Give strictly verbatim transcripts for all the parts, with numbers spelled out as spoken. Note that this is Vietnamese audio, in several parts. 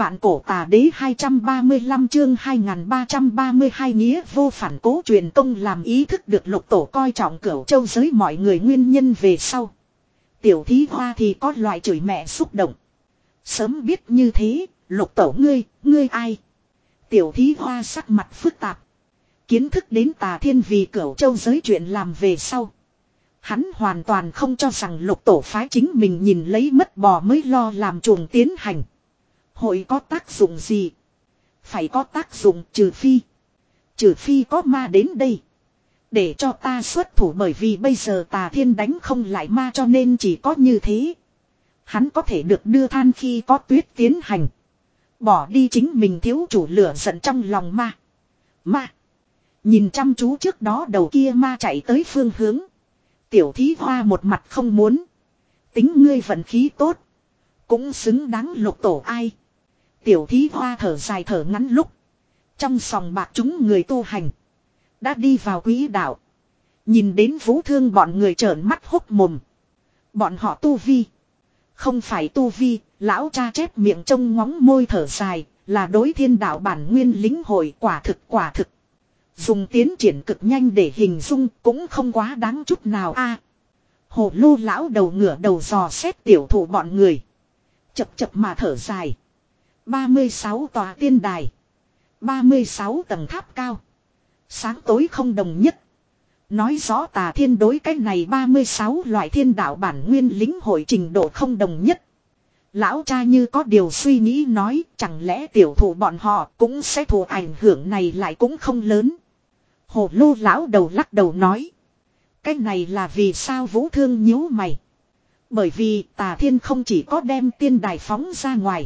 Vạn cổ tà đế hai trăm ba mươi lăm chương hai nghìn ba trăm ba mươi hai nghĩa vô phản cố truyền công làm ý thức được Lục Tổ coi trọng Cửu Châu giới mọi người nguyên nhân về sau. Tiểu thí hoa thì có loại chửi mẹ xúc động. Sớm biết như thế, Lục Tổ ngươi, ngươi ai? Tiểu thí hoa sắc mặt phức tạp. Kiến thức đến Tà Thiên vì Cửu Châu giới chuyện làm về sau. Hắn hoàn toàn không cho rằng Lục Tổ phái chính mình nhìn lấy mất bò mới lo làm chuồng tiến hành. Hội có tác dụng gì? Phải có tác dụng trừ phi. Trừ phi có ma đến đây. Để cho ta xuất thủ bởi vì bây giờ Tà Thiên đánh không lại ma cho nên chỉ có như thế. Hắn có thể được đưa than khi có tuyết tiến hành. Bỏ đi chính mình thiếu chủ lửa giận trong lòng ma. Ma. Nhìn chăm chú trước đó đầu kia ma chạy tới phương hướng. Tiểu thí hoa một mặt không muốn. Tính ngươi vận khí tốt. Cũng xứng đáng Lục Tổ ai. Tiểu thí hoa thở dài thở ngắn lúc. Trong sòng bạc chúng người tu hành. Đã đi vào quỹ đạo. Nhìn đến Vũ Thương bọn người trợn mắt hốc mồm. Bọn họ tu vi. Không phải tu vi. Lão cha chép miệng trông ngóng môi thở dài. Là đối thiên đạo bản nguyên lính hội quả thực quả thực. Dùng tiến triển cực nhanh để hình dung cũng không quá đáng chút nào a. Hồ lô lão đầu ngửa đầu dò xét tiểu thủ bọn người. Chập chập mà thở dài. ba mươi sáu tòa tiên đài. ba mươi sáu tầng tháp cao. Sáng tối không đồng nhất. Nói rõ Tà Thiên đối cách này ba mươi sáu loại thiên đạo bản nguyên lính hội trình độ không đồng nhất. Lão cha như có điều suy nghĩ nói chẳng lẽ tiểu thủ bọn họ cũng sẽ thụ ảnh hưởng này lại cũng không lớn. Hồ lô lão đầu lắc đầu nói. Cái này là vì sao Vũ Thương nhíu mày. Bởi vì Tà Thiên không chỉ có đem tiên đài phóng ra ngoài.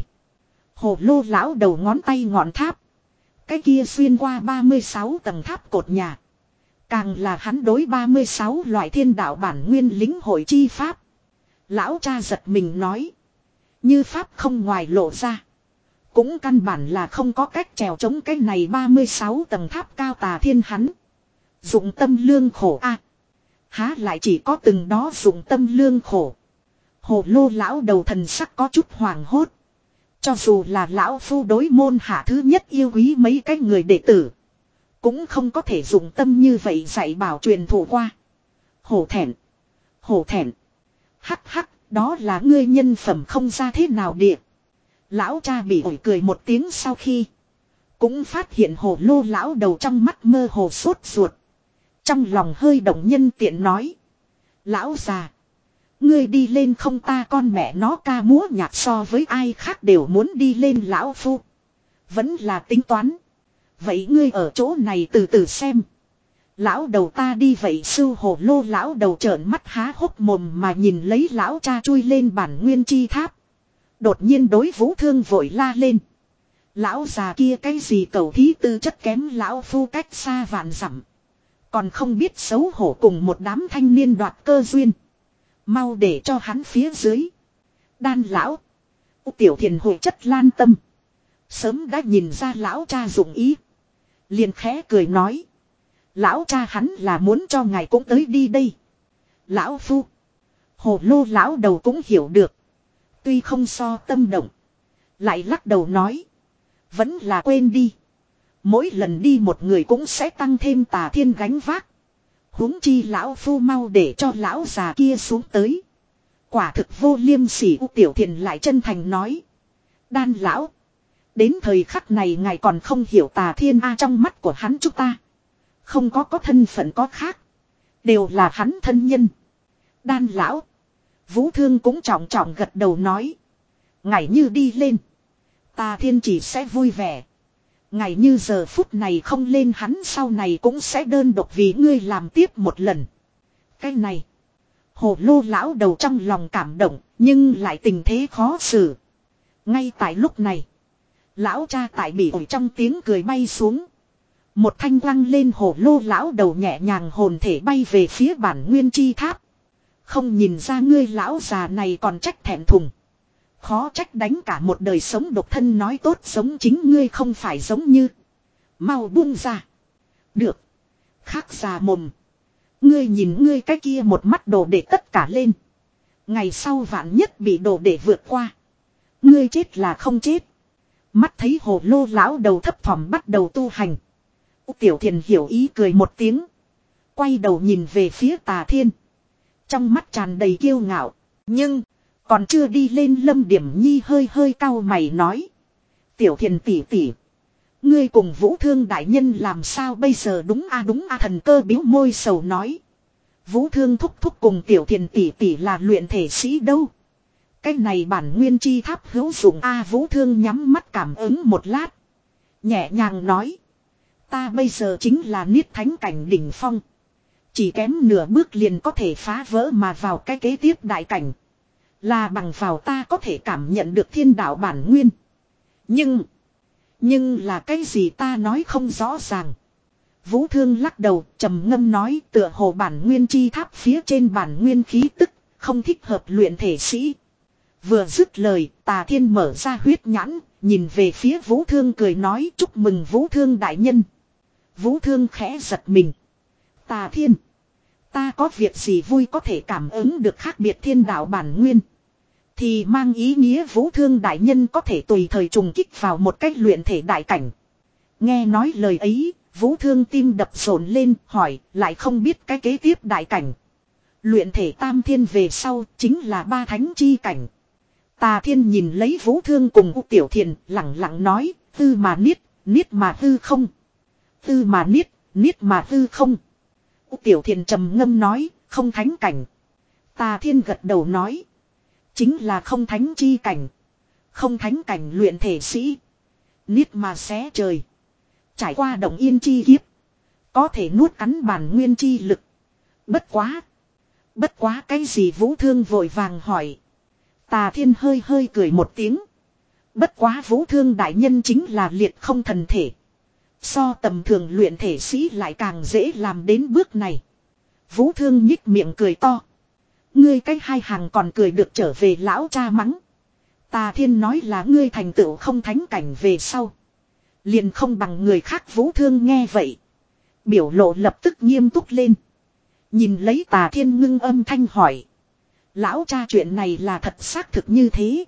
Hồ lô lão đầu ngón tay ngọn tháp. Cái kia xuyên qua ba mươi sáu tầng tháp cột nhà. Càng là hắn đối ba mươi sáu loại thiên đạo bản nguyên lính hội chi pháp. Lão cha giật mình nói. Như pháp không ngoài lộ ra. Cũng căn bản là không có cách trèo chống cái này ba mươi sáu tầng tháp cao Tà Thiên hắn. Dụng tâm lương khổ a. Há lại chỉ có từng đó dụng tâm lương khổ. Hồ lô lão đầu thần sắc có chút hoàng hốt. Cho dù là lão phu đối môn hạ thứ nhất yêu quý mấy cái người đệ tử. Cũng không có thể dụng tâm như vậy dạy bảo truyền thụ qua. Hổ thẹn. Hổ thẹn. Hắc hắc, đó là ngươi nhân phẩm không ra thế nào địa. Lão cha bị ổi cười một tiếng sau khi. Cũng phát hiện hồ lô lão đầu trong mắt mơ hồ sốt ruột. Trong lòng hơi động nhân tiện nói. Lão già. Ngươi đi lên không ta con mẹ nó ca múa nhạc so với ai khác đều muốn đi lên lão phu. Vẫn là tính toán. Vậy ngươi ở chỗ này từ từ xem. Lão đầu ta đi vậy sư hồ lô lão đầu trợn mắt há hốc mồm mà nhìn lấy lão cha chui lên bản nguyên chi tháp. Đột nhiên đối Vũ Thương vội la lên. Lão già kia cái gì cầu thí tư chất kém lão phu cách xa vạn dặm. Còn không biết xấu hổ cùng một đám thanh niên đoạt cơ duyên. Mau để cho hắn phía dưới. Đan lão. Tiểu thiền hội chất lan tâm. Sớm đã nhìn ra lão cha dụng ý. Liền khẽ cười nói. Lão cha hắn là muốn cho ngài cũng tới đi đây. Lão phu. Hồ lô lão đầu cũng hiểu được. Tuy không so tâm động. Lại lắc đầu nói. Vẫn là quên đi. Mỗi lần đi một người cũng sẽ tăng thêm Tà Thiên gánh vác. Huống chi lão phu mau để cho lão già kia xuống tới. Quả thực vô liêm sỉ. Tiểu thiền lại chân thành nói. Đan lão. Đến thời khắc này ngài còn không hiểu Tà Thiên a trong mắt của hắn chúng ta. Không có có thân phận có khác. Đều là hắn thân nhân. Đan lão. Vũ Thương cũng trọng trọng gật đầu nói. Ngài như đi lên. Tà Thiên chỉ sẽ vui vẻ. Ngài như giờ phút này không lên hắn sau này cũng sẽ đơn độc vì ngươi làm tiếp một lần. Cái này. Hồ lô lão đầu trong lòng cảm động. Nhưng lại tình thế khó xử. Ngay tại lúc này. Lão cha tại bị ổi trong tiếng cười bay xuống. Một thanh quăng lên hồ lô lão đầu nhẹ nhàng hồn thể bay về phía bản nguyên chi tháp. Không nhìn ra ngươi lão già này còn trách thẹn thùng. Khó trách đánh cả một đời sống độc thân nói tốt giống chính ngươi không phải giống như. Mau buông ra. Được. Khác già mồm. Ngươi nhìn ngươi cái kia một mắt đồ để tất cả lên. Ngày sau vạn nhất bị đồ để vượt qua. Ngươi chết là không chết. Mắt thấy hồ lô lão đầu thấp thỏm bắt đầu tu hành. Tiểu Thiền hiểu ý cười một tiếng. Quay đầu nhìn về phía Tà Thiên. Trong mắt tràn đầy kiêu ngạo. Nhưng, còn chưa đi lên Lâm Điểm Nhi hơi hơi cau mày nói. Tiểu Thiền tỷ tỷ. Ngươi cùng Vũ Thương đại nhân làm sao bây giờ đúng a đúng a thần cơ biếu môi sầu nói. Vũ Thương thúc thúc cùng Tiểu Thiền tỷ tỷ là luyện thể sĩ đâu. Cái này bản nguyên chi tháp hữu dụng a Vũ Thương nhắm mắt cảm ứng một lát. Nhẹ nhàng nói. Ta bây giờ chính là niết thánh cảnh đỉnh phong. Chỉ kém nửa bước liền có thể phá vỡ mà vào cái kế tiếp đại cảnh. Là bằng vào ta có thể cảm nhận được thiên đạo bản nguyên. Nhưng. Nhưng là cái gì ta nói không rõ ràng. Vũ Thương lắc đầu trầm ngâm nói tựa hồ bản nguyên chi tháp phía trên bản nguyên khí tức. Không thích hợp luyện thể sĩ. Vừa dứt lời Tà Thiên mở ra huyết nhãn. Nhìn về phía Vũ Thương cười nói chúc mừng Vũ Thương đại nhân. Vũ Thương khẽ giật mình. Tà Thiên. Ta có việc gì vui có thể cảm ứng được khác biệt thiên đạo bản nguyên. Thì mang ý nghĩa Vũ Thương đại nhân có thể tùy thời trùng kích vào một cách luyện thể đại cảnh. Nghe nói lời ấy, Vũ Thương tim đập rộn lên hỏi lại không biết cái kế tiếp đại cảnh. Luyện thể tam thiên về sau chính là ba thánh chi cảnh. Tà Thiên nhìn lấy Vũ Thương cùng U Tiểu Thiền lặng lặng nói tư mà niết, niết mà tư không. Tư mà niết, niết mà tư không. U Tiểu Thiền trầm ngâm nói không thánh cảnh. Tà Thiên gật đầu nói. Chính là không thánh chi cảnh. Không thánh cảnh luyện thể sĩ. Niết mà xé trời. Trải qua động yên chi kiếp. Có thể nuốt cắn bản nguyên chi lực. Bất quá. Bất quá cái gì Vũ Thương vội vàng hỏi. Tà Thiên hơi hơi cười một tiếng. Bất quá Vũ Thương đại nhân chính là liệt không thần thể. So tầm thường luyện thể sĩ lại càng dễ làm đến bước này. Vũ Thương nhích miệng cười to. Ngươi cách hai hàng còn cười được trở về lão cha mắng. Tà Thiên nói là ngươi thành tựu không thánh cảnh về sau. Liền không bằng người khác. Vũ Thương nghe vậy. Biểu lộ lập tức nghiêm túc lên. Nhìn lấy Tà Thiên ngưng âm thanh hỏi. Lão cha chuyện này là thật xác thực như thế.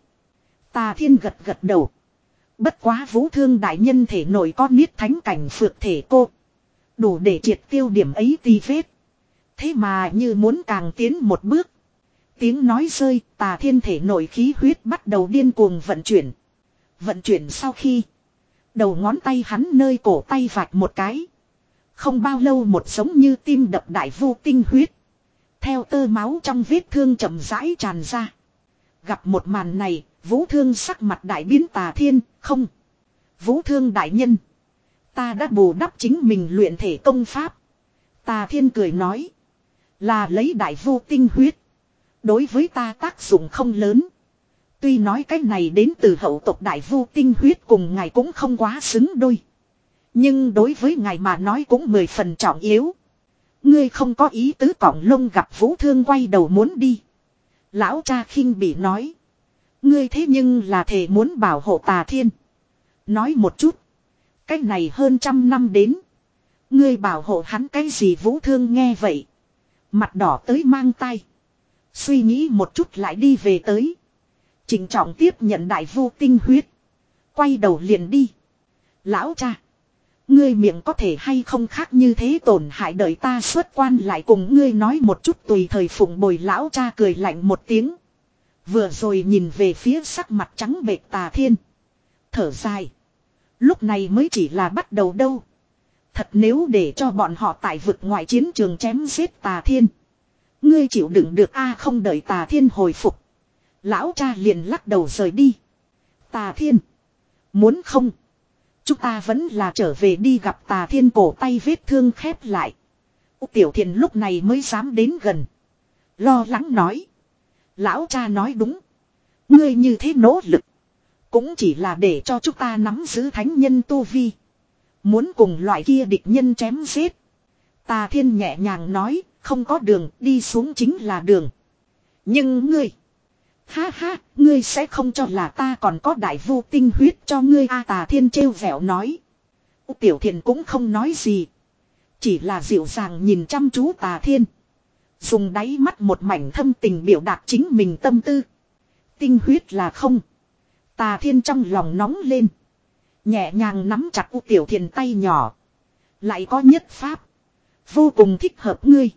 Tà Thiên gật gật đầu. Bất quá Vũ Thương đại nhân thể nội có niết thánh cảnh phược thể cô. Đủ để triệt tiêu điểm ấy tì vết. Thế mà như muốn càng tiến một bước. Tiếng nói rơi, Tà Thiên thể nội khí huyết bắt đầu điên cuồng vận chuyển. Vận chuyển sau khi. Đầu ngón tay hắn nơi cổ tay vạch một cái. Không bao lâu một giống như tim đập đại vô tinh huyết. Theo tơ máu trong vết thương chậm rãi tràn ra. Gặp một màn này, Vũ Thương sắc mặt đại biến. Tà Thiên, không. Vũ Thương đại nhân. Ta đã bù đắp chính mình luyện thể công pháp. Tà Thiên cười nói. Là lấy đại vô tinh huyết. Đối với ta tác dụng không lớn. Tuy nói cái này đến từ hậu tộc đại vô tinh huyết cùng ngài cũng không quá xứng đôi. Nhưng đối với ngài mà nói cũng mười phần trọng yếu. Ngươi không có ý tứ cỏng lông. Gặp Vũ Thương quay đầu muốn đi. Lão cha khinh bỉ nói. Ngươi thế nhưng là thề muốn bảo hộ Tà Thiên. Nói một chút. Cái này hơn trăm năm đến. Ngươi bảo hộ hắn cái gì? Vũ Thương nghe vậy. Mặt đỏ tới mang tay. Suy nghĩ một chút lại đi về tới. Trịnh trọng tiếp nhận đại vô tinh huyết. Quay đầu liền đi. Lão cha. Ngươi miệng có thể hay không khác như thế tổn hại đợi ta xuất quan lại cùng ngươi nói một chút tùy thời phụng bồi. Lão cha cười lạnh một tiếng. Vừa rồi nhìn về phía sắc mặt trắng bệch Tà Thiên. Thở dài. Lúc này mới chỉ là bắt đầu đâu. Thật nếu để cho bọn họ tại vực ngoại chiến trường chém giết Tà Thiên. Ngươi chịu đựng được a? Không đợi Tà Thiên hồi phục. Lão cha liền lắc đầu rời đi. Tà Thiên. Muốn không. Chúng ta vẫn là trở về đi. Gặp Tà Thiên cổ tay vết thương khép lại. Tiểu Thiền lúc này mới dám đến gần. Lo lắng nói. Lão cha nói đúng. Ngươi như thế nỗ lực. Cũng chỉ là để cho chúng ta nắm giữ thánh nhân tu vi. Muốn cùng loại kia địch nhân chém giết. Tà Thiên nhẹ nhàng nói. Không có đường, đi xuống chính là đường. Nhưng ngươi. Ha ha, ngươi sẽ không cho là ta còn có đại vô tinh huyết cho ngươi a? Tà Thiên trêu vẻo nói. Tiểu Thiền cũng không nói gì. Chỉ là dịu dàng nhìn chăm chú Tà Thiên. Dùng đáy mắt một mảnh thâm tình biểu đạt chính mình tâm tư. Tinh huyết là không. Tà Thiên trong lòng nóng lên. Nhẹ nhàng nắm chặt U Tiểu Thiền tay nhỏ. Lại có nhất pháp. Vô cùng thích hợp ngươi.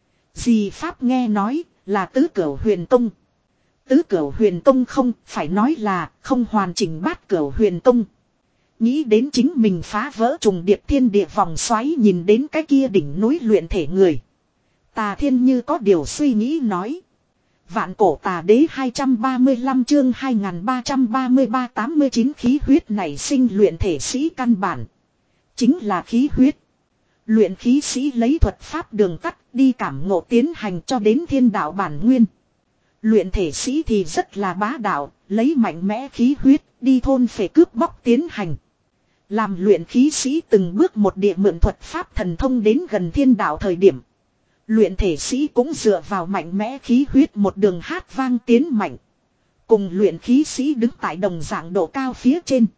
Dì pháp nghe nói là tứ cửu huyền công. Tứ cửu huyền công không phải nói là không hoàn chỉnh bát cửu huyền công. Nghĩ đến chính mình phá vỡ trùng điệp thiên địa vòng xoáy, nhìn đến cái kia đỉnh núi luyện thể người. Tà Thiên như có điều suy nghĩ nói. Vạn cổ tà đế hai trăm ba mươi lăm chương hai nghìn ba trăm ba mươi ba tám mươi chín khí huyết này sinh luyện thể sĩ căn bản. Chính là khí huyết. Luyện khí sĩ lấy thuật pháp đường tắt đi cảm ngộ tiến hành cho đến thiên đạo bản nguyên. Luyện thể sĩ thì rất là bá đạo, lấy mạnh mẽ khí huyết đi thôn phệ cướp bóc tiến hành. Làm luyện khí sĩ từng bước một địa mượn thuật pháp thần thông đến gần thiên đạo thời điểm. Luyện thể sĩ cũng dựa vào mạnh mẽ khí huyết một đường hát vang tiến mạnh. Cùng luyện khí sĩ đứng tại đồng dạng độ cao phía trên.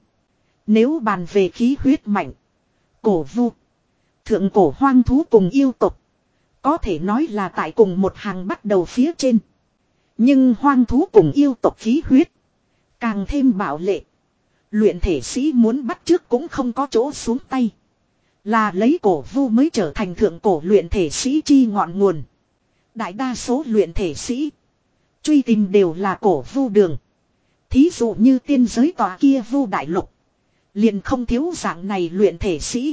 Nếu bàn về khí huyết mạnh, cổ vu, thượng cổ hoang thú cùng yêu tộc, có thể nói là tại cùng một hàng bắt đầu phía trên. Nhưng hoang thú cùng yêu tộc khí huyết càng thêm bạo lệ. Luyện thể sĩ muốn bắt trước cũng không có chỗ xuống tay. Là lấy cổ vu mới trở thành thượng cổ luyện thể sĩ chi ngọn nguồn. Đại đa số luyện thể sĩ truy tìm đều là cổ vu đường. Thí dụ như tiên giới tòa kia vu đại lục, liền không thiếu dạng này luyện thể sĩ.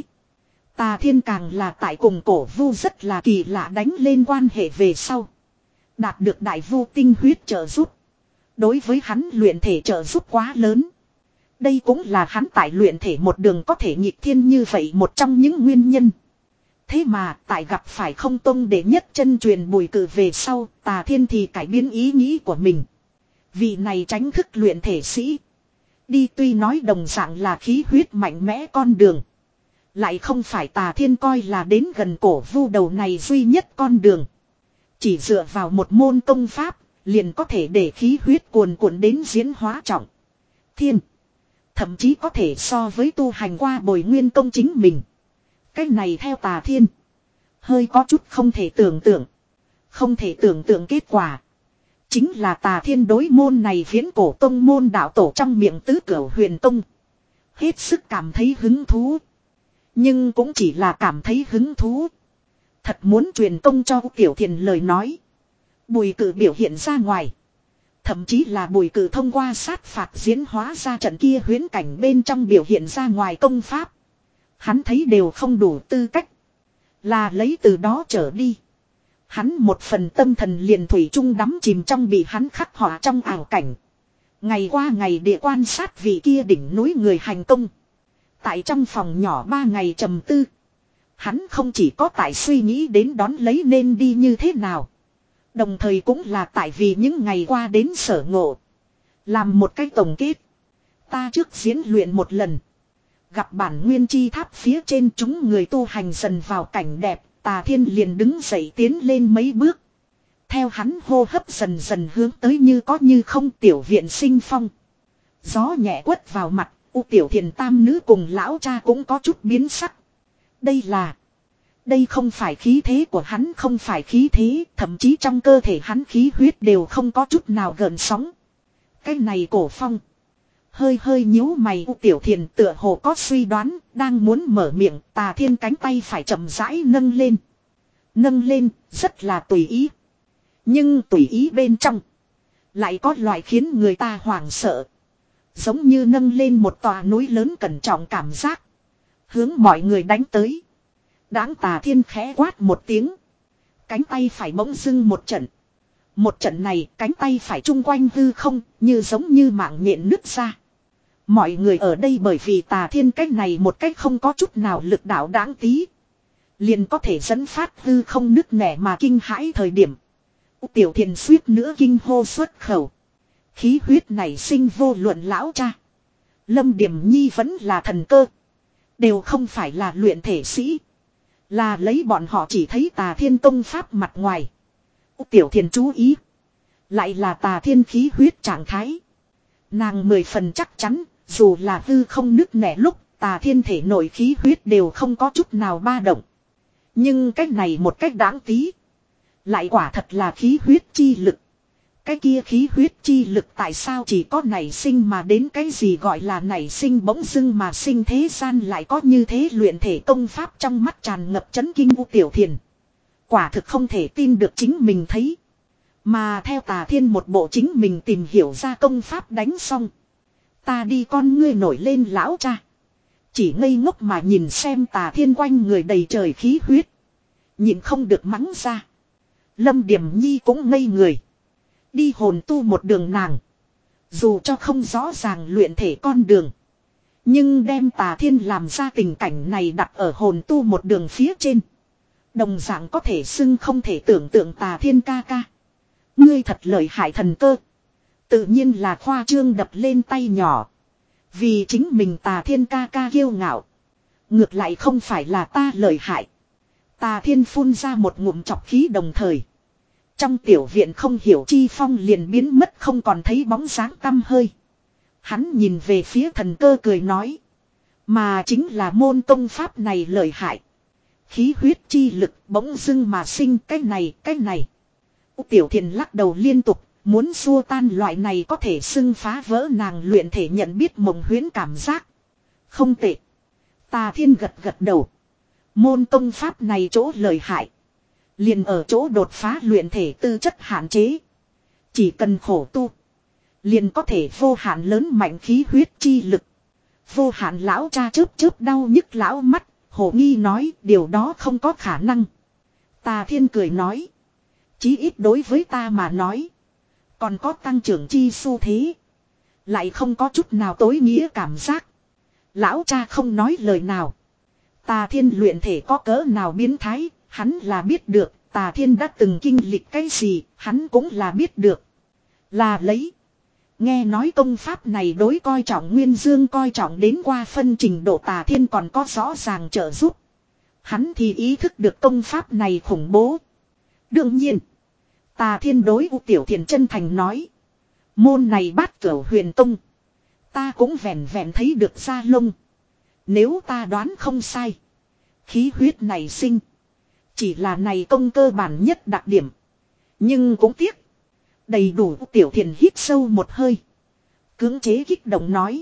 Tà Thiên càng là tại cùng cổ vu rất là kỳ lạ đánh lên quan hệ về sau. Đạt được đại vu tinh huyết trợ giúp. Đối với hắn luyện thể trợ giúp quá lớn. Đây cũng là hắn tại luyện thể một đường có thể nghịch thiên như vậy một trong những nguyên nhân. Thế mà tại gặp phải không tông đệ nhất chân truyền Bùi Cử về sau, Tà Thiên thì cải biến ý nghĩ của mình. Vị này tránh thức luyện thể sĩ. Đi tuy nói đồng dạng là khí huyết mạnh mẽ con đường. Lại không phải Tà Thiên coi là đến gần cổ vu đầu này duy nhất con đường. Chỉ dựa vào một môn công pháp, liền có thể để khí huyết cuồn cuộn đến diễn hóa trọng. Thiên. Thậm chí có thể so với tu hành qua bồi nguyên công chính mình. Cái này theo Tà Thiên. Hơi có chút không thể tưởng tượng. Không thể tưởng tượng kết quả. Chính là Tà Thiên đối môn này viễn cổ tông môn đạo tổ trong miệng tứ cửu huyền tông. Hết sức cảm thấy hứng thú. Nhưng cũng chỉ là cảm thấy hứng thú. Thật muốn truyền công cho Tiểu Thiền lời nói. Bùi Cử biểu hiện ra ngoài. Thậm chí là Bùi Cử thông qua sát phạt diễn hóa ra trận kia huyễn cảnh bên trong biểu hiện ra ngoài công pháp. Hắn thấy đều không đủ tư cách. Là lấy từ đó trở đi. Hắn một phần tâm thần liền thủy chung đắm chìm trong bị hắn khắc họa trong ảo cảnh. Ngày qua ngày địa quan sát vị kia đỉnh núi người hành công. Tại trong phòng nhỏ ba ngày trầm tư. Hắn không chỉ có tại suy nghĩ đến đón lấy nên đi như thế nào. Đồng thời cũng là tại vì những ngày qua đến sở ngộ. Làm một cái tổng kết. Ta trước diễn luyện một lần. Gặp bản nguyên chi tháp phía trên chúng người tu hành dần vào cảnh đẹp. Tà Thiên liền đứng dậy tiến lên mấy bước. Theo hắn hô hấp dần dần hướng tới như có như không tiểu viện sinh phong. Gió nhẹ quất vào mặt. U Tiểu Thiền tam nữ cùng lão cha cũng có chút biến sắc. Đây là. Đây không phải khí thế của hắn, không phải khí thế, thậm chí trong cơ thể hắn khí huyết đều không có chút nào gợn sóng. Cái này cổ phong. Hơi hơi nhíu mày U Tiểu Thiền tựa hồ có suy đoán, đang muốn mở miệng, Tà Thiên cánh tay phải chậm rãi nâng lên. Nâng lên, rất là tùy ý. Nhưng tùy ý bên trong. Lại có loại khiến người ta hoảng sợ. Giống như nâng lên một tòa núi lớn cẩn trọng cảm giác. Hướng mọi người đánh tới. Đãng Tà Thiên khẽ quát một tiếng. Cánh tay phải bỗng dưng một trận. Một trận này cánh tay phải chung quanh hư không như giống như mạng nhện nứt ra. Mọi người ở đây bởi vì Tà Thiên cách này một cách không có chút nào lực đạo đáng tí. Liền có thể dẫn phát hư không nứt nẻ mà kinh hãi thời điểm. Tiểu Thiền suýt nữa kinh hô xuất khẩu. Khí huyết này sinh vô luận lão cha. Lâm Điểm Nhi vẫn là thần cơ. Đều không phải là luyện thể sĩ. Là lấy bọn họ chỉ thấy Tà Thiên công pháp mặt ngoài. Tiểu Thiền chú ý. Lại là Tà Thiên khí huyết trạng thái. Nàng mười phần chắc chắn. Dù là hư không nứt nẻ lúc Tà Thiên thể nội khí huyết đều không có chút nào ba động. Nhưng cách này một cách đáng tí. Lại quả thật là khí huyết chi lực. Cái kia khí huyết chi lực tại sao chỉ có nảy sinh mà đến cái gì gọi là nảy sinh bỗng dưng mà sinh thế gian lại có như thế luyện thể công pháp trong mắt tràn ngập chấn kinh U Tiểu Thiền. Quả thực không thể tin được chính mình thấy. Mà theo Tà Thiên một bộ chính mình tìm hiểu ra công pháp đánh xong. Ta đi con ngươi nổi lên lão cha. Chỉ ngây ngốc mà nhìn xem Tà Thiên quanh người đầy trời khí huyết. Nhìn không được mắng ra. Lâm Điểm Nhi cũng ngây người. Đi hồn tu một đường nàng. Dù cho không rõ ràng luyện thể con đường. Nhưng đem Tà Thiên làm ra tình cảnh này đặt ở hồn tu một đường phía trên. Đồng dạng có thể xưng không thể tưởng tượng Tà Thiên ca ca. Ngươi thật lợi hại thần cơ. Tự nhiên là khoa trương đập lên tay nhỏ. Vì chính mình Tà Thiên ca ca kiêu ngạo. Ngược lại không phải là ta lợi hại. Tà Thiên phun ra một ngụm chọc khí đồng thời. Trong tiểu viện không hiểu chi phong liền biến mất không còn thấy bóng dáng tăm hơi. Hắn nhìn về phía thần cơ cười nói. Mà chính là môn công pháp này lợi hại. Khí huyết chi lực bỗng dưng mà sinh cái này cái này. Tiểu Thiền lắc đầu liên tục. Muốn xua tan loại này có thể xưng phá vỡ nàng luyện thể nhận biết mộng huyễn cảm giác. Không tệ. Tà Thiên gật gật đầu. Môn công pháp này chỗ lợi hại. Liền ở chỗ đột phá luyện thể tư chất hạn chế. Chỉ cần khổ tu. Liền có thể vô hạn lớn mạnh khí huyết chi lực. Vô hạn lão cha chớp chớp đau nhức lão mắt. Hồ nghi nói điều đó không có khả năng. Tà Thiên cười nói. Chí ít đối với ta mà nói. Còn có tăng trưởng chi xu thế. Lại không có chút nào tối nghĩa cảm giác. Lão cha không nói lời nào. Tà Thiên luyện thể có cỡ nào biến thái. Hắn là biết được. Tà Thiên đã từng kinh lịch cái gì. Hắn cũng là biết được. Là lấy. Nghe nói công pháp này đối coi trọng Nguyên Dương coi trọng đến qua phân trình độ Tà Thiên còn có rõ ràng trợ giúp. Hắn thì ý thức được công pháp này khủng bố. Đương nhiên. Tà Thiên đối U Tiểu Thiền chân thành nói. Môn này Bát Cửu Huyền Tông. Ta cũng vẹn vẹn thấy được da lông. Nếu ta đoán không sai. Khí huyết này sinh. Chỉ là này công cơ bản nhất đặc điểm. Nhưng cũng tiếc. Đầy đủ U Tiểu Thiền hít sâu một hơi. Cưỡng chế kích động nói.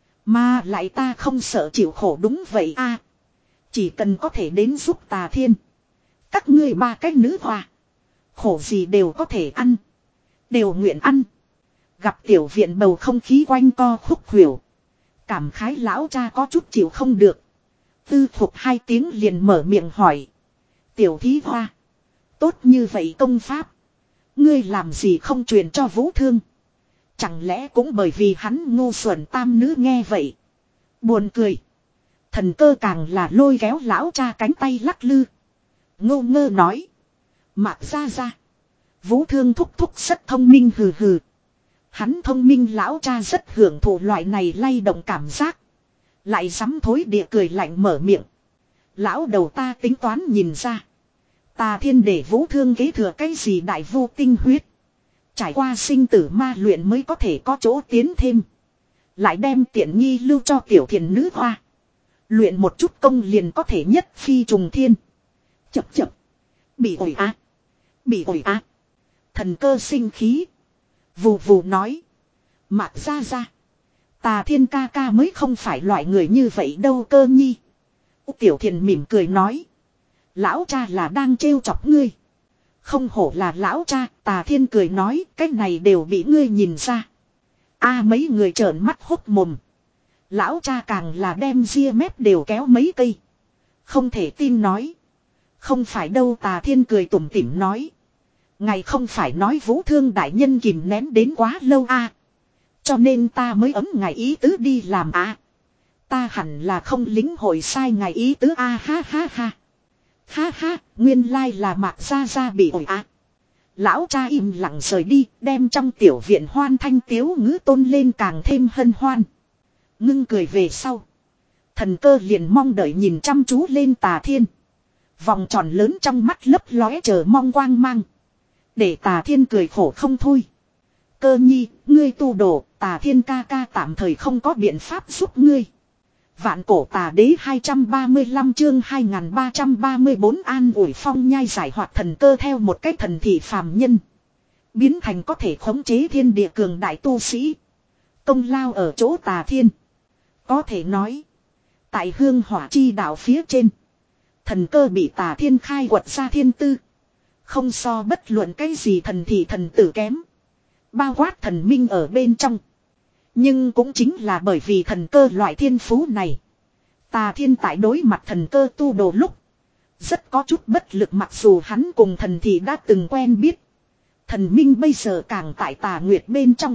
Mà lại ta không sợ chịu khổ đúng vậy a. Chỉ cần có thể đến giúp Tà Thiên. Các ngươi ba cái nữ hoa. Khổ gì đều có thể ăn. Đều nguyện ăn. Gặp tiểu viện bầu không khí quanh co khúc khuỷu. Cảm khái lão cha có chút chịu không được. Tư phục hai tiếng liền mở miệng hỏi. Tiểu thí hoa. Tốt như vậy công pháp. Ngươi làm gì không truyền cho Vũ Thương. Chẳng lẽ cũng bởi vì hắn ngu xuẩn tam nữ nghe vậy. Buồn cười. Thần cơ càng là lôi kéo lão cha cánh tay lắc lư. Ngô ngơ nói. Mạc ra ra. Vũ Thương thúc thúc rất thông minh hừ hừ. Hắn thông minh lão cha rất hưởng thụ loại này lay động cảm giác. Lại dám thối địa cười lạnh mở miệng. Lão đầu ta tính toán nhìn ra. Tà Thiên để Vũ Thương kế thừa cái gì đại vô tinh huyết. Trải qua sinh tử ma luyện mới có thể có chỗ tiến thêm. Lại đem tiện nghi lưu cho tiểu thiền nữ hoa. Luyện một chút công liền có thể nhất phi trùng thiên. Chập chập. Bị ổi á. Bị ổi á. Thần cơ sinh khí. Vù vù nói. Mạc ra ra. Tà Thiên ca ca mới không phải loại người như vậy đâu Cơ Nhi. Tiểu Thiền mỉm cười nói. Lão cha là đang trêu chọc ngươi. Không hổ là lão cha. Tà Thiên cười nói. Cái này đều bị ngươi nhìn ra. A mấy người trợn mắt hốt mồm. Lão cha càng là đem ria mép đều kéo mấy cây. Không thể tin nói. Không phải đâu Tà Thiên cười tủm tỉm nói. Ngài không phải nói Vũ Thương đại nhân kìm nén đến quá lâu a à. Cho nên ta mới ấm ngài ý tứ đi làm a à. Ta hẳn là không lính hội sai ngài ý tứ a à, ha ha ha. Ha ha, nguyên lai là Mạc Gia Gia bị ổi a à. Lão cha im lặng rời đi, đem trong tiểu viện hoan thanh tiếu ngữ tôn lên càng thêm hân hoan. Ngưng cười về sau. Thần cơ liền mong đợi nhìn chăm chú lên Tà Thiên. Vòng tròn lớn trong mắt lấp lóe chờ mong quang mang. Để Tà Thiên cười khổ không thôi. Cơ Nhi, ngươi tu đồ, Tà Thiên ca ca tạm thời không có biện pháp giúp ngươi. Vạn cổ Tà Đế hai trăm ba mươi lăm chương hai nghìn ba trăm ba mươi bốn an ủi phong nhai giải hoạt thần cơ theo một cách thần thị phàm nhân. Biến thành có thể khống chế thiên địa cường đại tu sĩ. Công lao ở chỗ Tà Thiên. Có thể nói. Tại hương hỏa chi đạo phía trên. Thần cơ bị Tà Thiên khai quật ra thiên tư. Không so bất luận cái gì thần thì thần tử kém. Bao quát thần minh ở bên trong. Nhưng cũng chính là bởi vì thần cơ loại thiên phú này. Tà Thiên tại đối mặt thần cơ tu đồ lúc. Rất có chút bất lực mặc dù hắn cùng thần thì đã từng quen biết. Thần minh bây giờ càng tại Tà Nguyệt bên trong.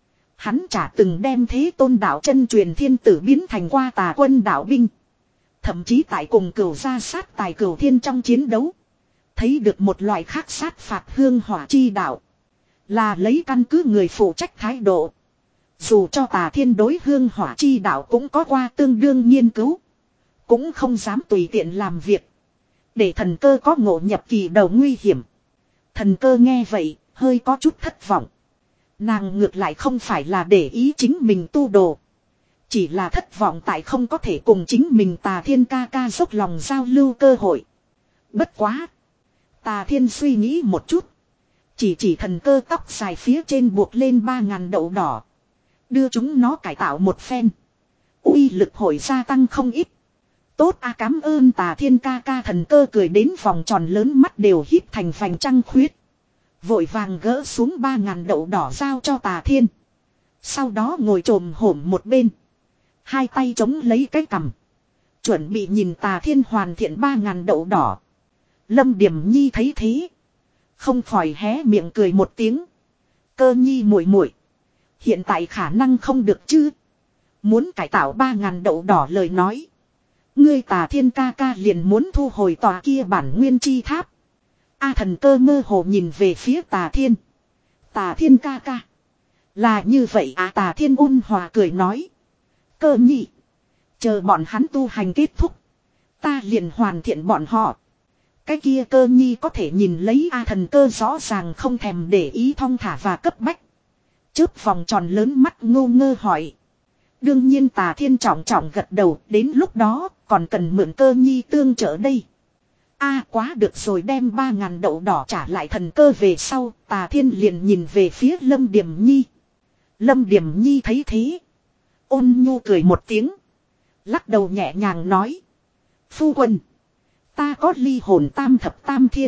Hắn chả từng đem thế tôn đạo chân truyền thiên tử biến thành qua Tà quân đạo binh. Thậm chí tại cùng cửu gia sát tài cửu thiên trong chiến đấu. Thấy được một loại khác sát phạt hương hỏa chi đạo. Là lấy căn cứ người phụ trách thái độ. Dù cho Tà Thiên đối hương hỏa chi đạo cũng có qua tương đương nghiên cứu. Cũng không dám tùy tiện làm việc. Để thần cơ có ngộ nhập kỳ đầu nguy hiểm. Thần cơ nghe vậy, hơi có chút thất vọng. Nàng ngược lại không phải là để ý chính mình tu đồ. Chỉ là thất vọng tại không có thể cùng chính mình Tà Thiên ca ca dốc lòng giao lưu cơ hội. Bất quá. Tà Thiên suy nghĩ một chút. Chỉ chỉ thần cơ tóc dài phía trên buộc lên ba ngàn đậu đỏ. Đưa chúng nó cải tạo một phen. Uy lực hội gia tăng không ít. Tốt a, cảm ơn Tà Thiên ca ca. Thần cơ cười đến vòng tròn lớn mắt đều híp thành vành trăng khuyết. Vội vàng gỡ xuống ba ngàn đậu đỏ giao cho Tà Thiên. Sau đó ngồi trồm hổm một bên. Hai tay chống lấy cái cằm. Chuẩn bị nhìn Tà Thiên hoàn thiện ba ngàn đậu đỏ. Lâm Điềm Nhi thấy thế. Không khỏi hé miệng cười một tiếng. Cơ nhi muội muội, hiện tại khả năng không được chứ. Muốn cải tạo ba ngàn đậu đỏ lời nói. Ngươi Tà Thiên ca ca liền muốn thu hồi tòa kia bản nguyên chi tháp. A thần cơ mơ hồ nhìn về phía Tà Thiên. Tà Thiên ca ca. Là như vậy à, Tà Thiên ôn hòa cười nói. Cơ nhi. Chờ bọn hắn tu hành kết thúc. Ta liền hoàn thiện bọn họ. Cái kia Cơ nhi có thể nhìn lấy A thần cơ rõ ràng không thèm để ý thong thả và cấp bách. Chớp vòng tròn lớn mắt ngô ngơ hỏi. Đương nhiên Tà Thiên trọng trọng gật đầu, đến lúc đó còn cần mượn Cơ nhi tương trợ đây. A quá được rồi, đem ba ngàn đậu đỏ trả lại thần cơ về sau, Tà Thiên liền nhìn về phía Lâm Điềm Nhi. Lâm Điềm Nhi thấy thế. Ôn nhu cười một tiếng. Lắc đầu nhẹ nhàng nói. Phu quân. Ta có ly hồn tam thập tam thiên.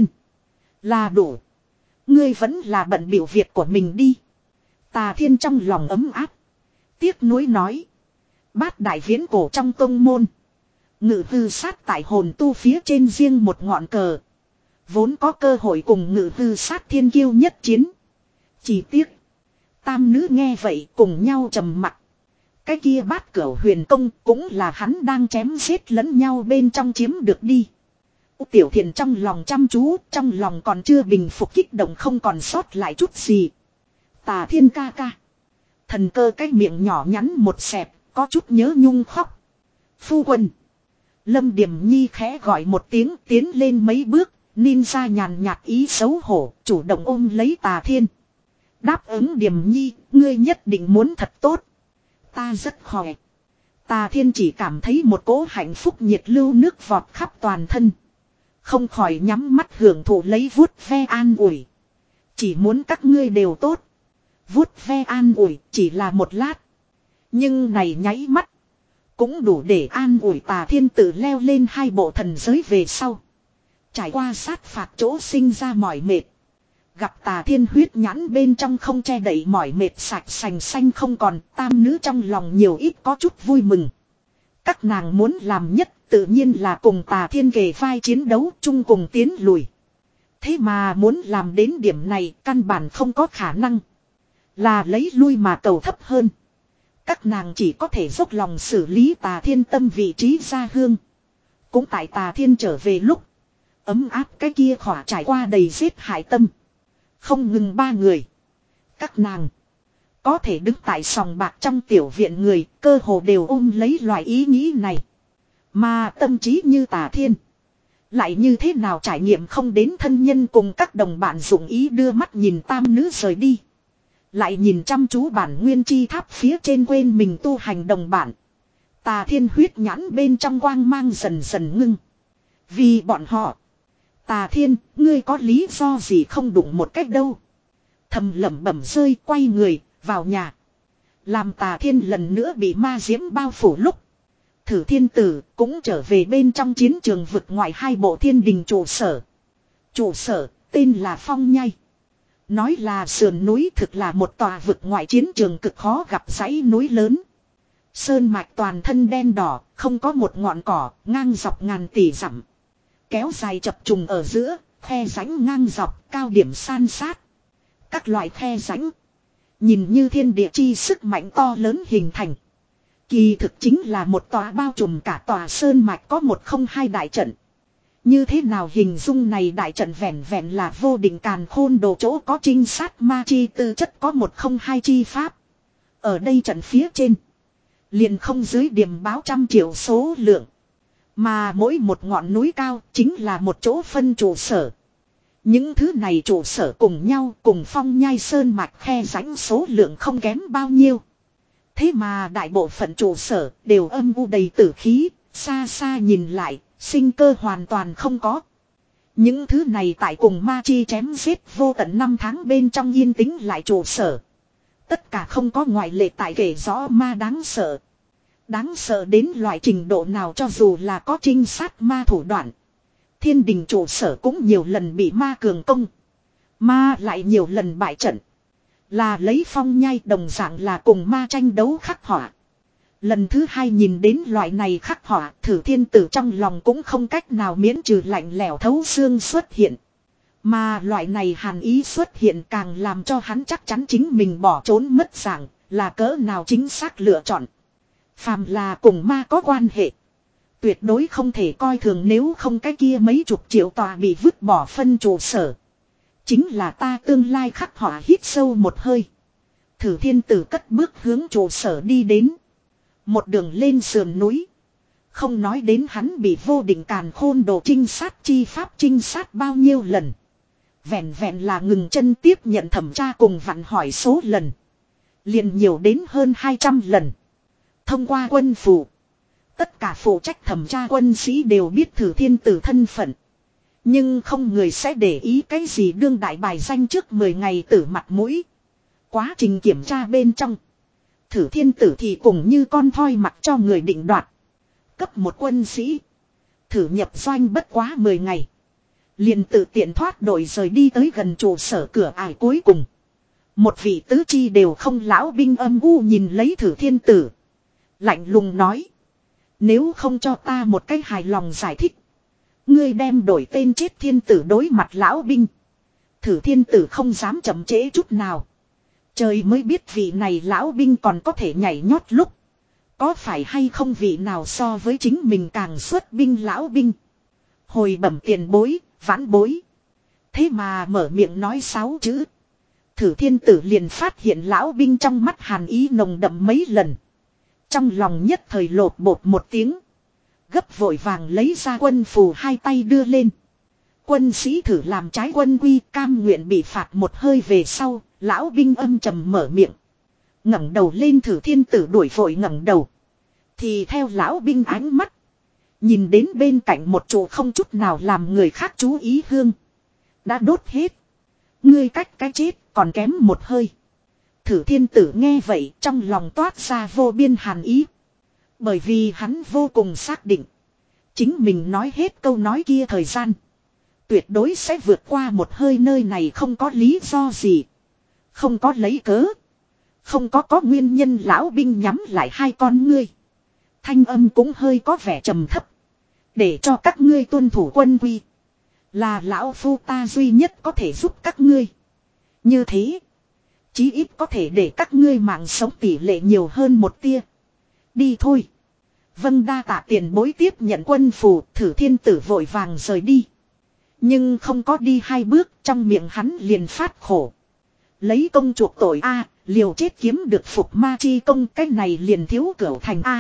Là đủ. Ngươi vẫn là bận biểu việc của mình đi. Tà Thiên trong lòng ấm áp. Tiếc nuối nói. Bát đại viễn cổ trong tông môn. Ngự hư sát tại hồn tu phía trên riêng một ngọn cờ. Vốn có cơ hội cùng ngự hư sát thiên kiêu nhất chiến. Chỉ tiếc. Tam nữ nghe vậy cùng nhau trầm mặc. Cái kia bát cửu huyền công cũng là hắn đang chém giết lẫn nhau bên trong chiếm được đi. Tiểu Thiền trong lòng chăm chú, trong lòng còn chưa bình phục kích động không còn sót lại chút gì. Tà Thiên ca ca. Thần cơ cái miệng nhỏ nhắn một xẹp, có chút nhớ nhung khóc. Phu quân. Lâm Điềm Nhi khẽ gọi một tiếng, tiến lên mấy bước, ninja nhàn nhạt ý xấu hổ, chủ động ôm lấy Tà Thiên. Đáp ứng Điềm Nhi, ngươi nhất định muốn thật tốt. Ta rất khỏe. Tà Thiên chỉ cảm thấy một cỗ hạnh phúc nhiệt lưu nước vọt khắp toàn thân. Không khỏi nhắm mắt hưởng thụ lấy vuốt ve an ủi. Chỉ muốn các ngươi đều tốt. Vuốt ve an ủi chỉ là một lát. Nhưng này nháy mắt. Cũng đủ để an ủi Tà Thiên tự leo lên hai bộ thần giới về sau. Trải qua sát phạt chỗ sinh ra mỏi mệt. Gặp Tà Thiên huyết nhãn bên trong không che đậy mỏi mệt sạch sành xanh không còn. Tam nữ trong lòng nhiều ít có chút vui mừng. Các nàng muốn làm nhất tự nhiên là cùng Tà Thiên kề vai chiến đấu chung cùng tiến lùi. Thế mà muốn làm đến điểm này căn bản không có khả năng. Là lấy lui mà cầu thấp hơn. Các nàng chỉ có thể dốc lòng xử lý Tà Thiên tâm vị trí gia hương. Cũng tại Tà Thiên trở về lúc. Ấm áp cái kia khỏa trải qua đầy giết hại tâm. Không ngừng ba người. Các nàng. Có thể đứng tại sòng bạc trong tiểu viện người. Cơ hồ đều ôm lấy loại ý nghĩ này. Mà tâm trí như Tà Thiên. Lại như thế nào trải nghiệm không đến thân nhân cùng các đồng bạn dụng ý đưa mắt nhìn tam nữ rời đi. Lại nhìn chăm chú bản nguyên chi tháp phía trên quên mình tu hành đồng bản. Tà Thiên huyết nhãn bên trong quang mang dần dần ngưng. Vì bọn họ. Tà Thiên, ngươi có lý do gì không đụng một cách đâu. Thầm lẩm bẩm rơi quay người, vào nhà. Làm Tà Thiên lần nữa bị ma diễm bao phủ lúc. Thử Thiên Tử cũng trở về bên trong chiến trường vực ngoại hai bộ thiên đình trụ sở. Trụ sở tên là Phong Nhai. Nói là sườn núi thực là một tòa vực ngoại chiến trường cực khó gặp dãy núi lớn. Sơn mạch toàn thân đen đỏ, không có một ngọn cỏ, ngang dọc ngàn tỷ dặm. Kéo dài chập trùng ở giữa, khe rãnh ngang dọc, cao điểm san sát. Các loại khe rãnh, nhìn như thiên địa chi sức mạnh to lớn hình thành. Kỳ thực chính là một tòa bao trùm cả tòa sơn mạch có một không hai đại trận. Như thế nào hình dung này đại trận vẹn vẹn là vô định càn khôn đồ chỗ có trinh sát ma chi tư chất có một không hai chi pháp. Ở đây trận phía trên. Liền không dưới điểm báo trăm triệu số lượng. Mà mỗi một ngọn núi cao chính là một chỗ phân trụ sở. Những thứ này trụ sở cùng nhau cùng Phong Nhai sơn mạch khe rãnh số lượng không kém bao nhiêu. Thế mà đại bộ phận trụ sở đều âm u đầy tử khí, xa xa nhìn lại, sinh cơ hoàn toàn không có. Những thứ này tại cùng ma chi chém giết vô tận năm tháng bên trong yên tĩnh lại trụ sở. Tất cả không có ngoại lệ tại kể rõ ma đáng sợ. Đáng sợ đến loại trình độ nào cho dù là có trinh sát ma thủ đoạn. Thiên đình trụ sở cũng nhiều lần bị ma cường công. Ma lại nhiều lần bại trận. Là lấy Phong Nhai đồng dạng là cùng ma tranh đấu khắc họa. Lần thứ hai nhìn đến loại này khắc họa, Thử Thiên Tử trong lòng cũng không cách nào miễn trừ lạnh lẽo thấu xương xuất hiện. Mà loại này hàn ý xuất hiện càng làm cho hắn chắc chắn chính mình bỏ trốn mất dạng, là cỡ nào chính xác lựa chọn. Phàm là cùng ma có quan hệ. Tuyệt đối không thể coi thường nếu không cái kia mấy chục triệu tòa bị vứt bỏ phân trụ sở. Chính là ta tương lai khắc họa hít sâu một hơi. Thử Thiên Tử cất bước hướng trụ sở đi đến. Một đường lên sườn núi. Không nói đến hắn bị vô định càn khôn đồ trinh sát chi pháp trinh sát bao nhiêu lần. Vẹn vẹn là ngừng chân tiếp nhận thẩm tra cùng vặn hỏi số lần. Liền nhiều đến hơn hai trăm lần. Thông qua quân phủ. Tất cả phụ trách thẩm tra quân sĩ đều biết Thử Thiên Tử thân phận. Nhưng không người sẽ để ý cái gì đương đại bài danh trước mười ngày tử mặt mũi. Quá trình kiểm tra bên trong. Thử Thiên Tử thì cùng như con thoi mặc cho người định đoạt. Cấp một quân sĩ. Thử nhập doanh bất quá mười ngày. Liền tự tiện thoát đội rời đi tới gần trụ sở cửa ải cuối cùng. Một vị tứ chi đều không lão binh âm u nhìn lấy Thử Thiên Tử. Lạnh lùng nói. Nếu không cho ta một cách hài lòng giải thích. Ngươi đem đổi tên chết thiên tử đối mặt lão binh. Thử Thiên Tử không dám chậm trễ chút nào. Trời mới biết vị này lão binh còn có thể nhảy nhót lúc. Có phải hay không vị nào so với chính mình càng xuất binh lão binh. Hồi bẩm tiền bối, vãn bối. Thế mà mở miệng nói sáu chữ. Thử Thiên Tử liền phát hiện lão binh trong mắt hàn ý nồng đậm mấy lần. Trong lòng nhất thời lột bột một tiếng. Gấp vội vàng lấy ra quân phù hai tay đưa lên. Quân sĩ Thử làm trái quân quy cam nguyện bị phạt một hơi về sau. Lão binh âm trầm mở miệng. Ngẩng đầu lên Thử Thiên Tử đuổi vội ngẩng đầu. Thì theo lão binh ánh mắt. Nhìn đến bên cạnh một chỗ không chút nào làm người khác chú ý hương. Đã đốt hết. Ngươi cách cái chết còn kém một hơi. Thử Thiên Tử nghe vậy trong lòng toát ra vô biên hàn ý. Bởi vì hắn vô cùng xác định. Chính mình nói hết câu nói kia thời gian. Tuyệt đối sẽ vượt qua một hơi nơi này không có lý do gì. Không có lấy cớ. Không có có nguyên nhân lão binh nhắm lại hai con ngươi. Thanh âm cũng hơi có vẻ trầm thấp. Để cho các ngươi tuân thủ quân quy. Là lão phu ta duy nhất có thể giúp các ngươi. Như thế. Chí ít có thể để các ngươi mạng sống tỷ lệ nhiều hơn một tia. Đi thôi. Vâng đa tạ tiền bối tiếp nhận quân phù. Thử Thiên Tử vội vàng rời đi. Nhưng không có đi hai bước trong miệng hắn liền phát khổ. Lấy công chuộc tội A, liều chết kiếm được phục ma chi công cái này liền thiếu cửu thành A.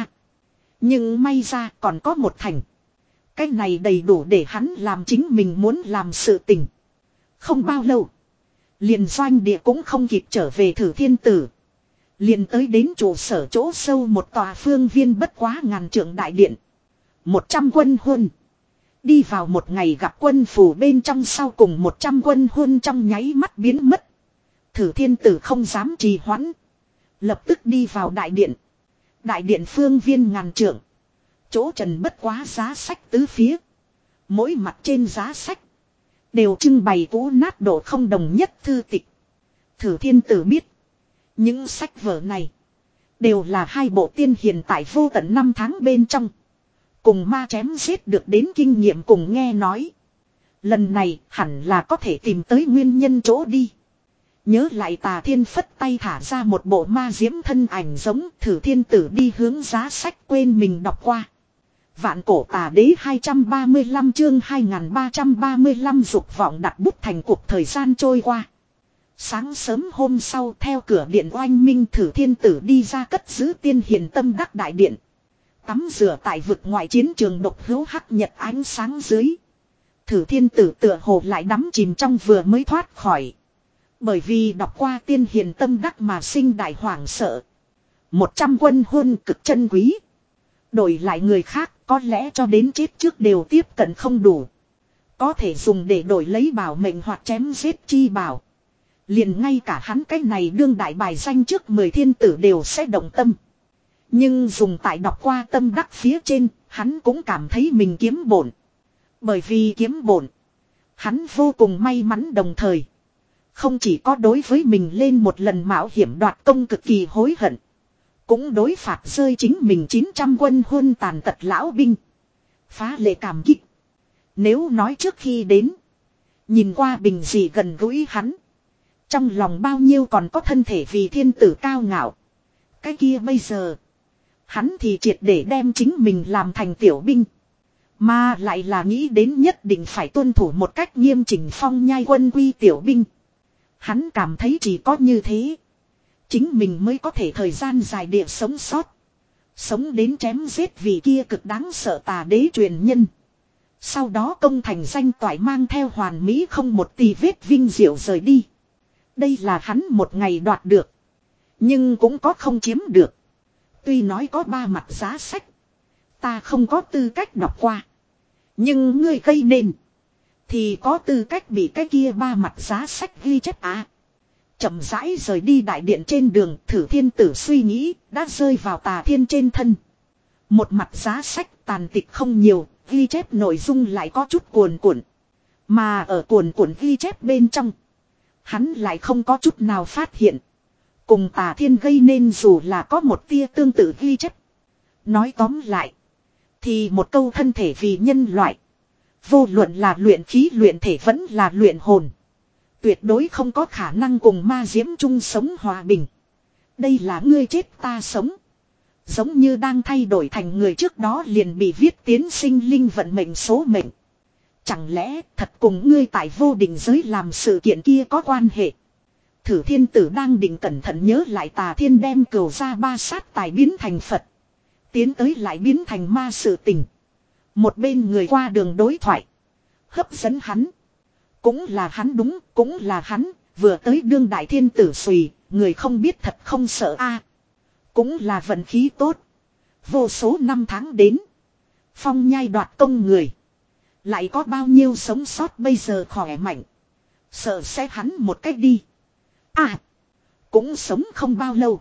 Nhưng may ra còn có một thành. Cái này đầy đủ để hắn làm chính mình muốn làm sự tình. Không bao lâu. Liền doanh địa cũng không kịp trở về Thử Thiên Tử. Liền tới đến trụ sở chỗ sâu một tòa phương viên bất quá ngàn trượng đại điện. Một trăm quân huân. Đi vào một ngày gặp quân phủ bên trong sau cùng một trăm quân huân trong nháy mắt biến mất. Thử thiên tử không dám trì hoãn. Lập tức đi vào đại điện. Đại điện phương viên ngàn trượng. Chỗ trần bất quá giá sách tứ phía. Mỗi mặt trên giá sách. Đều trưng bày cũ nát độ không đồng nhất thư tịch. Thử thiên tử biết. Những sách vở này. Đều là hai bộ tiên hiền tại vô tận năm tháng bên trong. Cùng ma chém giết được đến kinh nghiệm cùng nghe nói. Lần này hẳn là có thể tìm tới nguyên nhân chỗ đi. Nhớ lại Tà Thiên phất tay thả ra một bộ ma diễm thân ảnh giống. Thử thiên tử đi hướng giá sách quên mình đọc qua. Vạn cổ tà đế hai trăm ba mươi lăm chương hai nghìn ba trăm ba mươi lăm dục vọng đặt bút thành cuộc thời gian trôi qua. Sáng sớm hôm sau theo cửa điện oanh minh Thử thiên tử đi ra cất giữ tiên hiền tâm đắc đại điện. Tắm rửa tại vực ngoại chiến trường độc hữu hắc nhật ánh sáng dưới. Thử thiên tử tựa hồ lại đắm chìm trong vừa mới thoát khỏi. Bởi vì đọc qua tiên hiền tâm đắc mà sinh đại hoảng sợ. Một trăm quân hôn cực chân quý. Đổi lại người khác có lẽ cho đến chết trước đều tiếp cận không đủ. Có thể dùng để đổi lấy bảo mệnh hoặc chém giết chi bảo. Liền ngay cả hắn cái này đương đại bài danh trước mười thiên tử đều sẽ động tâm. Nhưng dùng tại đọc qua tâm đắc phía trên, hắn cũng cảm thấy mình kiếm bổn. Bởi vì kiếm bổn, hắn vô cùng may mắn đồng thời. Không chỉ có đối với mình lên một lần mạo hiểm đoạt công cực kỳ hối hận. Cũng đối phạt rơi chính mình chín trăm quân hôn tàn tật lão binh. Phá lệ cảm kích. Nếu nói trước khi đến. Nhìn qua bình dị gần gũi hắn. Trong lòng bao nhiêu còn có thân thể vì thiên tử cao ngạo. Cái kia bây giờ. Hắn thì triệt để đem chính mình làm thành tiểu binh. Mà lại là nghĩ đến nhất định phải tuân thủ một cách nghiêm chỉnh phong nhai quân quy tiểu binh. Hắn cảm thấy chỉ có như thế. Chính mình mới có thể thời gian dài địa sống sót. Sống đến chém giết vì kia cực đáng sợ tà đế truyền nhân. Sau đó công thành danh toại mang theo hoàn mỹ không một tì vết vinh diệu rời đi. Đây là hắn một ngày đoạt được. Nhưng cũng có không chiếm được. Tuy nói có ba mặt giá sách. Ta không có tư cách đọc qua. Nhưng ngươi gây nên. Thì có tư cách bị cái kia ba mặt giá sách ghi chép à. Chậm rãi rời đi đại điện trên đường. Thử thiên tử suy nghĩ đã rơi vào Tà Thiên trên thân. Một mặt giá sách tàn tịch không nhiều. Ghi chép nội dung lại có chút cuồn cuộn. Mà ở cuồn cuộn ghi chép bên trong. Hắn lại không có chút nào phát hiện. Cùng Tà Thiên gây nên dù là có một tia tương tự ghi chép. Nói tóm lại. Thì một câu thân thể vì nhân loại. Vô luận là luyện khí luyện thể vẫn là luyện hồn. Tuyệt đối không có khả năng cùng ma diễm chung sống hòa bình. Đây là ngươi chết ta sống. Giống như đang thay đổi thành người trước đó liền bị viết tiến sinh linh vận mệnh số mệnh. Chẳng lẽ thật cùng ngươi tại vô định giới làm sự kiện kia có quan hệ. Thử thiên tử đang định cẩn thận nhớ lại Tà Thiên đem cừu ra ba sát tài biến thành Phật. Tiến tới lại biến thành ma sự tình. Một bên người qua đường đối thoại. Hấp dẫn hắn. Cũng là hắn đúng, cũng là hắn. Vừa tới đương đại thiên tử xùy. Người không biết thật không sợ a. Cũng là vận khí tốt. Vô số năm tháng đến. Phong nhai đoạt công người. Lại có bao nhiêu sống sót bây giờ khỏe mạnh. Sợ sẽ hắn một cách đi. À. Cũng sống không bao lâu.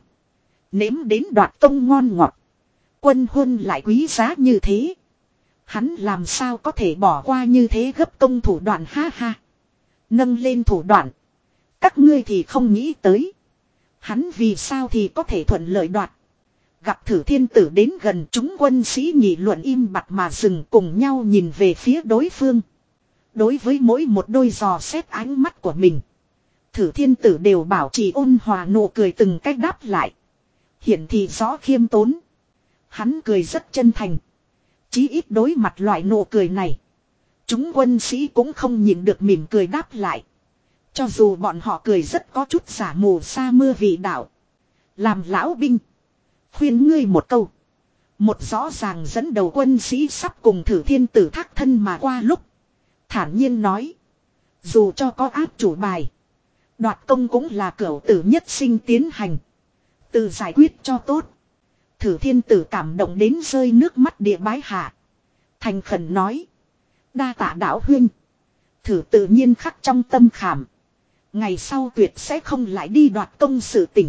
Nếm đến đoạt công ngon ngọt. Quân huân lại quý giá như thế. Hắn làm sao có thể bỏ qua như thế gấp công thủ đoạn ha ha. Nâng lên thủ đoạn. Các ngươi thì không nghĩ tới. Hắn vì sao thì có thể thuận lợi đoạt. Gặp Thử thiên tử đến gần chúng quân sĩ nghị luận im bặt mà dừng cùng nhau nhìn về phía đối phương. Đối với mỗi một đôi giò xét ánh mắt của mình. Thử thiên tử đều bảo trì ôn hòa nụ cười từng cách đáp lại. Hiển thị rõ khiêm tốn. Hắn cười rất chân thành. Chí ít đối mặt loại nụ cười này. Chúng quân sĩ cũng không nhìn được mỉm cười đáp lại. Cho dù bọn họ cười rất có chút giả mù sa mưa vị đạo. Làm lão binh. Khuyên ngươi một câu. Một rõ ràng dẫn đầu quân sĩ sắp cùng Thử thiên tử thác thân mà qua lúc. Thản nhiên nói. Dù cho có áp chủ bài. Đoạt công cũng là cửu tử nhất sinh tiến hành. Tự giải quyết cho tốt. Thử thiên tử cảm động đến rơi nước mắt địa bái hạ. Thành khẩn nói. Đa tạ đạo huynh. Thử tự nhiên khắc trong tâm khảm. Ngày sau tuyệt sẽ không lại đi đoạt công sự tình.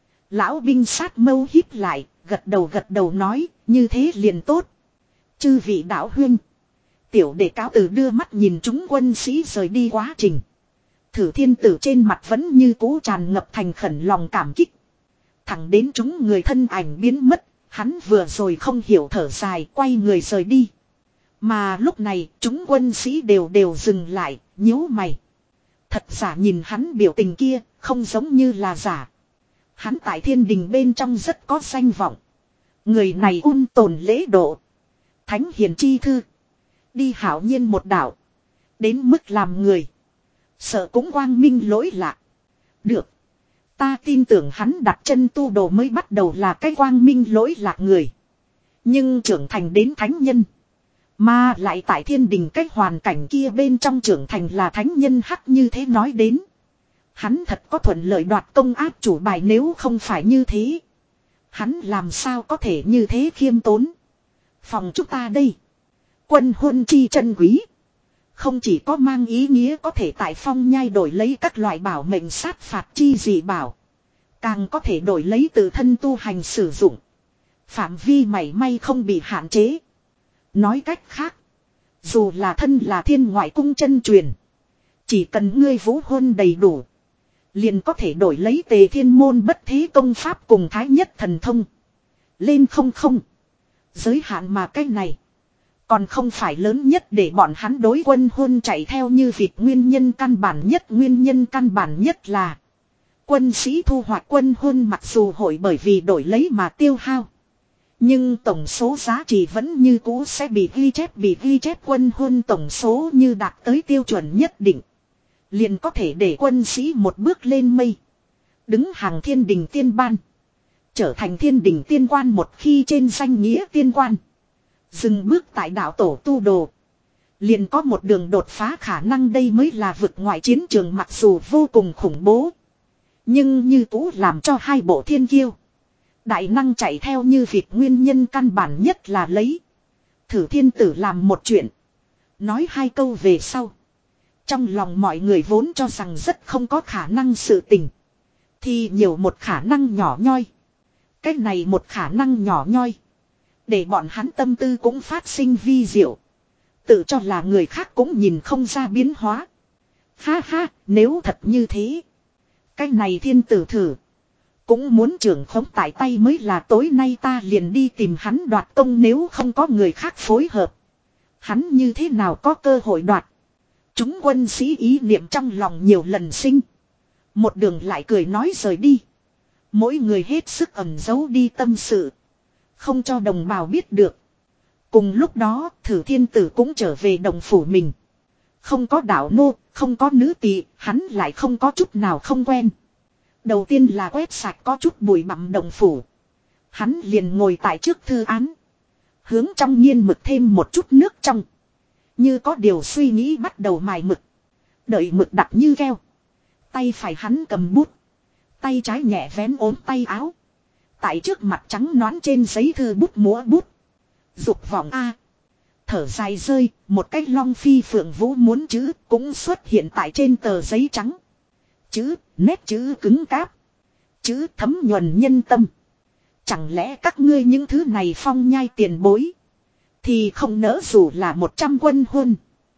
Lão binh sát mâu híp lại, gật đầu gật đầu nói, như thế liền tốt. Chư vị đạo huynh. Tiểu đệ cáo từ đưa mắt nhìn chúng quân sĩ rời đi quá trình. Thử thiên tử trên mặt vẫn như cũ tràn ngập thành khẩn lòng cảm kích. Thẳng đến chúng người thân ảnh biến mất, hắn vừa rồi không hiểu thở dài, quay người rời đi. Mà lúc này, chúng quân sĩ đều đều dừng lại, nhíu mày. Thật giả nhìn hắn biểu tình kia, không giống như là giả. Hắn tại thiên đình bên trong rất có danh vọng. Người này ung tồn lễ độ. Thánh hiền chi thư. Đi hảo nhiên một đạo. Đến mức làm người. Sợ cũng quang minh lỗi lạc. Được. Ta tin tưởng hắn đặt chân tu đồ mới bắt đầu là cái quang minh lỗi lạc người. Nhưng trưởng thành đến thánh nhân. Mà lại tại thiên đình cái hoàn cảnh kia bên trong trưởng thành là thánh nhân hắc như thế nói đến. Hắn thật có thuận lợi đoạt công áp chủ bài, nếu không phải như thế. Hắn làm sao có thể như thế khiêm tốn. Phòng chúng ta đây. Quân huân chi chân quý. Không chỉ có mang ý nghĩa có thể tại phong nhai đổi lấy các loại bảo mệnh sát phạt chi dị bảo. Càng có thể đổi lấy tự thân tu hành sử dụng. Phạm vi mảy may không bị hạn chế. Nói cách khác. Dù là thân là thiên ngoại cung chân truyền. Chỉ cần ngươi vũ huân đầy đủ. Liền có thể đổi lấy tề thiên môn bất thế công pháp cùng thái nhất thần thông. Lên không không. Giới hạn mà cái này. Còn không phải lớn nhất để bọn hắn đối quân huân chạy theo như việc nguyên nhân căn bản nhất. Nguyên nhân căn bản nhất là. Quân sĩ thu hoạch quân huân mặc dù hội bởi vì đổi lấy mà tiêu hao. Nhưng tổng số giá trị vẫn như cũ sẽ bị ghi chép. Bị ghi chép quân huân tổng số như đạt tới tiêu chuẩn nhất định. Liền có thể để quân sĩ một bước lên mây. Đứng hàng thiên đình tiên ban. Trở thành thiên đình tiên quan một khi trên danh nghĩa tiên quan. Dừng bước tại đạo tổ tu đồ. Liền có một đường đột phá khả năng, đây mới là vực ngoại chiến trường mặc dù vô cùng khủng bố. Nhưng như cũ làm cho hai bộ thiên kiêu. Đại năng chạy theo như việc nguyên nhân căn bản nhất là lấy. Thử thiên tử làm một chuyện. Nói hai câu về sau. Trong lòng mọi người vốn cho rằng rất không có khả năng sự tình. Thì nhiều một khả năng nhỏ nhoi. Cái này một khả năng nhỏ nhoi. Để bọn hắn tâm tư cũng phát sinh vi diệu. Tự cho là người khác cũng nhìn không ra biến hóa. Ha ha, nếu thật như thế. Cái này thiên tử thử. Cũng muốn trưởng khống tại tay mới là, tối nay ta liền đi tìm hắn đoạt công, nếu không có người khác phối hợp. Hắn như thế nào có cơ hội đoạt. Chúng quân sĩ ý niệm trong lòng nhiều lần sinh. Một đường lại cười nói rời đi. Mỗi người hết sức ẩn giấu đi tâm sự. Không cho đồng bào biết được. Cùng lúc đó thử thiên tử cũng trở về đồng phủ mình. Không có đạo nô, không có nữ tỳ, hắn lại không có chút nào không quen. Đầu tiên là quét sạch có chút bụi bặm đồng phủ. Hắn liền ngồi tại trước thư án. Hướng trong nghiên mực thêm một chút nước trong. Như có điều suy nghĩ bắt đầu mài mực. Đợi mực đặc như keo. Tay phải hắn cầm bút. Tay trái nhẹ vén ốm tay áo. Tại trước mặt trắng nõn trên giấy thư bút múa bút. Dục vọng a. Thở dài rơi, một cái long phi phượng vũ muốn chữ cũng xuất hiện tại trên tờ giấy trắng. Chữ, nét chữ cứng cáp. Chữ thấm nhuần nhân tâm. Chẳng lẽ các ngươi những thứ này phong nhai tiền bối. Thì không nỡ dù là một trăm quân huân.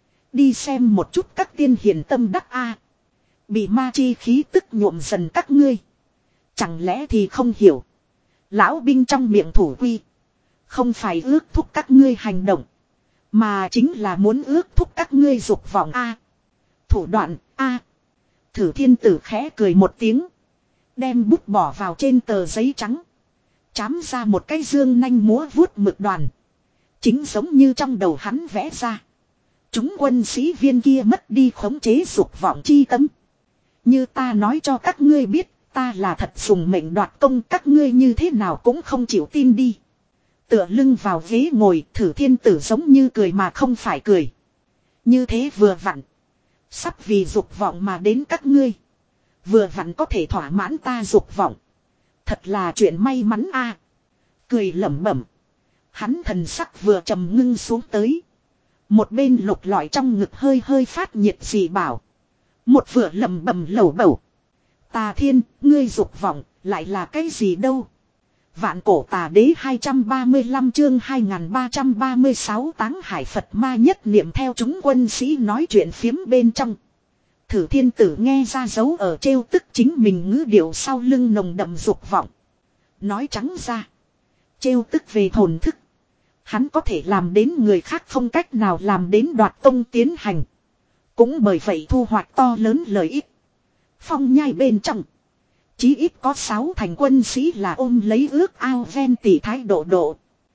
Đi xem một chút các tiên hiền tâm đắc a. Bị ma chi khí tức nhuộm dần các ngươi. Chẳng lẽ thì không hiểu. Lão binh trong miệng thủ quy. Không phải ước thúc các ngươi hành động. Mà chính là muốn ước thúc các ngươi dục vọng a. Thủ đoạn a. Thử thiên tử khẽ cười một tiếng. Đem bút bỏ vào trên tờ giấy trắng. Chám ra một cái dương nanh múa vuốt mực đoàn. Chính giống như trong đầu hắn vẽ ra. Chúng quân sĩ viên kia mất đi khống chế dục vọng chi tâm. Như ta nói cho các ngươi biết, ta là thật dùng mệnh đoạt công, các ngươi như thế nào cũng không chịu tin đi. Tựa lưng vào ghế ngồi, thử thiên tử giống như cười mà không phải cười. Như thế vừa vặn. Sắp vì dục vọng mà đến các ngươi. Vừa vặn có thể thỏa mãn ta dục vọng. Thật là chuyện may mắn a. Cười lẩm bẩm. Hắn thần sắc vừa trầm ngưng xuống tới. Một bên lục lọi trong ngực hơi hơi phát nhiệt dị bảo. Một vừa lầm bầm lầu bầu. Tà Thiên, ngươi dục vọng, lại là cái gì đâu? Vạn cổ tà đế hai trăm ba mươi lăm chương hai nghìn ba trăm ba mươi sáu Táng Hải Phật Ma nhất niệm theo chúng quân sĩ nói chuyện phiếm bên trong. Thử Thiên Tử nghe ra dấu ở trêu tức chính mình ngữ điệu sau lưng nồng đậm dục vọng. Nói trắng ra. Trêu tức về thổn thức. Hắn có thể làm đến người khác không cách nào làm đến đoạt công tiến hành. Cũng bởi vậy thu hoạch to lớn lợi ích. Phong nhai bên trong. Chí ít có sáu thành quân sĩ là ôm lấy ước ao ven tỉ thái độ độ.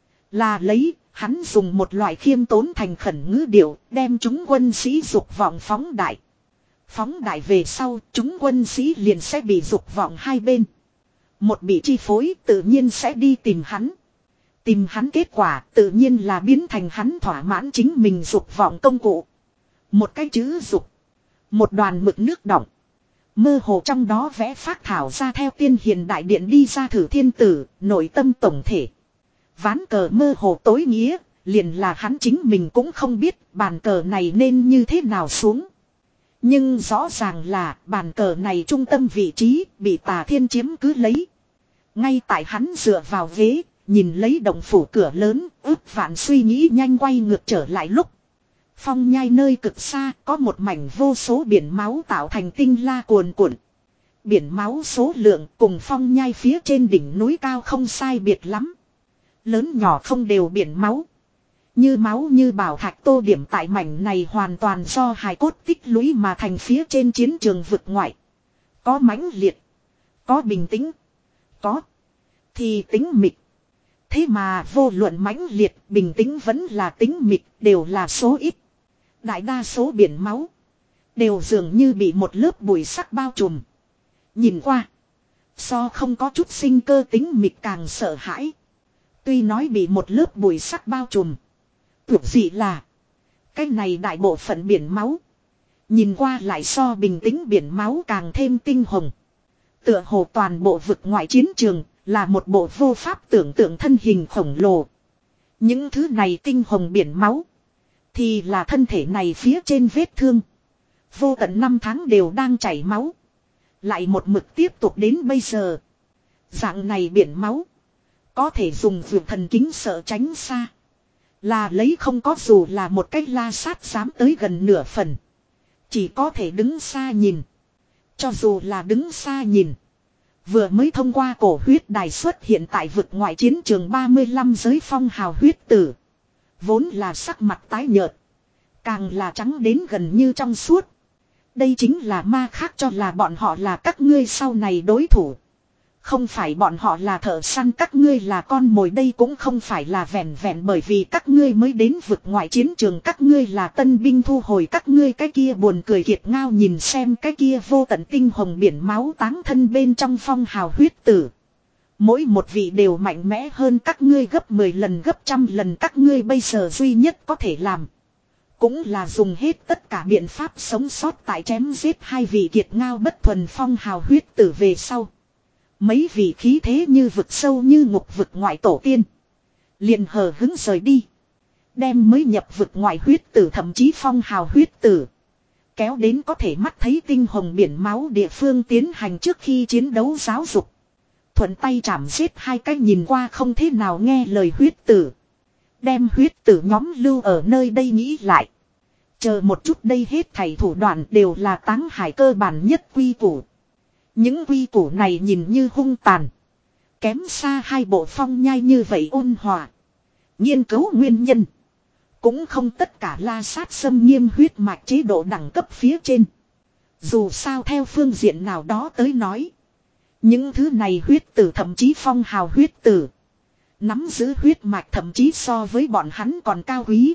Là lấy, hắn dùng một loại khiêm tốn thành khẩn ngữ điệu, đem chúng quân sĩ dục vọng phóng đại. Phóng đại về sau, chúng quân sĩ liền sẽ bị dục vọng hai bên. Một bị chi phối tự nhiên sẽ đi tìm hắn. Tìm hắn kết quả tự nhiên là biến thành hắn thỏa mãn chính mình dục vọng công cụ. Một cái chữ dục. Một đoàn mực nước đọng. Mơ hồ trong đó vẽ phác thảo ra theo tiên hiền đại điện đi ra Thử Thiên Tử, nội tâm tổng thể. Ván cờ mơ hồ tối nghĩa, liền là hắn chính mình cũng không biết bàn cờ này nên như thế nào xuống. Nhưng rõ ràng là bàn cờ này trung tâm vị trí bị Tà Thiên chiếm cứ lấy. Ngay tại hắn dựa vào ghế, nhìn lấy động phủ cửa lớn, ước vạn suy nghĩ nhanh quay ngược trở lại lúc. Phong nhai nơi cực xa có một mảnh vô số biển máu tạo thành tinh la cuồn cuộn. Biển máu số lượng cùng phong nhai phía trên đỉnh núi cao không sai biệt lắm. Lớn nhỏ không đều biển máu. Như máu như bảo thạch tô điểm tại mảnh này hoàn toàn do hài cốt tích lũy mà thành phía trên chiến trường vực ngoại. Có mãnh liệt. Có bình tĩnh. Có. Thì tính mịch. Thế mà vô luận mãnh liệt bình tĩnh vẫn là tính mịch đều là số ít. Đại đa số biển máu. Đều dường như bị một lớp bụi sắc bao trùm. Nhìn qua. So không có chút sinh cơ tính mịch càng sợ hãi. Tuy nói bị một lớp bụi sắc bao trùm. Tuyệt dị là. Cái này đại bộ phận biển máu. Nhìn qua lại so bình tĩnh biển máu càng thêm tinh hồng. Tựa hồ toàn bộ vực ngoại chiến trường. Là một bộ vô pháp tưởng tượng thân hình khổng lồ. Những thứ này tinh hồng biển máu. Thì là thân thể này phía trên vết thương. Vô tận năm tháng đều đang chảy máu. Lại một mực tiếp tục đến bây giờ. Dạng này biển máu. Có thể dùng vượt thần kính sợ tránh xa. Là lấy không có dù là một cái la sát dám tới gần nửa phần. Chỉ có thể đứng xa nhìn. Cho dù là đứng xa nhìn. Vừa mới thông qua cổ huyết đài xuất hiện tại vực ngoại chiến trường ba mươi lăm giới phong hào huyết tử. Vốn là sắc mặt tái nhợt. Càng là trắng đến gần như trong suốt. Đây chính là ma khác cho là bọn họ là các ngươi sau này đối thủ. Không phải bọn họ là thợ săn các ngươi là con mồi đây cũng không phải là vẹn vẹn bởi vì các ngươi mới đến vực ngoại chiến trường các ngươi là tân binh thu hồi các ngươi cái kia buồn cười kiệt ngao nhìn xem cái kia vô tận tinh hồng biển máu táng thân bên trong phong hào huyết tử. Mỗi một vị đều mạnh mẽ hơn các ngươi gấp mười lần gấp trăm lần các ngươi bây giờ duy nhất có thể làm. Cũng là dùng hết tất cả biện pháp sống sót tại chém giết hai vị kiệt ngao bất thuần phong hào huyết tử về sau. Mấy vị khí thế như vực sâu như ngục vực ngoại tổ tiên. Liền hờ hứng rời đi. Đem mới nhập vực ngoại huyết tử thậm chí phong hào huyết tử. Kéo đến có thể mắt thấy tinh hồng biển máu địa phương tiến hành trước khi chiến đấu giáo dục. Thuận tay chạm giết hai cái nhìn qua không thế nào nghe lời huyết tử. Đem huyết tử nhóm lưu ở nơi đây nghĩ lại. Chờ một chút đây hết thảy thủ đoạn đều là Táng Hải cơ bản nhất quy củ. Những quy củ này nhìn như hung tàn. Kém xa hai bộ phong nhai như vậy ôn hòa. Nghiên cứu nguyên nhân. Cũng không tất cả la sát xâm nghiêm huyết mạch chế độ đẳng cấp phía trên. Dù sao theo phương diện nào đó tới nói. Những thứ này huyết tử thậm chí phong hào huyết tử. Nắm giữ huyết mạch thậm chí so với bọn hắn còn cao quý.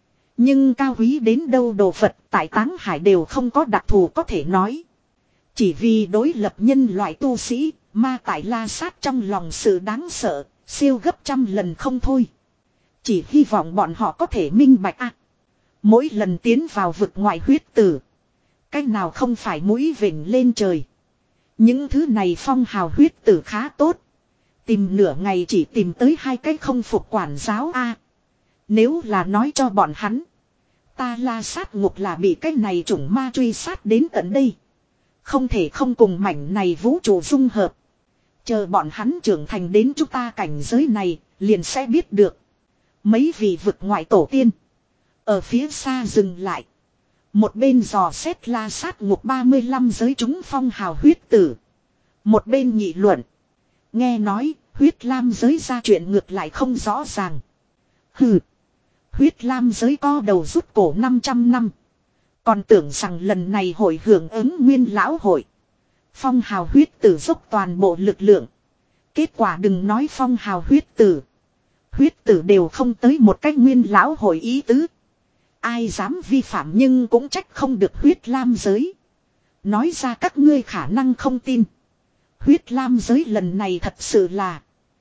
Nhưng cao quý đến đâu đồ vật tại Táng Hải đều không có đặc thù có thể nói. Chỉ vì đối lập nhân loại tu sĩ, ma tại la sát trong lòng sự đáng sợ, siêu gấp trăm lần không thôi. Chỉ hy vọng bọn họ có thể minh bạch à. Mỗi lần tiến vào vực ngoại huyết tử. Cách nào không phải mũi vểnh lên trời. Những thứ này phong hào huyết tử khá tốt. Tìm nửa ngày chỉ tìm tới hai cái không phục quản giáo a. Nếu là nói cho bọn hắn. Ta La Sát Ngục là bị cái này chủng ma truy sát đến tận đây. Không thể không cùng mảnh này vũ trụ dung hợp. Chờ bọn hắn trưởng thành đến chúng ta cảnh giới này, liền sẽ biết được. Mấy vị vực ngoại tổ tiên. Ở phía xa dừng lại. Một bên dò xét La Sát Ngục ba mươi lăm giới chúng phong hào huyết tử. Một bên nghị luận. Nghe nói, huyết lam giới ra chuyện ngược lại không rõ ràng. Hừ. Huyết lam giới co đầu rút cổ năm trăm năm. Còn tưởng rằng lần này hội hưởng ứng nguyên lão hội. Phong hào huyết tử dốc toàn bộ lực lượng. Kết quả đừng nói phong hào huyết tử. Huyết tử đều không tới một cách nguyên lão hội ý tứ. Ai dám vi phạm nhưng cũng trách không được huyết lam giới. Nói ra các ngươi khả năng không tin. Huyết lam giới lần này thật sự là.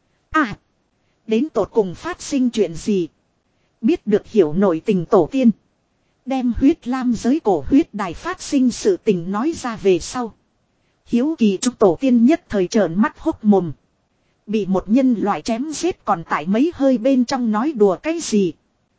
À. Đến tột cùng phát sinh chuyện gì. Biết được hiểu nội tình tổ tiên. Đem huyết lam giới cổ huyết đài phát sinh sự tình nói ra về sau. Hiếu kỳ trúc tổ tiên nhất thời trợn mắt hốc mồm. Bị một nhân loại chém giết còn tại mấy hơi bên trong nói đùa cái gì.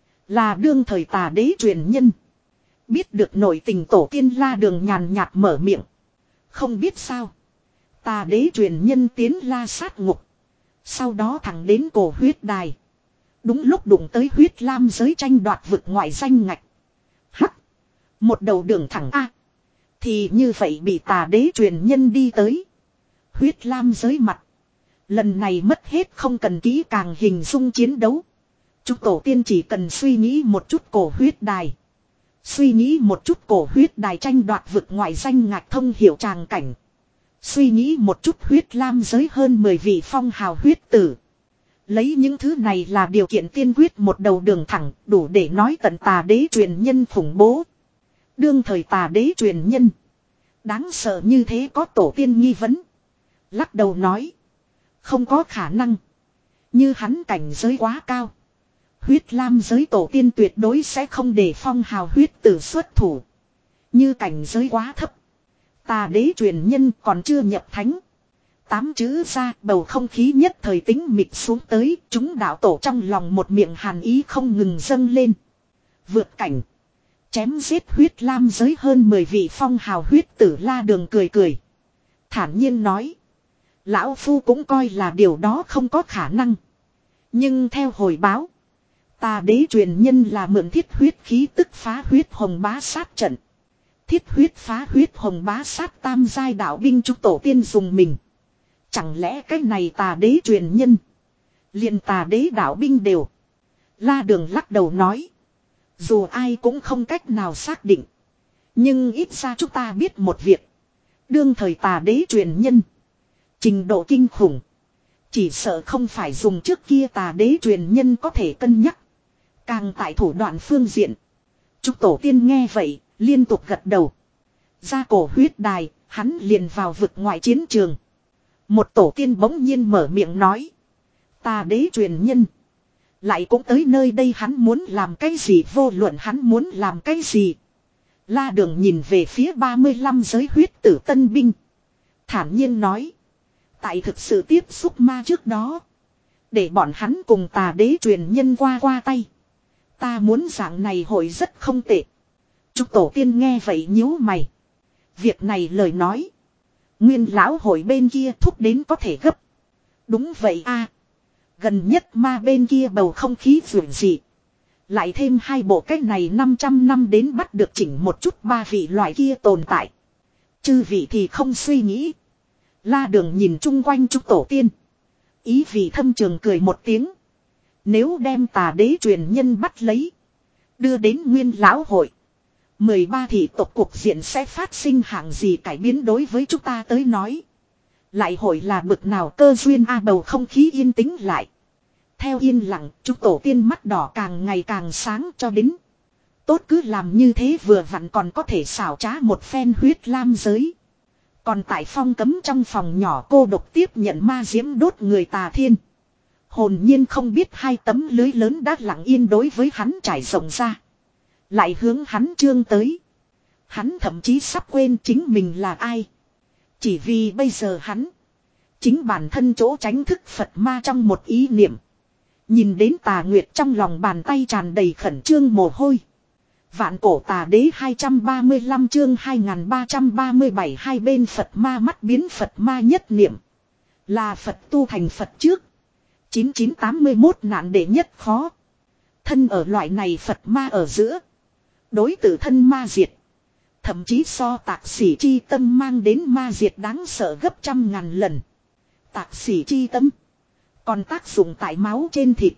Là đương thời tà đế truyền nhân. Biết được nội tình tổ tiên La Đường nhàn nhạt mở miệng. Không biết sao. Tà đế truyền nhân tiến La Sát Ngục. Sau đó thẳng đến cổ huyết đài. Đúng lúc đụng tới huyết lam giới tranh đoạt vực ngoại danh ngạch. Hắc. Một đầu đường thẳng A. Thì như vậy bị tà đế truyền nhân đi tới. Huyết lam giới mặt. Lần này mất hết không cần kỹ càng hình dung chiến đấu. Chúng tổ tiên chỉ cần suy nghĩ một chút cổ huyết đài. Suy nghĩ một chút cổ huyết đài tranh đoạt vực ngoại danh ngạch thông hiểu tràng cảnh. Suy nghĩ một chút huyết lam giới hơn mười vị phong hào huyết tử. Lấy những thứ này là điều kiện tiên quyết một đầu đường thẳng đủ để nói tận tà đế truyền nhân khủng bố. Đương thời tà đế truyền nhân. Đáng sợ như thế có tổ tiên nghi vấn. Lắc đầu nói. Không có khả năng. Như hắn cảnh giới quá cao. Huyết lam giới tổ tiên tuyệt đối sẽ không để phong hào huyết tử xuất thủ. Như cảnh giới quá thấp. Tà đế truyền nhân còn chưa nhập thánh. Tám chữ ra bầu không khí nhất thời tính mịt xuống tới. Chúng đạo tổ trong lòng một miệng hàn ý không ngừng dâng lên. Vượt cảnh. Chém giết huyết lam giới hơn mười vị phong hào huyết tử La Đường cười cười. Thản nhiên nói. Lão Phu cũng coi là điều đó không có khả năng. Nhưng theo hồi báo. Tà đế truyền nhân là mượn thiết huyết khí tức phá huyết hồng bá sát trận. Thiết huyết phá huyết hồng bá sát tam giai đạo binh chúng tổ tiên dùng mình. Chẳng lẽ cái này tà đế truyền nhân. Liền tà đế đạo binh đều. La Đường lắc đầu nói. Dù ai cũng không cách nào xác định. Nhưng ít ra chúng ta biết một việc. Đương thời tà đế truyền nhân. Trình độ kinh khủng. Chỉ sợ không phải dùng trước kia tà đế truyền nhân có thể cân nhắc. Càng tại thủ đoạn phương diện. Chúng tổ tiên nghe vậy, liên tục gật đầu. Ra cổ huyết đài, hắn liền vào vực ngoại chiến trường. Một tổ tiên bỗng nhiên mở miệng nói. Tà đế truyền nhân. Lại cũng tới nơi đây hắn muốn làm cái gì vô luận hắn muốn làm cái gì. La Đường nhìn về phía ba mươi lăm giới huyết tử tân binh. Thản nhiên nói. Tại thực sự tiếp xúc ma trước đó. Để bọn hắn cùng tà đế truyền nhân qua qua tay. Ta muốn dạng này hội rất không tệ. Trúc tổ tiên nghe vậy nhíu mày. Việc này lời nói. Nguyên lão hội bên kia thúc đến có thể gấp. Đúng vậy a. Gần nhất ma bên kia bầu không khí vượng dị. Lại thêm hai bộ cách này năm trăm năm đến bắt được chỉnh một chút ba vị loại kia tồn tại. Chư vị thì không suy nghĩ. La Đường nhìn chung quanh Trúc tổ tiên. Ý vị thâm trường cười một tiếng. Nếu đem tà đế truyền nhân bắt lấy. Đưa đến nguyên lão hội. mười ba thị tộc cục diện sẽ phát sinh hạng gì cải biến đối với chúng ta tới nói. Lại hội là bực nào cơ duyên a bầu không khí yên tĩnh lại. Theo yên lặng, Trúc tổ tiên mắt đỏ càng ngày càng sáng cho đến. Tốt cứ làm như thế vừa vặn còn có thể xảo trá một phen huyết lam giới. Còn tại phong cấm trong phòng nhỏ cô độc tiếp nhận ma diễm đốt người tà thiên. Hồn nhiên không biết hai tấm lưới lớn đã lặng yên đối với hắn trải rộng ra. Lại hướng hắn trương tới. Hắn thậm chí sắp quên chính mình là ai. Chỉ vì bây giờ hắn. Chính bản thân chỗ tránh thức Phật ma trong một ý niệm. Nhìn đến tà nguyệt trong lòng bàn tay tràn đầy khẩn trương mồ hôi. Vạn cổ tà đế hai trăm ba mươi lăm chương hai nghìn ba trăm ba mươi bảy hai bên Phật ma mắt biến Phật ma nhất niệm. Là Phật tu thành Phật trước. chín chín tám mươi mốt nạn đệ nhất khó. Thân ở loại này Phật ma ở giữa. Đối tử thân ma diệt. Thậm chí so tạc xỉ chi tâm mang đến ma diệt đáng sợ gấp trăm ngàn lần. Tạc xỉ chi tâm. Còn tác dụng tại máu trên thịt.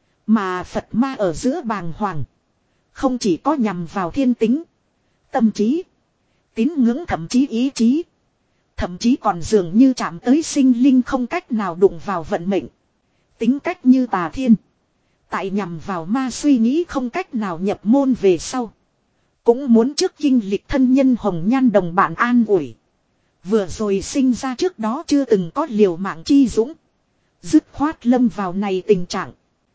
Mà Phật ma ở giữa bàng hoàng. Không chỉ có nhằm vào thiên tính. Tâm trí. Tín ngưỡng thậm chí ý chí. Thậm chí còn dường như chạm tới sinh linh không cách nào đụng vào vận mệnh. Tính cách như tà thiên. Tại nhằm vào ma suy nghĩ không cách nào nhập môn về sau. Cũng muốn trước kinh lịch thân nhân hồng nhan đồng bạn an ủi. Vừa rồi sinh ra trước đó chưa từng có liều mạng chi dũng. Dứt khoát lâm vào này tình trạng.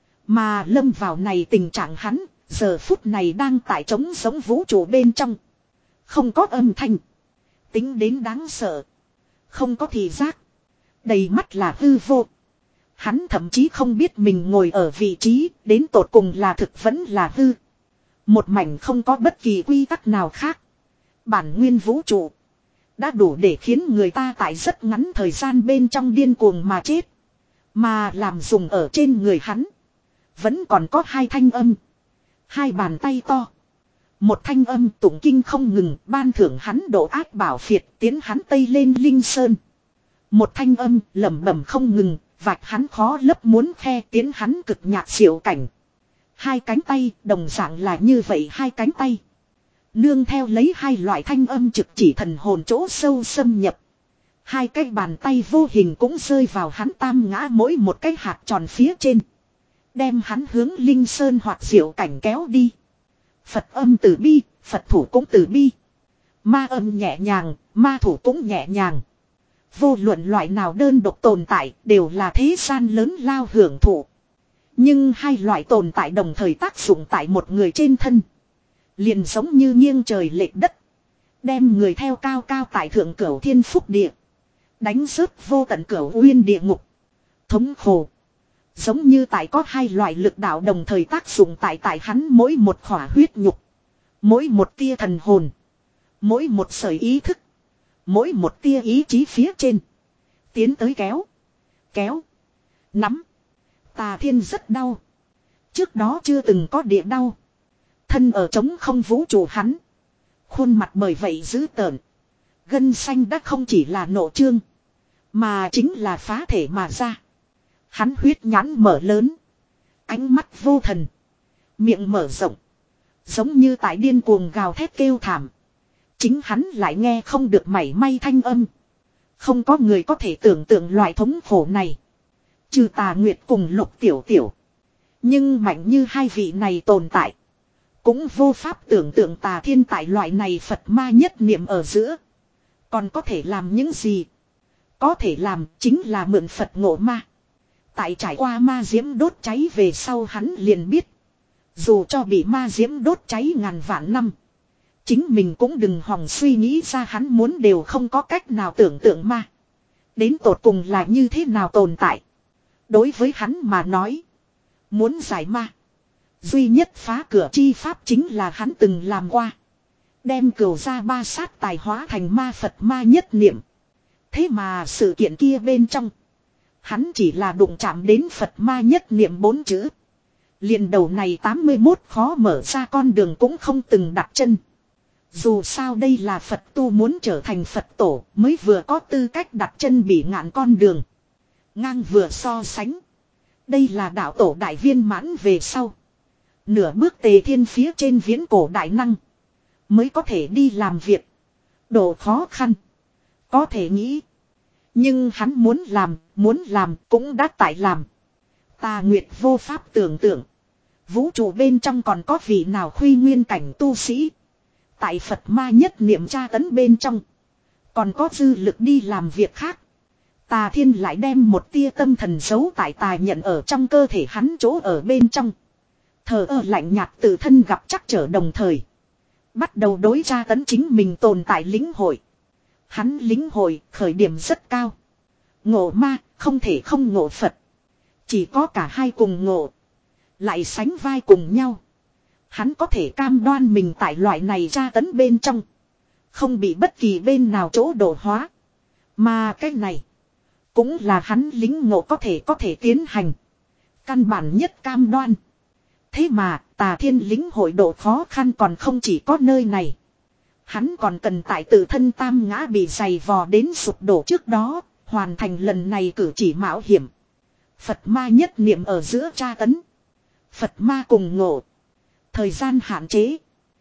Mà lâm vào này tình trạng hắn. Giờ phút này đang tại trống sống vũ trụ bên trong. Không có âm thanh. Tính đến đáng sợ. Không có thị giác. Đầy mắt là hư vô. Hắn thậm chí không biết mình ngồi ở vị trí. Đến tột cùng là thực vẫn là hư. Một mảnh không có bất kỳ quy tắc nào khác. Bản nguyên vũ trụ. Đã đủ để khiến người ta tại rất ngắn thời gian bên trong điên cuồng mà chết. Mà làm dùng ở trên người hắn. Vẫn còn có hai thanh âm. Hai bàn tay to. Một thanh âm tụng kinh không ngừng ban thưởng hắn độ ác bảo phiệt tiến hắn tây lên linh sơn. Một thanh âm lẩm bẩm không ngừng vạch hắn khó lấp muốn khe tiến hắn cực nhạc diệu cảnh. Hai cánh tay đồng dạng là như vậy hai cánh tay. Nương theo lấy hai loại thanh âm trực chỉ thần hồn chỗ sâu xâm nhập. Hai cái bàn tay vô hình cũng rơi vào hắn tam ngã mỗi một cái hạt tròn phía trên. Đem hắn hướng linh sơn hoặc diệu cảnh kéo đi. Phật âm từ bi, Phật thủ cũng từ bi. Ma âm nhẹ nhàng, ma thủ cũng nhẹ nhàng. Vô luận loại nào đơn độc tồn tại đều là thế gian lớn lao hưởng thụ. Nhưng hai loại tồn tại đồng thời tác dụng tại một người trên thân. Liền giống như nghiêng trời lệch đất. Đem người theo cao cao tại thượng cửu thiên phúc địa. Đánh rớt vô tận cửu uyên địa ngục. Thống khổ. Giống như tại có hai loại lực đạo đồng thời tác dụng tại tại hắn mỗi một khỏa huyết nhục. Mỗi một tia thần hồn. Mỗi một sợi ý thức. Mỗi một tia ý chí phía trên. Tiến tới kéo. Kéo. Nắm. Tà thiên rất đau. Trước đó chưa từng có địa đau. Thân ở trống không vũ trụ hắn. Khuôn mặt bởi vậy dữ tợn. Gân xanh đã không chỉ là nộ trương. Mà chính là phá thể mà ra. Hắn huyết nhãn mở lớn. Ánh mắt vô thần. Miệng mở rộng. Giống như tại điên cuồng gào thét kêu thảm. Chính hắn lại nghe không được mảy may thanh âm. Không có người có thể tưởng tượng loại thống khổ này. Trừ Tà Nguyệt cùng Lục Tiểu Tiểu. Nhưng mạnh như hai vị này tồn tại. Cũng vô pháp tưởng tượng Tà Thiên tại loại này Phật ma nhất niệm ở giữa. Còn có thể làm những gì? Có thể làm chính là mượn Phật ngộ ma. Tại trải qua ma diễm đốt cháy về sau hắn liền biết. Dù cho bị ma diễm đốt cháy ngàn vạn năm. Chính mình cũng đừng hòng suy nghĩ ra hắn muốn đều không có cách nào tưởng tượng ma. Đến tột cùng là như thế nào tồn tại. Đối với hắn mà nói. Muốn giải ma. Duy nhất phá cửa chi pháp chính là hắn từng làm qua. Đem cửu gia ba sát tài hóa thành ma Phật ma nhất niệm. Thế mà sự kiện kia bên trong. Hắn chỉ là đụng chạm đến Phật ma nhất niệm bốn chữ. Liền đầu này tám mươi mốt khó mở ra con đường cũng không từng đặt chân. Dù sao đây là Phật tu muốn trở thành Phật tổ mới vừa có tư cách đặt chân bị ngạn con đường. Ngang vừa so sánh. Đây là đạo tổ đại viên mãn về sau. Nửa bước tề thiên phía trên viễn cổ đại năng. Mới có thể đi làm việc. Độ khó khăn. Có thể nghĩ. Nhưng hắn muốn làm, muốn làm cũng đã tại làm. Tà Nguyệt vô pháp tưởng tượng. Vũ trụ bên trong còn có vị nào khuy nguyên cảnh tu sĩ. Tại Phật ma nhất niệm tra tấn bên trong. Còn có dư lực đi làm việc khác. Tà Thiên lại đem một tia tâm thần giấu tại tài nhận ở trong cơ thể hắn chỗ ở bên trong. Thờ ơ lạnh nhạt tự thân gặp chắc trở đồng thời. Bắt đầu đối tra tấn chính mình tồn tại lĩnh hội. Hắn lĩnh hội khởi điểm rất cao. Ngộ ma không thể không ngộ Phật. Chỉ có cả hai cùng ngộ. Lại sánh vai cùng nhau. Hắn có thể cam đoan mình tại loại này tra tấn bên trong. Không bị bất kỳ bên nào chỗ đổ hóa. Mà cái này. Cũng là hắn lính ngộ có thể có thể tiến hành. Căn bản nhất cam đoan. Thế mà Tà Thiên lính hội độ khó khăn còn không chỉ có nơi này. Hắn còn cần tại tự thân tam ngã bị dày vò đến sụp đổ trước đó. Hoàn thành lần này cử chỉ mạo hiểm. Phật ma nhất niệm ở giữa tra tấn. Phật ma cùng ngộ. Thời gian hạn chế.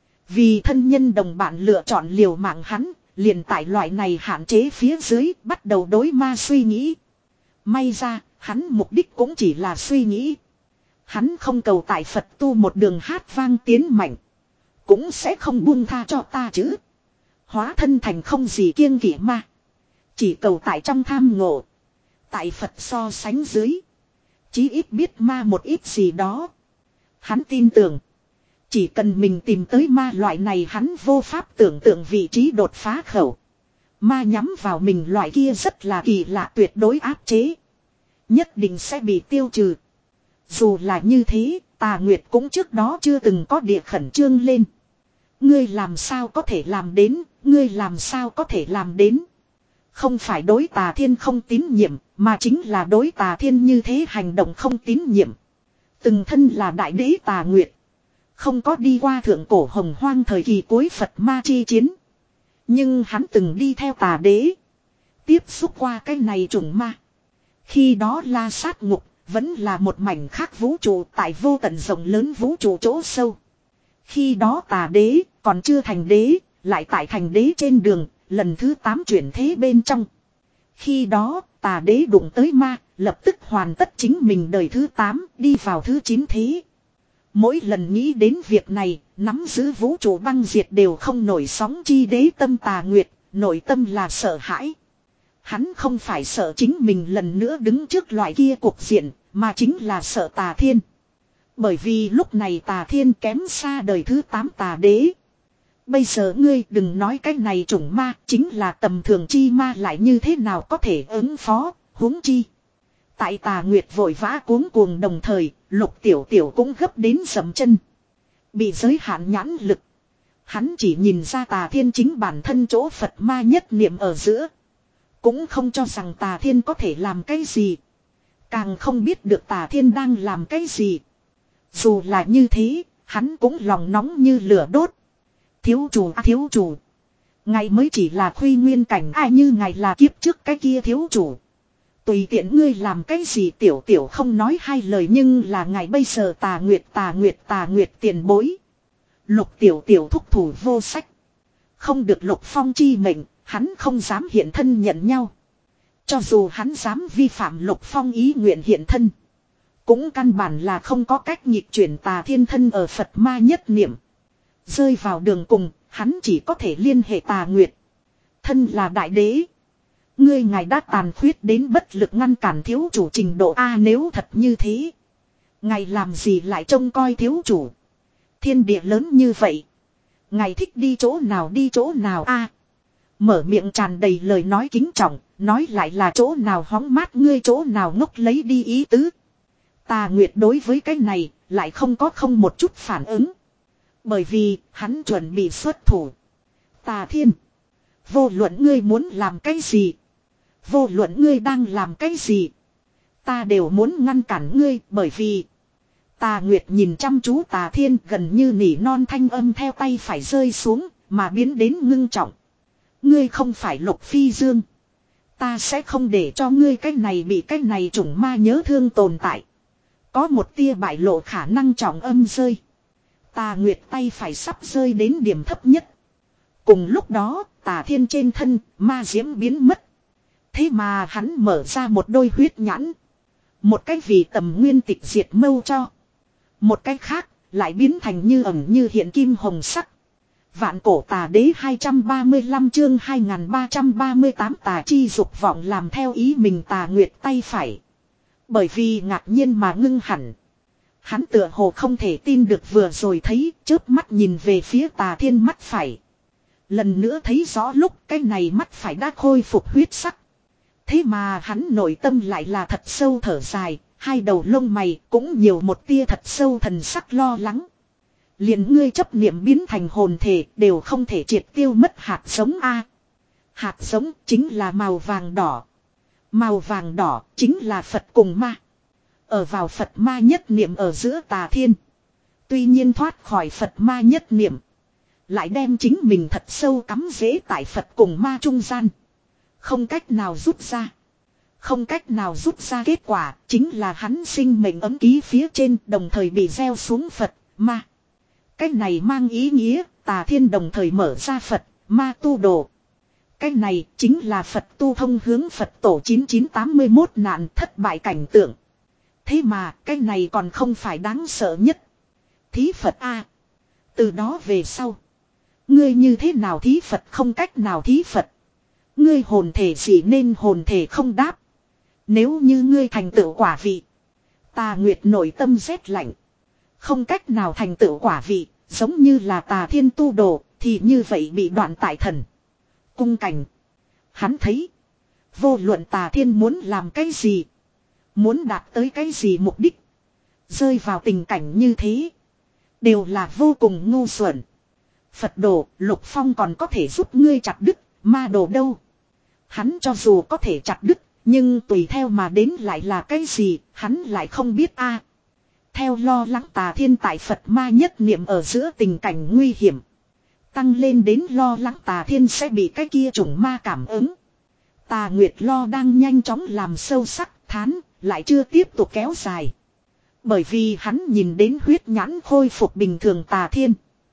Vì thân nhân đồng bạn lựa chọn liều mạng hắn. Liền tại loại này hạn chế phía dưới bắt đầu đối ma suy nghĩ. May ra hắn mục đích cũng chỉ là suy nghĩ. Hắn không cầu tại Phật tu một đường hát vang tiến mạnh. Cũng sẽ không buông tha cho ta chứ. Hóa thân thành không gì kiêng kỵ ma. Chỉ cầu tại trong tham ngộ. Tại Phật so sánh dưới. Chí ít biết ma một ít gì đó. Hắn tin tưởng. Chỉ cần mình tìm tới ma loại này hắn vô pháp tưởng tượng vị trí đột phá khẩu. Ma nhắm vào mình loại kia rất là kỳ lạ tuyệt đối áp chế. Nhất định sẽ bị tiêu trừ. Dù là như thế, Tà Nguyệt cũng trước đó chưa từng có địa khẩn trương lên. Ngươi làm sao có thể làm đến, ngươi làm sao có thể làm đến. Không phải đối Tà Thiên không tín nhiệm, mà chính là đối Tà Thiên như thế hành động không tín nhiệm. Từng thân là đại đế Tà Nguyệt. Không có đi qua thượng cổ hồng hoang thời kỳ cuối Phật ma chi chiến. Nhưng hắn từng đi theo Tà đế. Tiếp xúc qua cái này chủng ma. Khi đó La Sát Ngục vẫn là một mảnh khác vũ trụ tại vô tận rộng lớn vũ trụ chỗ sâu. Khi đó Tà đế còn chưa thành đế, lại tại thành đế trên đường, lần thứ tám chuyển thế bên trong. Khi đó Tà đế đụng tới ma, lập tức hoàn tất chính mình đời thứ tám, đi vào thứ chín thế. Mỗi lần nghĩ đến việc này, nắm giữ vũ trụ băng diệt đều không nổi sóng chi đế tâm Tà Nguyệt, nội tâm là sợ hãi. Hắn không phải sợ chính mình lần nữa đứng trước loại kia cuộc diện, mà chính là sợ Tà Thiên. Bởi vì lúc này Tà Thiên kém xa đời thứ tám Tà đế. Bây giờ ngươi đừng nói cái này chủng ma, chính là tầm thường chi ma lại như thế nào có thể ứng phó, huống chi. Tại Tà Nguyệt vội vã cuống cuồng đồng thời, Lục Tiểu Tiểu cũng gấp đến dậm chân. Bị giới hạn nhãn lực. Hắn chỉ nhìn ra Tà Thiên chính bản thân chỗ Phật ma nhất niệm ở giữa. Cũng không cho rằng Tà Thiên có thể làm cái gì. Càng không biết được Tà Thiên đang làm cái gì. Dù là như thế, hắn cũng lòng nóng như lửa đốt. Thiếu chủ à, thiếu chủ. Ngài mới chỉ là khuy nguyên cảnh ai như ngài là kiếp trước cái kia thiếu chủ. Tùy tiện ngươi làm cái gì tiểu tiểu không nói hai lời nhưng là ngài bây giờ Tà Nguyệt Tà Nguyệt Tà Nguyệt tiền bối. Lục Tiểu Tiểu thúc thủ vô sách. Không được Lục Phong chi mệnh, hắn không dám hiện thân nhận nhau. Cho dù hắn dám vi phạm Lục Phong ý nguyện hiện thân. Cũng căn bản là không có cách nhịp chuyển Tà Thiên thân ở Phật ma nhất niệm. Rơi vào đường cùng, hắn chỉ có thể liên hệ Tà Nguyệt. Thân là đại đế. Ngươi ngài đã tàn khuyết đến bất lực ngăn cản thiếu chủ trình độ A nếu thật như thế. Ngài làm gì lại trông coi thiếu chủ. Thiên địa lớn như vậy. Ngài thích đi chỗ nào đi chỗ nào A. Mở miệng tràn đầy lời nói kính trọng, nói lại là chỗ nào hóng mát ngươi chỗ nào ngốc lấy đi ý tứ. Tà Nguyệt đối với cái này, lại không có không một chút phản ứng. Bởi vì, hắn chuẩn bị xuất thủ. Tà Thiên. Vô luận ngươi muốn làm cái gì. Vô luận ngươi đang làm cái gì. Ta đều muốn ngăn cản ngươi bởi vì. Tà Nguyệt nhìn chăm chú Tà Thiên gần như nỉ non thanh âm theo tay phải rơi xuống, mà biến đến ngưng trọng. Ngươi không phải Lục Phi Dương. Ta sẽ không để cho ngươi cái này bị cái này chủng ma nhớ thương tồn tại. Có một tia bại lộ khả năng trọng âm rơi. Tà Nguyệt tay phải sắp rơi đến điểm thấp nhất. Cùng lúc đó, Tà Thiên trên thân, ma diễm biến mất. Thế mà hắn mở ra một đôi huyết nhãn. Một cái vì tầm nguyên tịch diệt mâu cho. Một cái khác, lại biến thành như ẩn như hiện kim hồng sắc. Vạn cổ Tà đế hai trăm ba mươi lăm chương hai nghìn ba trăm ba mươi tám tà chi dục vọng làm theo ý mình Tà Nguyệt tay phải. Bởi vì ngạc nhiên mà ngưng hẳn. Hắn tựa hồ không thể tin được vừa rồi thấy, chớp mắt nhìn về phía Tà Thiên mắt phải. Lần nữa thấy rõ lúc cái này mắt phải đã khôi phục huyết sắc. Thế mà hắn nội tâm lại là thật sâu thở dài, hai đầu lông mày cũng nhiều một tia thật sâu thần sắc lo lắng. Liền ngươi chấp niệm biến thành hồn thể đều không thể triệt tiêu mất hạt giống A. Hạt giống chính là màu vàng đỏ. Màu vàng đỏ chính là Phật cùng ma. Ở vào Phật ma nhất niệm ở giữa Tà Thiên. Tuy nhiên thoát khỏi Phật ma nhất niệm. Lại đem chính mình thật sâu cắm rễ tại Phật cùng ma trung gian. Không cách nào rút ra. Không cách nào rút ra kết quả chính là hắn sinh mệnh ấm ký phía trên đồng thời bị gieo xuống Phật, ma. Cái này mang ý nghĩa Tà Thiên đồng thời mở ra Phật, ma tu đồ. Cái này chính là Phật tu thông hướng Phật tổ chín chín tám mươi mốt nạn thất bại cảnh tượng. Thế mà cái này còn không phải đáng sợ nhất. Thí Phật A. Từ đó về sau. Ngươi như thế nào thí Phật không cách nào thí Phật. Ngươi hồn thể gì nên hồn thể không đáp. Nếu như ngươi thành tựu quả vị. Tà Nguyệt nội tâm rét lạnh. Không cách nào thành tựu quả vị. Giống như là Tà Thiên tu đồ. Thì như vậy bị đoạn tại thần. Cung cảnh. Hắn thấy. Vô luận Tà Thiên muốn làm cái gì. Muốn đạt tới cái gì mục đích. Rơi vào tình cảnh như thế. Đều là vô cùng ngu xuẩn. Phật đồ Lục Phong còn có thể giúp ngươi chặt đứt. Ma đồ đâu. Hắn cho dù có thể chặt đứt. Nhưng tùy theo mà đến lại là cái gì. Hắn lại không biết a. Theo lo lắng Tà Thiên tại Phật ma nhất niệm ở giữa tình cảnh nguy hiểm. Tăng lên đến lo lắng Tà Thiên sẽ bị cái kia chủng ma cảm ứng. Tà Nguyệt lo đang nhanh chóng làm sâu sắc thán. Lại chưa tiếp tục kéo dài. Bởi vì hắn nhìn đến huyết nhãn khôi phục bình thường Tà Thiên.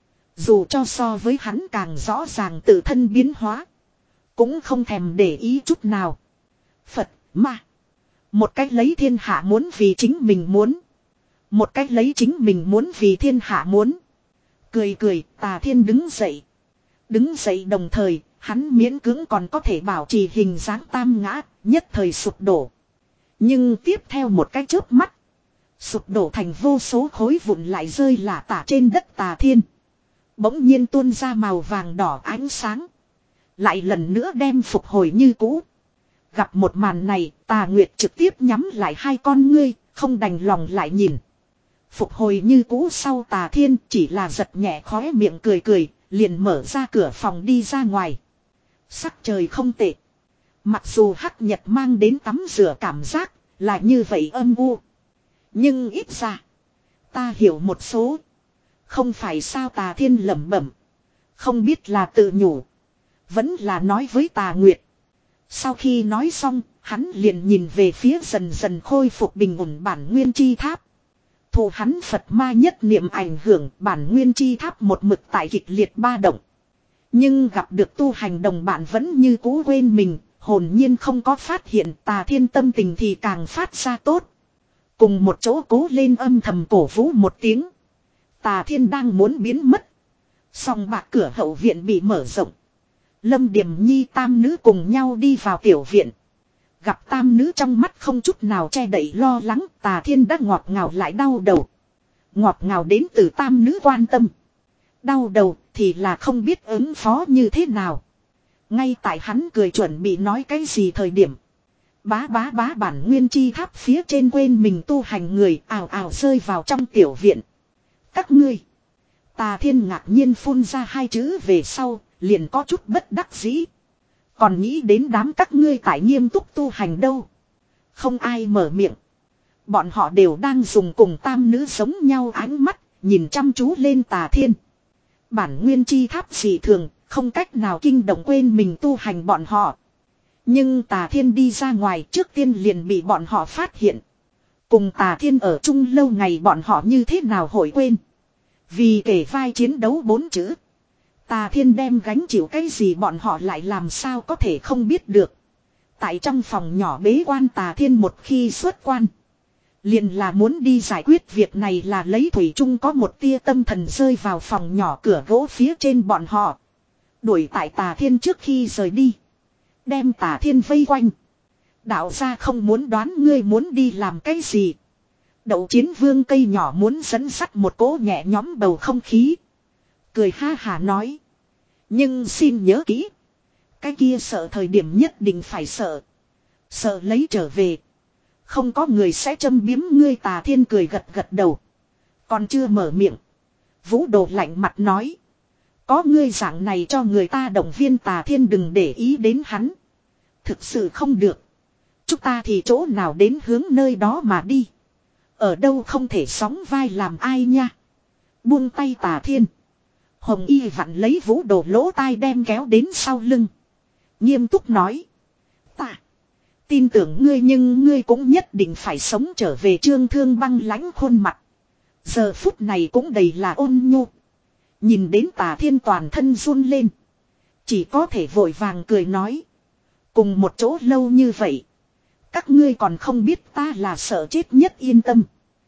Dù cho so với hắn càng rõ ràng tự thân biến hóa. Cũng không thèm để ý chút nào. Phật, ma. Một cách lấy thiên hạ muốn vì chính mình muốn. Một cách lấy chính mình muốn vì thiên hạ muốn. Cười cười, Tà Thiên đứng dậy. Đứng dậy đồng thời, hắn miễn cưỡng còn có thể bảo trì hình dáng tam ngã, nhất thời sụp đổ. Nhưng tiếp theo một cái chớp mắt. Sụp đổ thành vô số khối vụn lại rơi lả tả trên đất Tà Thiên. Bỗng nhiên tuôn ra màu vàng đỏ ánh sáng. Lại lần nữa đem phục hồi như cũ. Gặp một màn này, Tà Nguyệt trực tiếp nhắm lại hai con ngươi, không đành lòng lại nhìn. Phục hồi như cũ sau Tà Thiên chỉ là giật nhẹ khóe miệng cười cười, liền mở ra cửa phòng đi ra ngoài. Sắc trời không tệ. Mặc dù hắc nhật mang đến tắm rửa cảm giác, là như vậy âm u. Nhưng ít ra, ta hiểu một số. Không phải sao Tà Thiên lẩm bẩm. Không biết là tự nhủ. Vẫn là nói với Tà Nguyệt. Sau khi nói xong, hắn liền nhìn về phía dần dần khôi phục bình ổn bản nguyên chi tháp. Thù hắn Phật ma nhất niệm ảnh hưởng bản nguyên chi tháp một mực tại kịch liệt ba động. Nhưng gặp được tu hành đồng bạn vẫn như cũ quên mình, hồn nhiên không có phát hiện Tà Thiên tâm tình thì càng phát ra tốt. Cùng một chỗ cố lên âm thầm cổ vũ một tiếng. Tà Thiên đang muốn biến mất. Song bạc cửa hậu viện bị mở rộng. Lâm Điềm Nhi tam nữ cùng nhau đi vào tiểu viện. Gặp tam nữ trong mắt không chút nào che đậy lo lắng, Tà Thiên đã ngọt ngào lại đau đầu. Ngọt ngào đến từ tam nữ quan tâm. Đau đầu thì là không biết ứng phó như thế nào. Ngay tại hắn cười chuẩn bị nói cái gì thời điểm. Bá bá bá bản nguyên chi tháp phía trên quên mình tu hành người ào ào rơi vào trong tiểu viện. Các ngươi. Tà Thiên ngạc nhiên phun ra hai chữ về sau, liền có chút bất đắc dĩ. Còn nghĩ đến đám các ngươi tại nghiêm túc tu hành đâu. Không ai mở miệng. Bọn họ đều đang dùng cùng tam nữ giống nhau ánh mắt, nhìn chăm chú lên Tà Thiên. Bản nguyên chi tháp dị thường, không cách nào kinh động quên mình tu hành bọn họ. Nhưng Tà Thiên đi ra ngoài trước tiên liền bị bọn họ phát hiện. Cùng Tà Thiên ở chung lâu ngày bọn họ như thế nào hội quên. Vì kể vai chiến đấu bốn chữ. Tà Thiên đem gánh chịu cái gì bọn họ lại làm sao có thể không biết được. Tại trong phòng nhỏ bế quan Tà Thiên một khi xuất quan. Liền là muốn đi giải quyết việc này là lấy thủy chung có một tia tâm thần rơi vào phòng nhỏ cửa gỗ phía trên bọn họ. Đuổi tại Tà Thiên trước khi rời đi. Đem Tà Thiên vây quanh. Đạo gia không muốn đoán ngươi muốn đi làm cái gì. Đậu Chiến Vương cây nhỏ muốn dẫn sắt một cỗ nhẹ nhóm bầu không khí. Cười ha hà nói. Nhưng xin nhớ kỹ. Cái kia sợ thời điểm nhất định phải sợ. Sợ lấy trở về. Không có người sẽ châm biếm ngươi. Tà Thiên cười gật gật đầu. Còn chưa mở miệng. Vũ Đồ lạnh mặt nói. Có ngươi dạng này cho người ta động viên Tà Thiên đừng để ý đến hắn. Thực sự không được. Chúng ta thì chỗ nào đến hướng nơi đó mà đi. Ở đâu không thể sóng vai làm ai nha. Buông tay Tà Thiên. Hồng Y vặn lấy Vũ Đồ lỗ tai đem kéo đến sau lưng. Nghiêm túc nói. Ta tin tưởng ngươi nhưng ngươi cũng nhất định phải sống trở về. Trương Thương băng lãnh khuôn mặt. Giờ phút này cũng đầy là ôn nhu. Nhìn đến Tà Thiên toàn thân run lên. Chỉ có thể vội vàng cười nói. Cùng một chỗ lâu như vậy. Các ngươi còn không biết ta là sợ chết nhất yên tâm.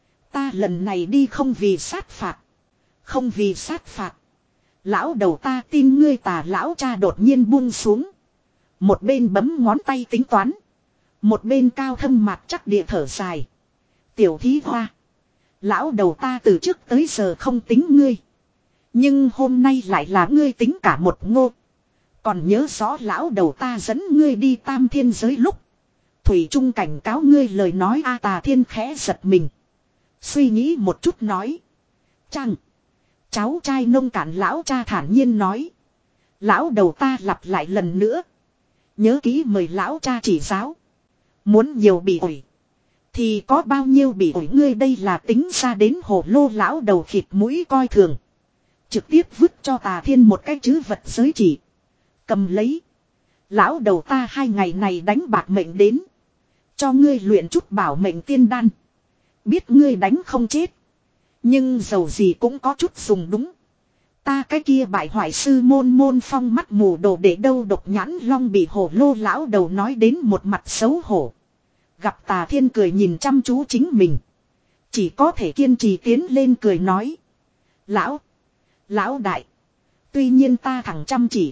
Ta lần này đi không vì sát phạt. Không vì sát phạt. Lão đầu ta tin ngươi. Tà lão cha đột nhiên buông xuống. Một bên bấm ngón tay tính toán. Một bên cao thâm mặt chắc địa thở dài. Tiểu thí hoa. Lão đầu ta từ trước tới giờ không tính ngươi. Nhưng hôm nay lại là ngươi tính cả một ngô. Còn nhớ rõ lão đầu ta dẫn ngươi đi tam thiên giới lúc. Thủy Trung cảnh cáo ngươi lời nói. A Tà Thiên khẽ giật mình. Suy nghĩ một chút nói. Chăng. Cháu trai nông cạn lão cha thản nhiên nói. Lão đầu ta lặp lại lần nữa. Nhớ kỹ mời lão cha chỉ giáo. Muốn nhiều bị ổi. Thì có bao nhiêu bị ổi. Ngươi đây là tính ra đến hồ lô. Lão đầu khịt mũi coi thường. Trực tiếp vứt cho Tà Thiên một cái chữ vật giới chỉ. Cầm lấy. Lão đầu ta hai ngày này đánh bạc mệnh đến. Cho ngươi luyện chút bảo mệnh tiên đan. Biết ngươi đánh không chết. Nhưng dầu gì cũng có chút dùng đúng. Ta cái kia bại hoại sư môn môn phong mắt mù đồ để đâu. Độc nhãn long bị hổ lô lão đầu nói đến một mặt xấu hổ. Gặp Tà Thiên cười nhìn chăm chú chính mình. Chỉ có thể kiên trì tiến lên cười nói. Lão. Lão đại. Tuy nhiên ta thẳng chăm chỉ.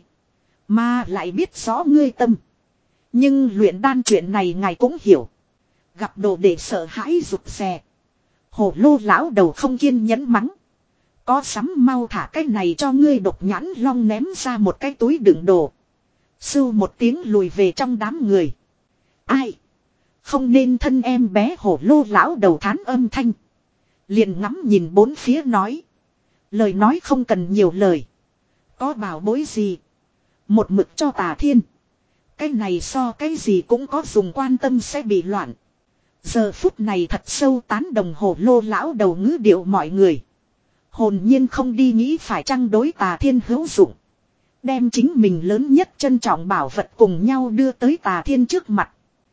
Mà lại biết rõ ngươi tâm. Nhưng luyện đan chuyện này ngài cũng hiểu. Gặp đồ để sợ hãi rụt rè. Hổ lô lão đầu không kiên nhẫn mắng. Có sắm mau thả cái này cho ngươi. Độc nhãn long ném ra một cái túi đựng đồ. Sưu một tiếng lùi về trong đám người. Ai? Không nên thân em bé. Hổ lô lão đầu thán âm thanh. Liền ngắm nhìn bốn phía nói. Lời nói không cần nhiều lời. Có bảo bối gì? Một mực cho Tà Thiên. Cái này so cái gì cũng có dùng quan tâm sẽ bị loạn. Giờ phút này thật sâu tán đồng hổ lô lão đầu ngữ điệu mọi người. Hồn nhiên không đi nghĩ phải chăng đối Tà Thiên hữu dụng. Đem chính mình lớn nhất trân trọng bảo vật cùng nhau đưa tới Tà Thiên trước mặt.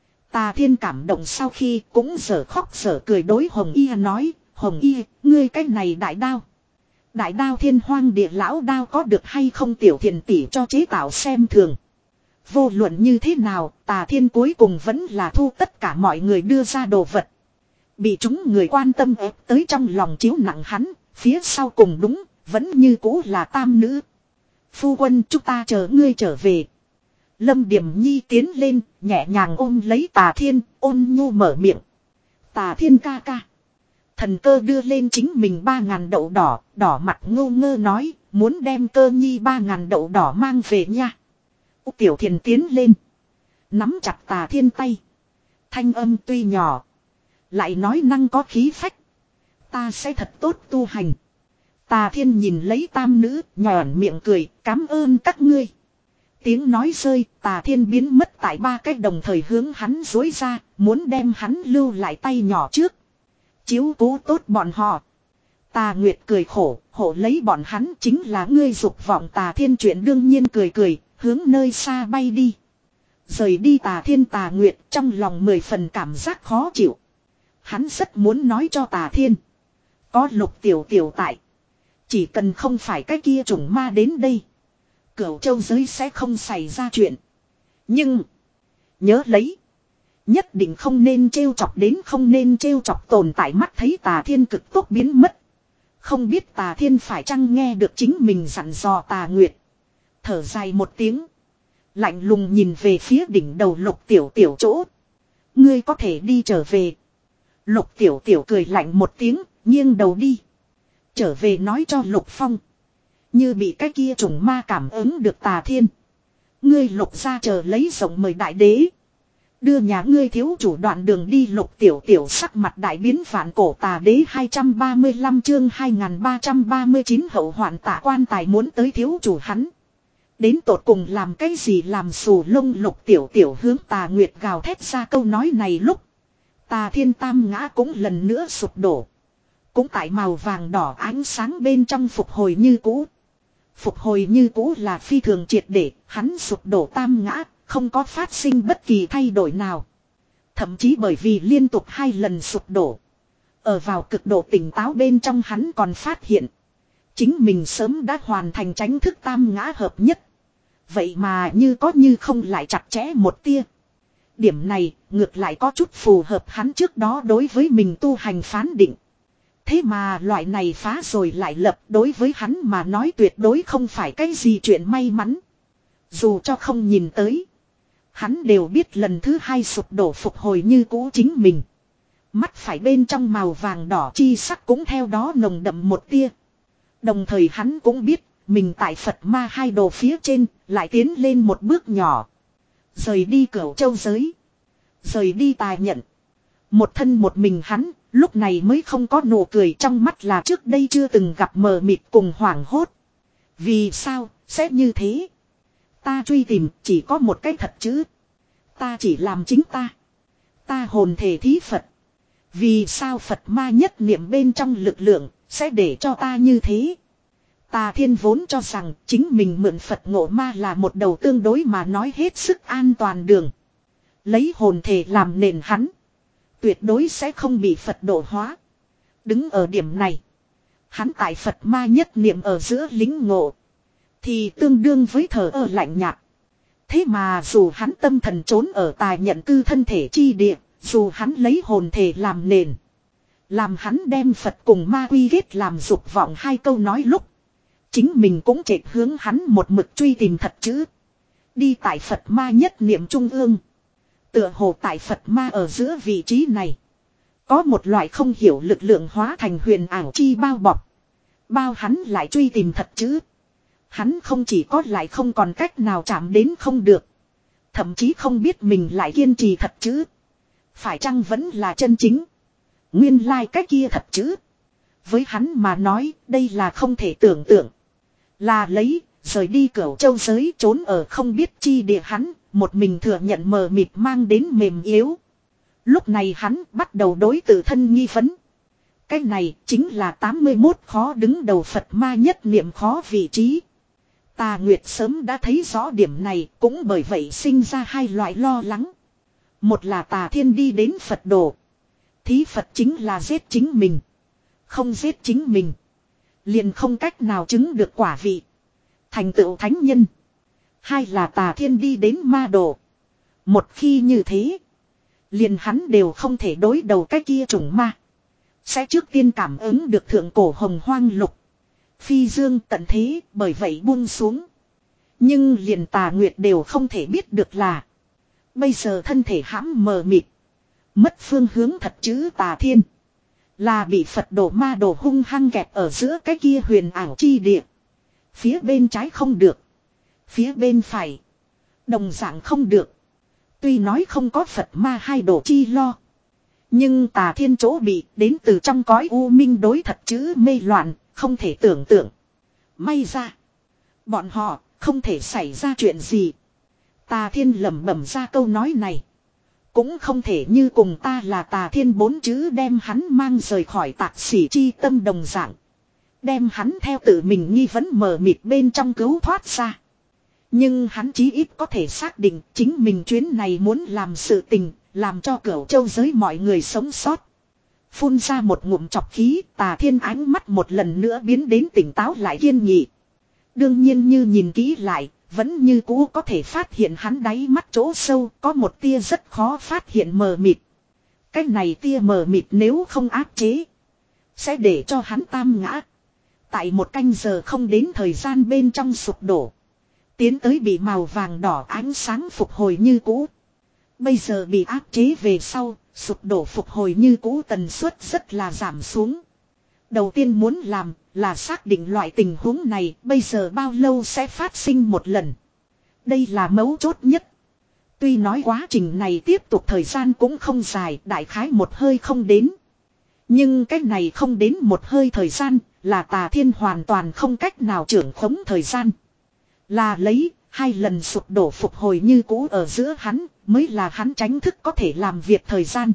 Tà Thiên cảm động sau khi cũng giở khóc giở cười đối Hồng Y nói. Hồng Y, ngươi cái này đại đao. Đại đao Thiên Hoang địa lão đao có được hay không tiểu thiền tỷ cho chế tạo xem thường. Vô luận như thế nào, Tà Thiên cuối cùng vẫn là thu tất cả mọi người đưa ra đồ vật. Bị chúng người quan tâm ép tới trong lòng chiếu nặng hắn, phía sau cùng đúng, vẫn như cũ là tam nữ. Phu quân chúng ta chờ ngươi trở về. Lâm Điềm Nhi tiến lên, nhẹ nhàng ôm lấy Tà Thiên, ôn nhu mở miệng. Tà Thiên ca ca. Thần cơ đưa lên chính mình ba ngàn đậu đỏ, đỏ mặt ngô ngơ nói, muốn đem cơ nhi ba ngàn đậu đỏ mang về nha. Tiểu Thiền tiến lên. Nắm chặt Tà Thiên tay. Thanh âm tuy nhỏ. Lại nói năng có khí phách. Ta sẽ thật tốt tu hành. Tà Thiên nhìn lấy tam nữ, nhòn miệng cười, cảm ơn các ngươi. Tiếng nói rơi, Tà Thiên biến mất tại ba cách đồng thời hướng hắn dối ra, muốn đem hắn lưu lại tay nhỏ trước. Chiếu cố tốt bọn họ. Tà Nguyệt cười khổ, hộ lấy bọn hắn chính là ngươi dục vọng. Tà Thiên chuyện đương nhiên cười cười, hướng nơi xa bay đi. Rời đi Tà Thiên Tà Nguyệt trong lòng mười phần cảm giác khó chịu. Hắn rất muốn nói cho Tà Thiên. Có Lục Tiểu Tiểu tại. Chỉ cần không phải cái kia chủng ma đến đây. Cửu châu giới sẽ không xảy ra chuyện. Nhưng. Nhớ lấy. Nhất định không nên trêu chọc đến không nên trêu chọc tồn tại. Mắt thấy Tà Thiên cực tốc biến mất. Không biết Tà Thiên phải chăng nghe được chính mình dặn dò. Tà Nguyệt thở dài một tiếng. Lạnh lùng nhìn về phía đỉnh đầu Lục Tiểu Tiểu chỗ. Ngươi có thể đi trở về. Lục Tiểu Tiểu cười lạnh một tiếng, nghiêng đầu đi. Trở về nói cho Lục Phong. Như bị cái kia trùng ma cảm ứng được Tà Thiên. Ngươi Lục ra chờ lấy rộng mời đại đế. Đưa nhà ngươi thiếu chủ đoạn đường đi. Lục Tiểu Tiểu sắc mặt đại biến. Vạn cổ tà đế hai trăm ba mươi lăm chương hai nghìn ba trăm ba mươi chín hậu hoạn Tạ Quan Tài muốn tới thiếu chủ hắn. Đến tột cùng làm cái gì làm xù lông. Lục Tiểu Tiểu hướng Tà Nguyệt gào thét ra câu nói này lúc. Tà Thiên Tam Ngã cũng lần nữa sụp đổ. Cũng tại màu vàng đỏ ánh sáng bên trong phục hồi như cũ. Phục hồi như cũ là phi thường triệt để. Hắn sụp đổ tam ngã. Không có phát sinh bất kỳ thay đổi nào. Thậm chí bởi vì liên tục hai lần sụp đổ. Ở vào cực độ tỉnh táo bên trong hắn còn phát hiện. Chính mình sớm đã hoàn thành tránh thức tam ngã hợp nhất. Vậy mà như có như không lại chặt chẽ một tia. Điểm này ngược lại có chút phù hợp hắn trước đó đối với mình tu hành phán định. Thế mà loại này phá rồi lại lập đối với hắn mà nói tuyệt đối không phải cái gì chuyện may mắn. Dù cho không nhìn tới. Hắn đều biết lần thứ hai sụp đổ phục hồi như cũ chính mình. Mắt phải bên trong màu vàng đỏ chi sắc cũng theo đó nồng đậm một tia. Đồng thời hắn cũng biết mình tại Phật ma hai đồ phía trên lại tiến lên một bước nhỏ. Rời đi Cửu Châu giới. Rời đi Tài Nhận. Một thân một mình hắn lúc này mới không có nụ cười trong mắt là trước đây chưa từng gặp mờ mịt cùng hoảng hốt. Vì sao sẽ như thế? Ta truy tìm chỉ có một cái thật chứ. Ta chỉ làm chính ta. Ta hồn thể thí Phật. Vì sao Phật ma nhất niệm bên trong lực lượng sẽ để cho ta như thế? Tà Thiên vốn cho rằng chính mình mượn Phật ngộ ma là một đầu tương đối mà nói hết sức an toàn đường. Lấy hồn thể làm nền hắn. Tuyệt đối sẽ không bị Phật độ hóa. Đứng ở điểm này. Hắn tại Phật ma nhất niệm ở giữa lính ngộ. Thì tương đương với thờ ơ lạnh nhạt. Thế mà dù hắn tâm thần trốn ở Tài Nhận cư thân thể chi địa. Dù hắn lấy hồn thể làm nền. Làm hắn đem Phật cùng ma quy kết làm dục vọng hai câu nói lúc. Chính mình cũng chệch hướng hắn một mực truy tìm thật chứ. Đi tại Phật ma nhất niệm trung ương. Tựa hồ tại Phật ma ở giữa vị trí này. Có một loại không hiểu lực lượng hóa thành huyền ảo chi bao bọc. Bao hắn lại truy tìm thật chứ. Hắn không chỉ có lại không còn cách nào chạm đến không được. Thậm chí không biết mình lại kiên trì thật chứ. Phải chăng vẫn là chân chính. Nguyên lai like cái kia thật chứ. Với hắn mà nói đây là không thể tưởng tượng. Là lấy rời đi Cửu Châu giới trốn ở không biết chi địa hắn. Một mình thừa nhận mờ mịt mang đến mềm yếu. Lúc này hắn bắt đầu đối tự thân nghi vấn. Cái này chính là tám mươi mốt khó đứng đầu Phật ma nhất niệm khó vị trí. Tà Nguyệt sớm đã thấy rõ điểm này cũng bởi vậy sinh ra hai loại lo lắng. Một là Tà Thiên đi đến Phật đồ. Thí Phật chính là giết chính mình. Không giết chính mình. Liền không cách nào chứng được quả vị. Thành tựu thánh nhân. Hai là Tà Thiên đi đến ma đồ. Một khi như thế. Liền hắn đều không thể đối đầu cái kia chủng ma. Sẽ trước tiên cảm ứng được thượng cổ hồng hoang lục. Phi dương tận thế bởi vậy buông xuống. Nhưng liền Tà Nguyệt đều không thể biết được là. Bây giờ thân thể hãm mờ mịt. Mất phương hướng thật chứ Tà Thiên. Là bị Phật đồ ma đồ hung hăng kẹp ở giữa cái kia huyền ảo chi địa. Phía bên trái không được. Phía bên phải. Đồng dạng không được. Tuy nói không có Phật ma hai đồ chi lo. Nhưng Tà Thiên chỗ bị đến từ trong cõi u minh đối thật chứ mê loạn. Không thể tưởng tượng. May ra. Bọn họ không thể xảy ra chuyện gì. Tà Thiên lẩm bẩm ra câu nói này. Cũng không thể như cùng ta là Tà Thiên bốn chữ đem hắn mang rời khỏi tạc xỉ chi tâm đồng dạng. Đem hắn theo tự mình nghi vấn mờ mịt bên trong cứu thoát ra. Nhưng hắn chí ít có thể xác định chính mình chuyến này muốn làm sự tình, làm cho Cửu Châu giới mọi người sống sót. Phun ra một ngụm chọc khí, Tà Thiên ánh mắt một lần nữa biến đến tỉnh táo lại kiên nghị. Đương nhiên như nhìn kỹ lại, vẫn như cũ có thể phát hiện hắn đáy mắt chỗ sâu có một tia rất khó phát hiện mờ mịt. Cái này tia mờ mịt nếu không áp chế, sẽ để cho hắn tam ngã. Tại một canh giờ không đến thời gian bên trong sụp đổ. Tiến tới bị màu vàng đỏ ánh sáng phục hồi như cũ. Bây giờ bị áp chế về sau, sụp đổ phục hồi như cũ tần suất rất là giảm xuống. Đầu tiên muốn làm là xác định loại tình huống này bây giờ bao lâu sẽ phát sinh một lần. Đây là mấu chốt nhất. Tuy nói quá trình này tiếp tục thời gian cũng không dài, đại khái một hơi không đến. Nhưng cái này không đến một hơi thời gian, là Tà Thiên hoàn toàn không cách nào trưởng khống thời gian. Là lấy, hai lần sụp đổ phục hồi như cũ ở giữa hắn, mới là hắn tránh thức có thể làm việc thời gian.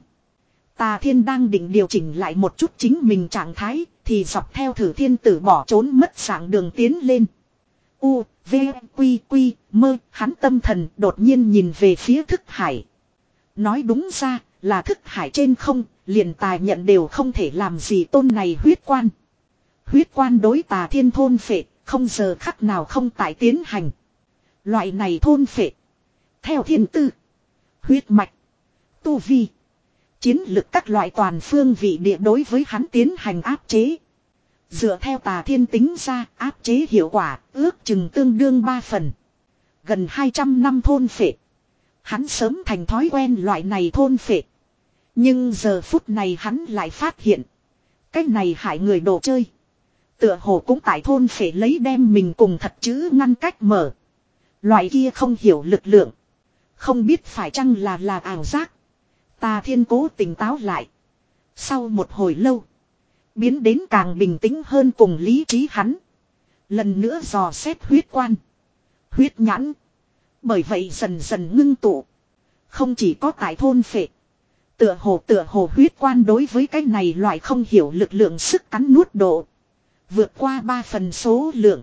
Tà Thiên đang định điều chỉnh lại một chút chính mình trạng thái, thì dọc theo Thử Thiên Tử bỏ trốn mất dạng đường tiến lên. U, V, Quy, Quy, Mơ, hắn tâm thần đột nhiên nhìn về phía thức hải. Nói đúng ra, là thức hải trên không, liền tài nhận đều không thể làm gì tôn này huyết quan. Huyết quan đối Tà Thiên thôn phệ, không giờ khắc nào không tại tiến hành. Loại này thôn phệ. Theo thiên tư, huyết mạch, tu vi, chiến lực các loại toàn phương vị địa đối với hắn tiến hành áp chế. Dựa theo Tà Thiên tính ra, áp chế hiệu quả ước chừng tương đương ba phần. Gần hai trăm năm thôn phệ. Hắn sớm thành thói quen loại này thôn phệ. Nhưng giờ phút này hắn lại phát hiện. Cái này hại người đồ chơi. Tựa hồ cũng tại thôn phệ lấy đem mình cùng thật chữ ngăn cách mở. Loại kia không hiểu lực lượng. Không biết phải chăng là là ảo giác. Tà Thiên cố tỉnh táo lại. Sau một hồi lâu. Biến đến càng bình tĩnh hơn cùng lý trí hắn. Lần nữa dò xét huyết quan. Huyết nhãn. Bởi vậy dần dần ngưng tụ. Không chỉ có tại thôn phệ. Tựa hồ tựa hồ huyết quan đối với cái này loại không hiểu lực lượng sức cắn nuốt độ. Vượt qua ba phần số lượng.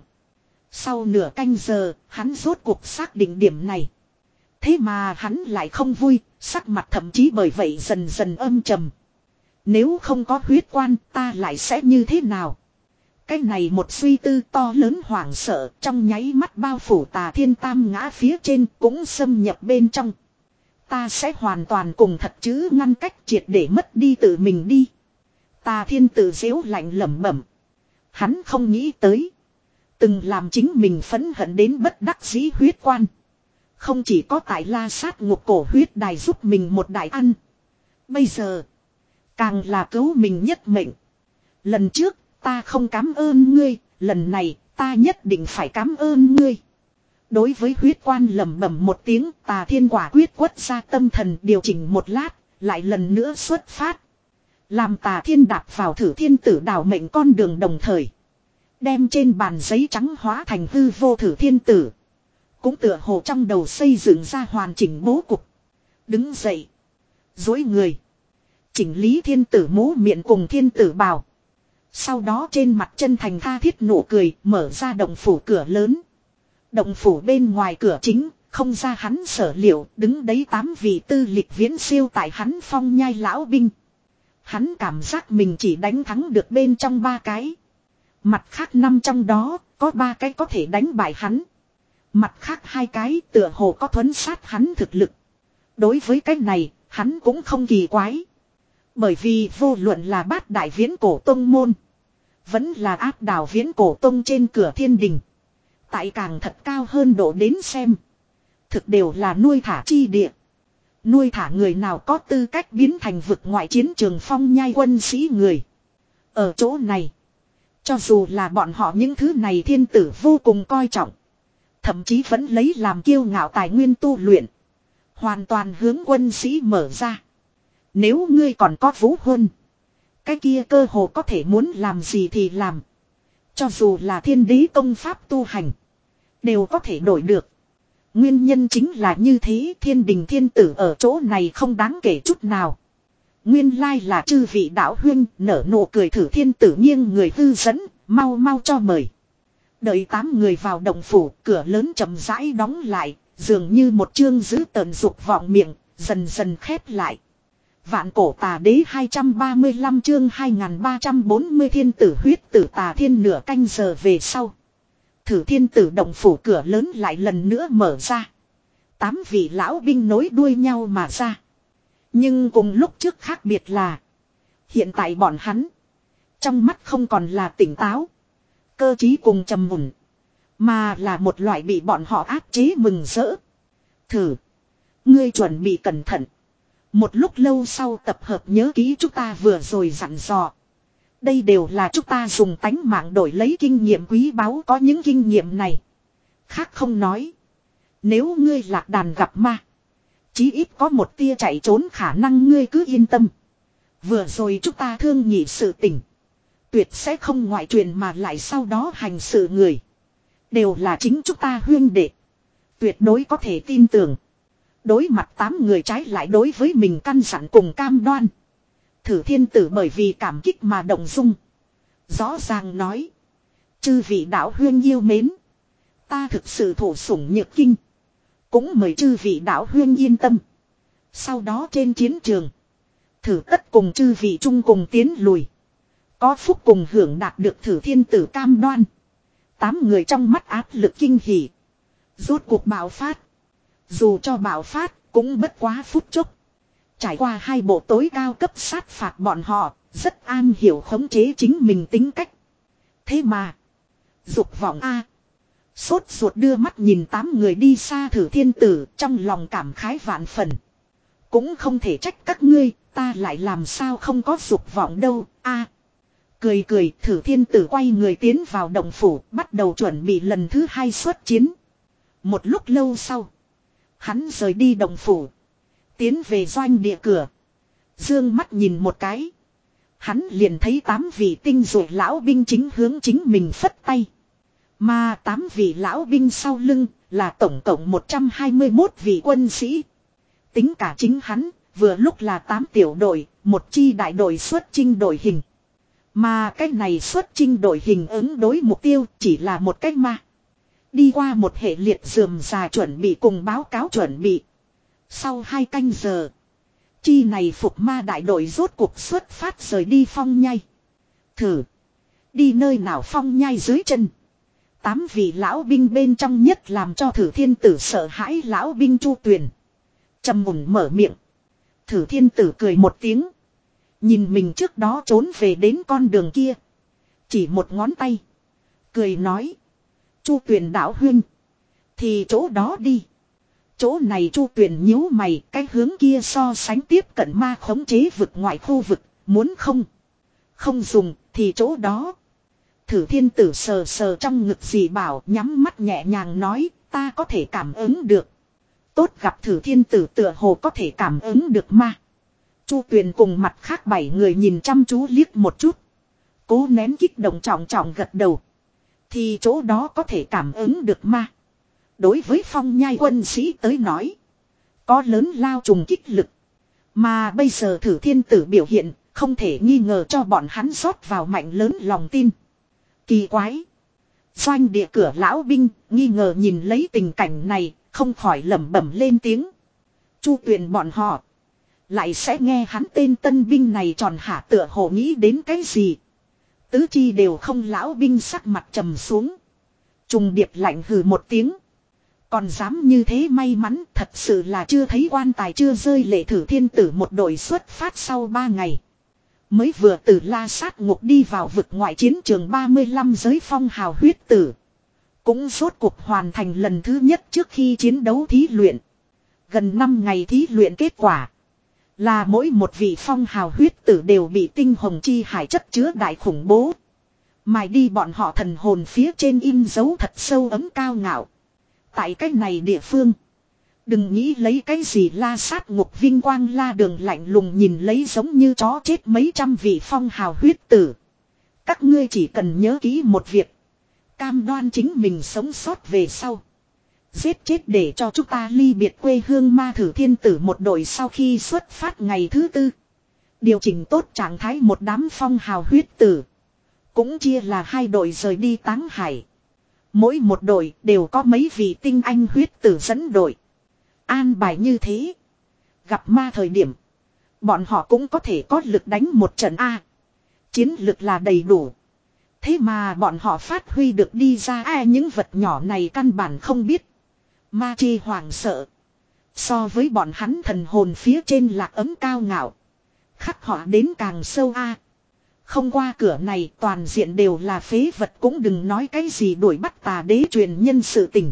Sau nửa canh giờ, hắn rốt cuộc xác định điểm này. Thế mà hắn lại không vui, sắc mặt thậm chí bởi vậy dần dần âm trầm. Nếu không có huyết quan, ta lại sẽ như thế nào? Cái này một suy tư to lớn hoảng sợ, trong nháy mắt bao phủ Tà Thiên tam ngã phía trên cũng xâm nhập bên trong. Ta sẽ hoàn toàn cùng thật chứ ngăn cách triệt để mất đi tự mình đi. Tà Thiên tự giễu lạnh lẩm bẩm. Hắn không nghĩ tới. Từng làm chính mình phẫn hận đến bất đắc dĩ huyết quan. Không chỉ có tại La Sát Ngục Cổ huyết đài giúp mình một đại ăn. Bây giờ. Càng là cứu mình nhất mệnh. Lần trước ta không cảm ơn ngươi. Lần này ta nhất định phải cảm ơn ngươi. Đối với huyết quan lẩm bẩm một tiếng, Tà Thiên quả quyết quất ra tâm thần điều chỉnh một lát. Lại lần nữa xuất phát. Làm Tà Thiên đạp vào Thử Thiên Tử đảo mệnh con đường đồng thời. Đem trên bàn giấy trắng hóa thành hư vô Thử Thiên Tử. Cũng tựa hồ trong đầu xây dựng ra hoàn chỉnh bố cục. Đứng dậy. Dối người. Chỉnh lý thiên tử mũ miệng cùng thiên tử bào. Sau đó trên mặt chân thành tha thiết nụ cười mở ra động phủ cửa lớn. Động phủ bên ngoài cửa chính, không ra hắn sở liệu, đứng đấy tám vị tư lịch viễn siêu tại hắn phong nhai lão binh. Hắn cảm giác mình chỉ đánh thắng được bên trong ba cái. Mặt khác năm trong đó, có ba cái có thể đánh bại hắn. Mặt khác hai cái tựa hồ có thuấn sát hắn thực lực. Đối với cái này, hắn cũng không kỳ quái. Bởi vì vô luận là bát đại viễn cổ tông môn. Vẫn là áp đảo viễn cổ tông trên cửa thiên đình. Tại càng thật cao hơn độ đến xem. Thực đều là nuôi thả chi địa. Nuôi thả người nào có tư cách biến thành vực ngoại chiến trường phong nhai quân sĩ người. Ở chỗ này. Cho dù là bọn họ những thứ này thiên tử vô cùng coi trọng. Thậm chí vẫn lấy làm kiêu ngạo tài nguyên tu luyện. Hoàn toàn hướng quân sĩ mở ra. Nếu ngươi còn có vũ huân. Cái kia cơ hồ có thể muốn làm gì thì làm. Cho dù là thiên đế công pháp tu hành. Đều có thể đổi được. Nguyên nhân chính là như thế, thiên đình thiên tử ở chỗ này không đáng kể chút nào. Nguyên lai là chư vị đạo huyên nở nụ cười Thử Thiên Tử nghiêng người hư dẫn, mau mau cho mời. Đợi tám người vào động phủ, cửa lớn chậm rãi đóng lại, dường như một chương giữ tợn dục vọng miệng, dần dần khép lại. Vạn cổ tà đế hai trăm ba mươi lăm chương hai nghìn ba trăm bốn mươi thiên tử huyết tử Tà Thiên nửa canh giờ về sau. Thử Thiên Tử động phủ cửa lớn lại lần nữa mở ra. Tám vị lão binh nối đuôi nhau mà ra. Nhưng cùng lúc trước khác biệt là. Hiện tại bọn hắn. Trong mắt không còn là tỉnh táo. Cơ trí cùng trầm mùn. Mà là một loại bị bọn họ áp chế mừng rỡ. Thử. Ngươi chuẩn bị cẩn thận. Một lúc lâu sau tập hợp nhớ kỹ chúng ta vừa rồi dặn dò. Đây đều là chúng ta dùng tánh mạng đổi lấy kinh nghiệm quý báu, có những kinh nghiệm này. Khác không nói. Nếu ngươi lạc đàn gặp ma. Chí ít có một tia chạy trốn khả năng, ngươi cứ yên tâm. Vừa rồi chúng ta thương nghị sự tình. Tuyệt sẽ không ngoại truyền mà lại sau đó hành sự người. Đều là chính chúng ta huyên đệ. Tuyệt đối có thể tin tưởng. Đối mặt tám người trái lại đối với mình căn dặn cùng cam đoan. Thử thiên tử bởi vì cảm kích mà động dung. Rõ ràng nói. Chư vị đạo huyên yêu mến. Ta thực sự thổ sủng nhược kinh. Cũng mời chư vị đạo huyên yên tâm. Sau đó trên chiến trường. Thử tất cùng chư vị chung cùng tiến lùi. Có phúc cùng hưởng đạt được thử thiên tử cam đoan. Tám người trong mắt áp lực kinh hỉ. Rốt cuộc bạo phát. Dù cho bạo phát cũng bất quá phút chốc. Trải qua hai bộ tối cao cấp sát phạt bọn họ. Rất an hiểu khống chế chính mình tính cách. Thế mà. Dục vọng a. Sốt ruột đưa mắt nhìn tám người đi xa thử thiên tử. Trong lòng cảm khái vạn phần. Cũng không thể trách các ngươi. Ta lại làm sao không có dục vọng đâu a. Cười cười thử thiên tử quay người tiến vào động phủ. Bắt đầu chuẩn bị lần thứ hai xuất chiến. Một lúc lâu sau. Hắn rời đi động phủ. Tiến về doanh địa cửa. Dương mắt nhìn một cái. Hắn liền thấy tám vị tinh rồi lão binh chính hướng chính mình phất tay. Mà tám vị lão binh sau lưng là tổng cộng một trăm hai mươi mốt vị quân sĩ. Tính cả chính hắn, vừa lúc là tám tiểu đội, một chi đại đội xuất chinh đội hình. Mà cái này xuất chinh đội hình ứng đối mục tiêu chỉ là một cách ma. Đi qua một hệ liệt rườm rà chuẩn bị cùng báo cáo chuẩn bị. Sau hai canh giờ. Chi này phục ma đại đội rốt cuộc xuất phát rời đi Phong Nhai. Thử. Đi nơi nào Phong Nhai dưới chân. Tám vị lão binh bên trong nhất làm cho thử thiên tử sợ hãi lão binh Chu Tuyền. Trầm mùn mở miệng. Thử thiên tử cười một tiếng. Nhìn mình trước đó trốn về đến con đường kia. Chỉ một ngón tay. Cười nói. Chu Tuyền đạo huynh. Thì chỗ đó đi. Chỗ này Chu Tuyền nhíu mày. Cái hướng kia so sánh tiếp cận ma khống chế vực ngoại khu vực. Muốn không. Không dùng thì chỗ đó. Thử thiên tử sờ sờ trong ngực dì bảo. Nhắm mắt nhẹ nhàng nói. Ta có thể cảm ứng được. Tốt gặp thử thiên tử tựa hồ có thể cảm ứng được ma. Chu Tuyền cùng mặt khác bảy người nhìn chăm chú liếc một chút. Cố nén kích động trọng trọng gật đầu. Thì chỗ đó có thể cảm ứng được ma. Đối với Phong Nhai quân sĩ tới nói. Có lớn lao trùng kích lực. Mà bây giờ thử thiên tử biểu hiện. Không thể nghi ngờ cho bọn hắn rót vào mạnh lớn lòng tin. Kỳ quái. Doanh địa cửa lão binh nghi ngờ nhìn lấy tình cảnh này. Không khỏi lẩm bẩm lên tiếng. Chu Tuyền bọn họ. Lại sẽ nghe hắn tên tân binh này tròn hả tựa hồ nghĩ đến cái gì. Tứ chi đều không lão binh sắc mặt trầm xuống. Trùng điệp lạnh hừ một tiếng. Còn dám như thế may mắn thật sự là chưa thấy quan tài chưa rơi lệ thử thiên tử một đội xuất phát sau ba ngày. Mới vừa từ La Sát Ngục đi vào vực ngoại chiến trường ba mươi lăm giới phong hào huyết tử. Cũng rốt cuộc hoàn thành lần thứ nhất trước khi chiến đấu thí luyện. Gần năm ngày thí luyện kết quả. Là mỗi một vị phong hào huyết tử đều bị tinh hồng chi hải chất chứa đại khủng bố. Mài đi bọn họ thần hồn phía trên in dấu thật sâu ấm cao ngạo. Tại cái này địa phương. Đừng nghĩ lấy cái gì La Sát Ngục vinh quang la đường lạnh lùng nhìn lấy giống như chó chết mấy trăm vị phong hào huyết tử. Các ngươi chỉ cần nhớ kỹ một việc. Cam đoan chính mình sống sót về sau. Giết chết để cho chúng ta ly biệt quê hương ma thử thiên tử một đội sau khi xuất phát ngày thứ tư. Điều chỉnh tốt trạng thái một đám phong hào huyết tử. Cũng chia là hai đội rời đi Táng Hải. Mỗi một đội đều có mấy vị tinh anh huyết tử dẫn đội. An bài như thế. Gặp ma thời điểm. Bọn họ cũng có thể có lực đánh một trận A. Chiến lực là đầy đủ. Thế mà bọn họ phát huy được đi ra A những vật nhỏ này căn bản không biết. Ma chi hoàng sợ. So với bọn hắn thần hồn phía trên lạc ấm cao ngạo. Khắc họ đến càng sâu A. Không qua cửa này toàn diện đều là phế vật cũng đừng nói cái gì đuổi bắt tà đế truyền nhân sự tình.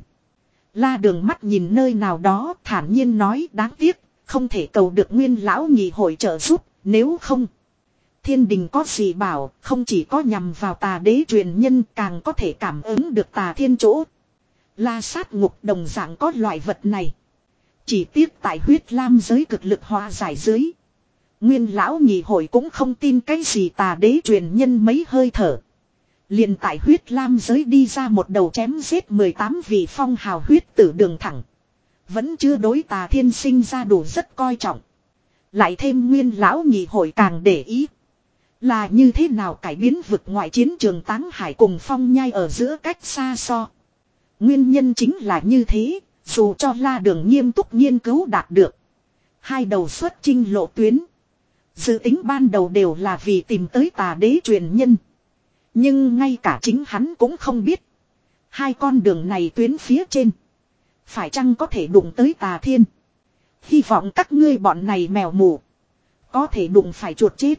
La Đường mắt nhìn nơi nào đó thản nhiên nói đáng tiếc. Không thể cầu được nguyên lão nhị hội trợ giúp nếu không. Thiên đình có gì bảo không chỉ có nhằm vào tà đế truyền nhân càng có thể cảm ứng được tà thiên chỗ. La Sát Ngục đồng dạng có loại vật này. Chỉ tiếc tại huyết lam giới cực lực hóa giải dưới. Nguyên lão nhị hội cũng không tin cái gì tà đế truyền nhân mấy hơi thở. Liền tại huyết lam giới đi ra một đầu chém giết mười tám vị phong hào huyết tử đường thẳng. Vẫn chưa đối tà thiên sinh ra đủ rất coi trọng. Lại thêm nguyên lão nhị hội càng để ý. Là như thế nào cải biến vực ngoại chiến trường Táng Hải cùng Phong Nhai ở giữa cách xa so. Nguyên nhân chính là như thế, dù cho La Đường nghiêm túc nghiên cứu đạt được. Hai đầu xuất chinh lộ tuyến. Dự tính ban đầu đều là vì tìm tới tà đế truyền nhân. Nhưng ngay cả chính hắn cũng không biết. Hai con đường này tuyến phía trên. Phải chăng có thể đụng tới tà thiên. Hy vọng các ngươi bọn này mèo mù. Có thể đụng phải chuột chết.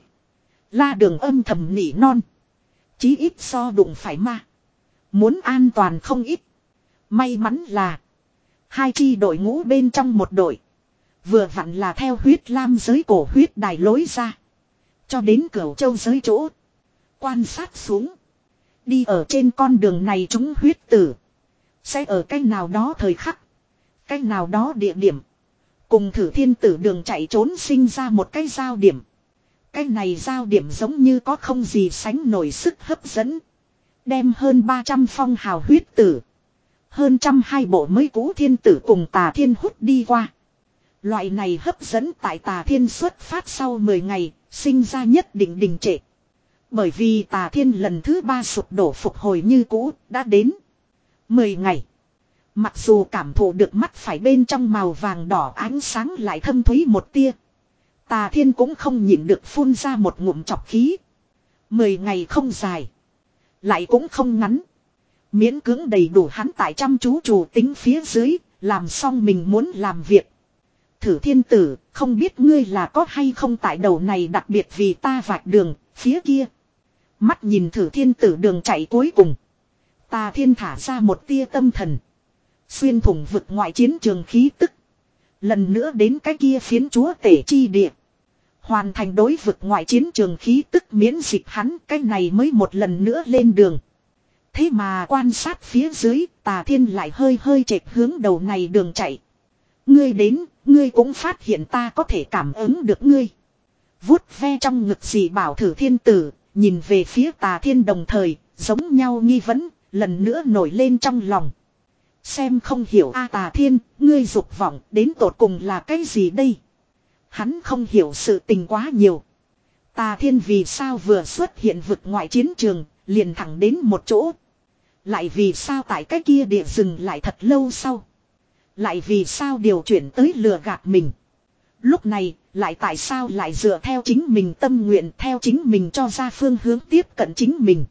La Đường âm thầm nỉ non. Chí ít so đụng phải ma. Muốn an toàn không ít. May mắn là. Hai chi đội ngũ bên trong một đội. Vừa vặn là theo huyết lam giới cổ huyết đài lối ra. Cho đến Cửu Châu giới chỗ. Quan sát xuống. Đi ở trên con đường này chúng huyết tử. Sẽ ở cách nào đó thời khắc. Cách nào đó địa điểm. Cùng Thử Thiên Tử đường chạy trốn sinh ra một cái giao điểm. Cái này giao điểm giống như có không gì sánh nổi sức hấp dẫn. Đem hơn ba trăm phong hào huyết tử. Hơn trăm hai bộ mới cũ thiên tử cùng tà thiên hút đi qua. Loại này hấp dẫn tại tà thiên xuất phát sau mười ngày, sinh ra nhất định đình trệ. Bởi vì tà thiên lần thứ ba sụp đổ phục hồi như cũ, đã đến mười ngày. Mặc dù cảm thụ được mắt phải bên trong màu vàng đỏ ánh sáng lại thâm thúy một tia. Tà thiên cũng không nhịn được phun ra một ngụm chọc khí. Mười ngày không dài. Lại cũng không ngắn. Miễn cưỡng đầy đủ hắn tại chăm chú chủ tính phía dưới, làm xong mình muốn làm việc. Thử Thiên Tử, không biết ngươi là có hay không tại đầu này đặc biệt vì ta vạch đường, phía kia. Mắt nhìn Thử Thiên Tử đường chạy cuối cùng. Tà thiên thả ra một tia tâm thần. Xuyên thủng vực ngoại chiến trường khí tức. Lần nữa đến cái kia phiến chúa tể chi địa. Hoàn thành đối vực ngoại chiến trường khí tức miễn dịch hắn, cái này mới một lần nữa lên đường. Thế mà quan sát phía dưới, tà thiên lại hơi hơi chệch hướng đầu này đường chạy. Ngươi đến, ngươi cũng phát hiện ta có thể cảm ứng được ngươi. Vuốt ve trong ngực gì bảo Thử Thiên Tử, nhìn về phía tà thiên đồng thời, giống nhau nghi vấn, lần nữa nổi lên trong lòng. Xem không hiểu a tà thiên, ngươi dục vọng đến tột cùng là cái gì đây? Hắn không hiểu sự tình quá nhiều. Tà thiên vì sao vừa xuất hiện vực ngoại chiến trường, liền thẳng đến một chỗ. Lại vì sao tại cái kia địa dừng lại thật lâu sau. Lại vì sao điều chuyển tới lừa gạt mình. Lúc này, lại tại sao lại dựa theo chính mình tâm nguyện theo chính mình cho ra phương hướng tiếp cận chính mình.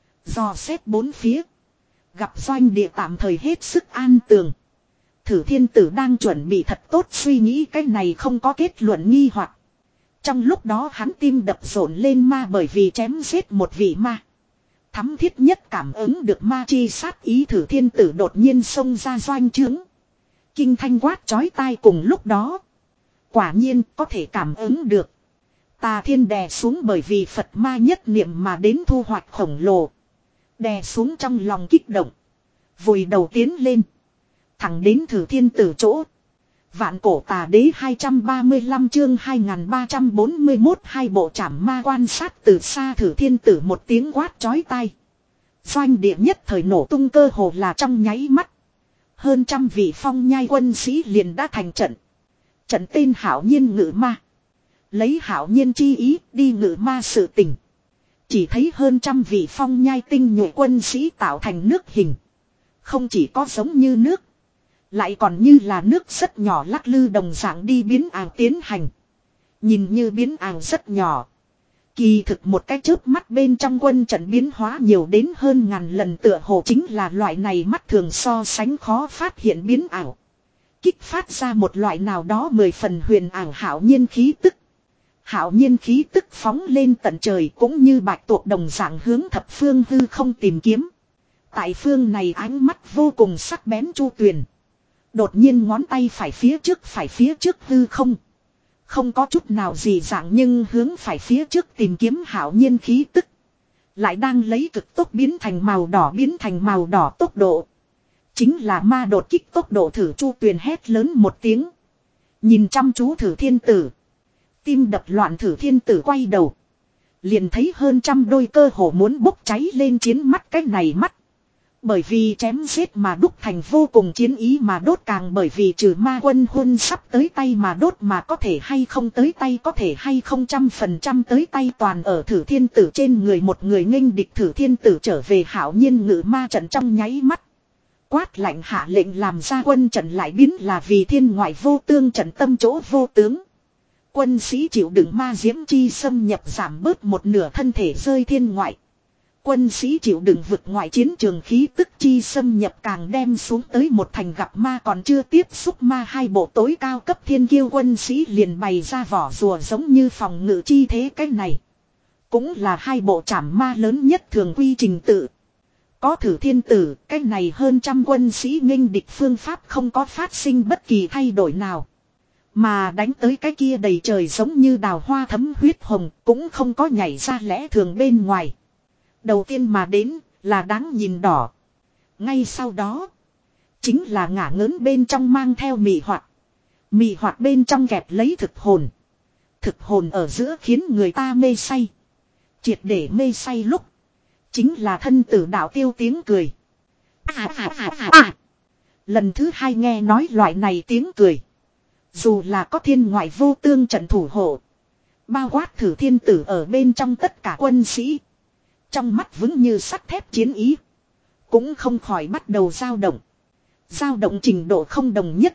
Dò xét bốn phía. Gặp doanh địa tạm thời hết sức an tường. Thử Thiên Tử đang chuẩn bị thật tốt suy nghĩ cái này không có kết luận nghi hoặc. Trong lúc đó hắn tim đập rộn lên ma bởi vì chém giết một vị ma. Thắm thiết nhất cảm ứng được ma chi sát ý Thử Thiên Tử đột nhiên xông ra doanh trướng. Kinh thanh quát chói tai cùng lúc đó. Quả nhiên có thể cảm ứng được. Tà thiên đè xuống bởi vì Phật ma nhất niệm mà đến thu hoạch khổng lồ. Đè xuống trong lòng kích động. Vùi đầu tiến lên. Thẳng đến Thử Thiên Tử chỗ. Vạn cổ tà đế hai trăm ba mươi lăm chương hai nghìn ba trăm bốn mươi mốt hai bộ trảm ma quan sát từ xa Thử Thiên Tử một tiếng quát chói tai. Doanh địa nhất thời nổ tung cơ hồ là trong nháy mắt. Hơn trăm vị phong nhai quân sĩ liền đã thành trận. Trận tên Hạo Nhiên ngự ma. Lấy Hạo Nhiên chi ý đi ngự ma sự tình. Chỉ thấy hơn trăm vị phong nhai tinh nhuệ quân sĩ tạo thành nước hình. Không chỉ có giống như nước. Lại còn như là nước rất nhỏ lắc lư đồng dạng đi biến ảo tiến hành. Nhìn như biến ảo rất nhỏ. Kỳ thực một cái chớp mắt bên trong quân trận biến hóa nhiều đến hơn ngàn lần tựa hồ chính là loại này mắt thường so sánh khó phát hiện biến ảo. Kích phát ra một loại nào đó mười phần huyền ảo hạo nhiên khí tức. Hạo nhiên khí tức phóng lên tận trời cũng như bạch tuộc đồng dạng hướng thập phương hư không tìm kiếm. Tại phương này ánh mắt vô cùng sắc bén Chu Tuyền. Đột nhiên ngón tay phải phía trước phải phía trước hư không. Không có chút nào gì dạng nhưng hướng phải phía trước tìm kiếm hạo nhiên khí tức. Lại đang lấy cực tốc biến thành màu đỏ biến thành màu đỏ tốc độ. Chính là ma đột kích tốc độ thử Chu Tuyền hét lớn một tiếng. Nhìn chăm chú Thử Thiên Tử. Tim đập loạn Thử Thiên Tử quay đầu. Liền thấy hơn trăm đôi cơ hồ muốn bốc cháy lên chiến mắt cái này mắt. Bởi vì chém giết mà đúc thành vô cùng chiến ý mà đốt càng bởi vì trừ ma quân huân sắp tới tay mà đốt mà có thể hay không tới tay có thể hay không trăm phần trăm tới tay toàn ở Thử Thiên Tử trên người một người nghênh địch Thử Thiên Tử trở về hảo nhiên ngự ma trận trong nháy mắt. Quát lạnh hạ lệnh làm ra quân trận lại biến là vì thiên ngoại vô tương trận tâm chỗ vô tướng. Quân sĩ chịu đựng ma diễm chi xâm nhập giảm bớt một nửa thân thể rơi thiên ngoại. Quân sĩ chịu đựng vực ngoại chiến trường khí tức chi xâm nhập càng đem xuống tới một thành gặp ma còn chưa tiếp xúc ma hai bộ tối cao cấp thiên kiêu quân sĩ liền bày ra vỏ rùa giống như phòng ngự chi thế cái này. Cũng là hai bộ trảm ma lớn nhất thường quy trình tự. Có Thử Thiên Tử, cái này hơn trăm quân sĩ nghênh địch phương pháp không có phát sinh bất kỳ thay đổi nào. Mà đánh tới cái kia đầy trời giống như đào hoa thấm huyết hồng cũng không có nhảy ra lẽ thường bên ngoài. Đầu tiên mà đến là đáng nhìn đỏ. Ngay sau đó chính là ngả ngớn bên trong mang theo mị hoạt. Mị hoạt bên trong kẹp lấy thực hồn. Thực hồn ở giữa khiến người ta mê say. Triệt để mê say lúc. Chính là thân tử đạo tiêu tiếng cười. À, à, à, à, à. Lần thứ hai nghe nói loại này tiếng cười. Dù là có thiên ngoại vô tương trận thủ hộ. Bao quát Thử Thiên Tử ở bên trong tất cả quân sĩ. Trong mắt vững như sắt thép chiến ý. Cũng không khỏi bắt đầu dao động. Dao động trình độ không đồng nhất.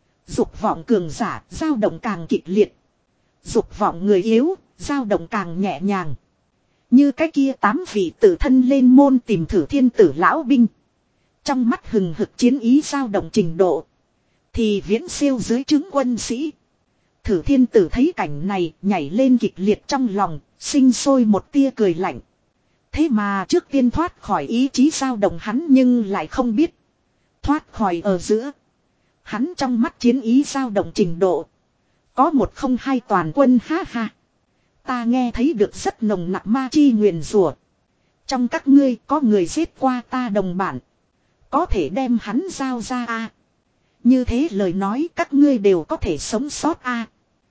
Dục vọng cường giả, dao động càng kịch liệt. Dục vọng người yếu, dao động càng nhẹ nhàng. Như cái kia tám vị tự thân lên môn tìm Thử Thiên Tử lão binh. Trong mắt hừng hực chiến ý dao động trình độ. Thì viễn siêu dưới trướng quân sĩ. Thử Thiên Tử thấy cảnh này nhảy lên kịch liệt trong lòng, sinh sôi một tia cười lạnh. Thế mà trước tiên thoát khỏi ý chí dao động hắn nhưng lại không biết. Thoát khỏi ở giữa. Hắn trong mắt chiến ý dao động trình độ. Có một không hai toàn quân ha ha. Ta nghe thấy được rất nồng nặc ma chi nguyền rủa. Trong các ngươi có người giết qua ta đồng bản. Có thể đem hắn giao ra a. À. Như thế lời nói các ngươi đều có thể sống sót a. À.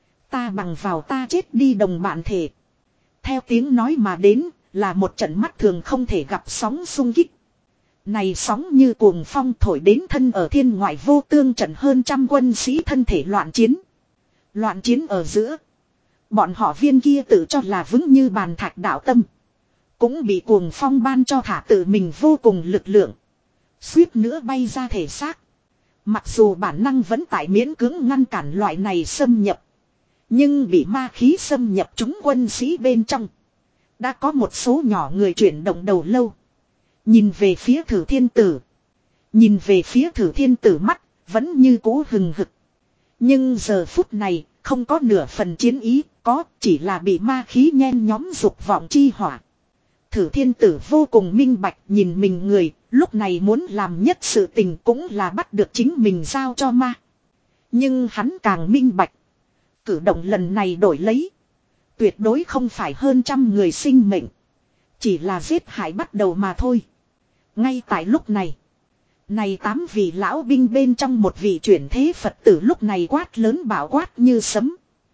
Ta bằng vào ta chết đi đồng bạn thể. Theo tiếng nói mà đến là một trận mắt thường không thể gặp sóng xung kích. Này sóng như cuồng phong thổi đến thân ở thiên ngoại vô tương trận hơn trăm quân sĩ thân thể loạn chiến. Loạn chiến ở giữa. Bọn họ viên kia tự cho là vững như bàn thạch đạo tâm. Cũng bị cuồng phong ban cho thả tự mình vô cùng lực lượng. Suýt nữa bay ra thể xác. Mặc dù bản năng vẫn tại miễn cưỡng ngăn cản loại này xâm nhập. Nhưng bị ma khí xâm nhập chúng quân sĩ bên trong. Đã có một số nhỏ người chuyển động đầu lâu. Nhìn về phía Thử Thiên Tử. Nhìn về phía Thử Thiên Tử mắt. Vẫn như cũ hừng hực. Nhưng giờ phút này không có nửa phần chiến ý. Có chỉ là bị ma khí nhen nhóm dục vọng chi hỏa. Thử Thiên Tử vô cùng minh bạch nhìn mình người. Lúc này muốn làm nhất sự tình cũng là bắt được chính mình giao cho ma. Nhưng hắn càng minh bạch. Cử động lần này đổi lấy. Tuyệt đối không phải hơn trăm người sinh mệnh. Chỉ là giết hại bắt đầu mà thôi. Ngay tại lúc này. Này tám vị lão binh bên trong một vị chuyển thế Phật tử lúc này quát lớn bảo quát như sấm.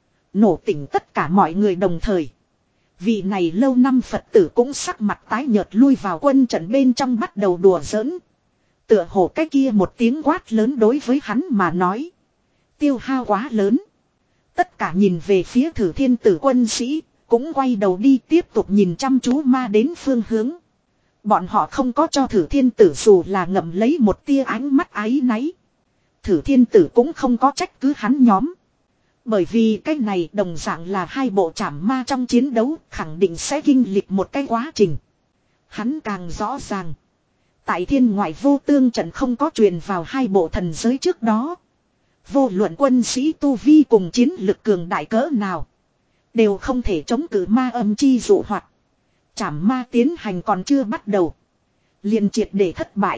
Nổ tỉnh tất cả mọi người đồng thời. Vị này lâu năm Phật tử cũng sắc mặt tái nhợt lui vào quân trận bên trong bắt đầu đùa giỡn. Tựa hồ cái kia một tiếng quát lớn đối với hắn mà nói. Tiêu hao quá lớn. Tất cả nhìn về phía Thử Thiên Tử quân sĩ. Cũng quay đầu đi tiếp tục nhìn chăm chú ma đến phương hướng. Bọn họ không có cho Thử Thiên Tử dù là ngậm lấy một tia ánh mắt áy náy. Thử Thiên Tử cũng không có trách cứ hắn nhóm. Bởi vì cái này đồng dạng là hai bộ trảm ma trong chiến đấu khẳng định sẽ kinh lịch một cái quá trình. Hắn càng rõ ràng. Tại thiên ngoại vô tương trận không có truyền vào hai bộ thần giới trước đó. Vô luận quân sĩ tu vi cùng chiến lực cường đại cỡ nào. Đều không thể chống cự ma âm chi dụ hoạt. Trảm ma tiến hành còn chưa bắt đầu. Liền triệt để thất bại.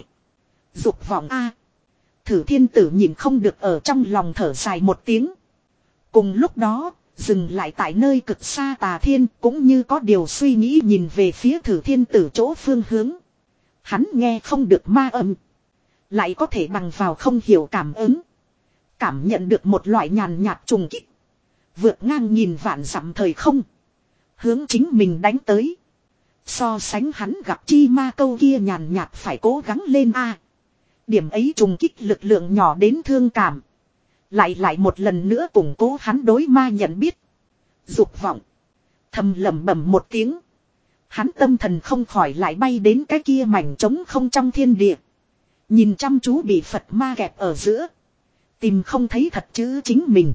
Dục vọng A. Thử Thiên Tử nhìn không được ở trong lòng thở dài một tiếng. Cùng lúc đó, dừng lại tại nơi cực xa Tà Thiên cũng như có điều suy nghĩ nhìn về phía Thử Thiên Tử chỗ phương hướng. Hắn nghe không được ma âm. Lại có thể bằng vào không hiểu cảm ứng. Cảm nhận được một loại nhàn nhạt trùng kích. Vượt ngang nhìn vạn dặm thời không. Hướng chính mình đánh tới. So sánh hắn gặp chi ma câu kia nhàn nhạt phải cố gắng lên a. Điểm ấy trùng kích lực lượng nhỏ đến thương cảm. Lại lại một lần nữa củng cố hắn đối ma nhận biết. Dục vọng. Thầm lẩm bẩm một tiếng. Hắn tâm thần không khỏi lại bay đến cái kia mảnh trống không trong thiên địa. Nhìn chăm chú bị Phật ma kẹp ở giữa. Tìm không thấy thật chữ chính mình.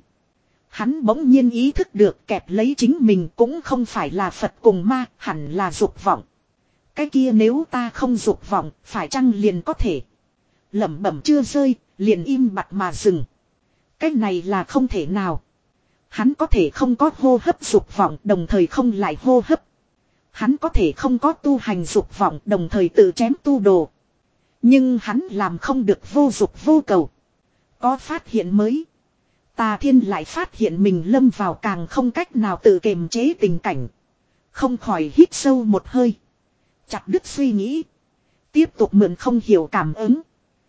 Hắn bỗng nhiên ý thức được kẹp lấy chính mình cũng không phải là Phật cùng ma, hẳn là dục vọng. Cái kia nếu ta không dục vọng, phải chăng liền có thể. Lẩm bẩm chưa rơi, liền im bặt mà dừng. Cái này là không thể nào. Hắn có thể không có hô hấp dục vọng, đồng thời không lại hô hấp. Hắn có thể không có tu hành dục vọng, đồng thời tự chém tu đồ. Nhưng hắn làm không được vô dục vô cầu. Có phát hiện mới. Tà Thiên lại phát hiện mình lâm vào càng không cách nào tự kiềm chế tình cảnh. Không khỏi hít sâu một hơi. Chặt đứt suy nghĩ. Tiếp tục mượn không hiểu cảm ứng.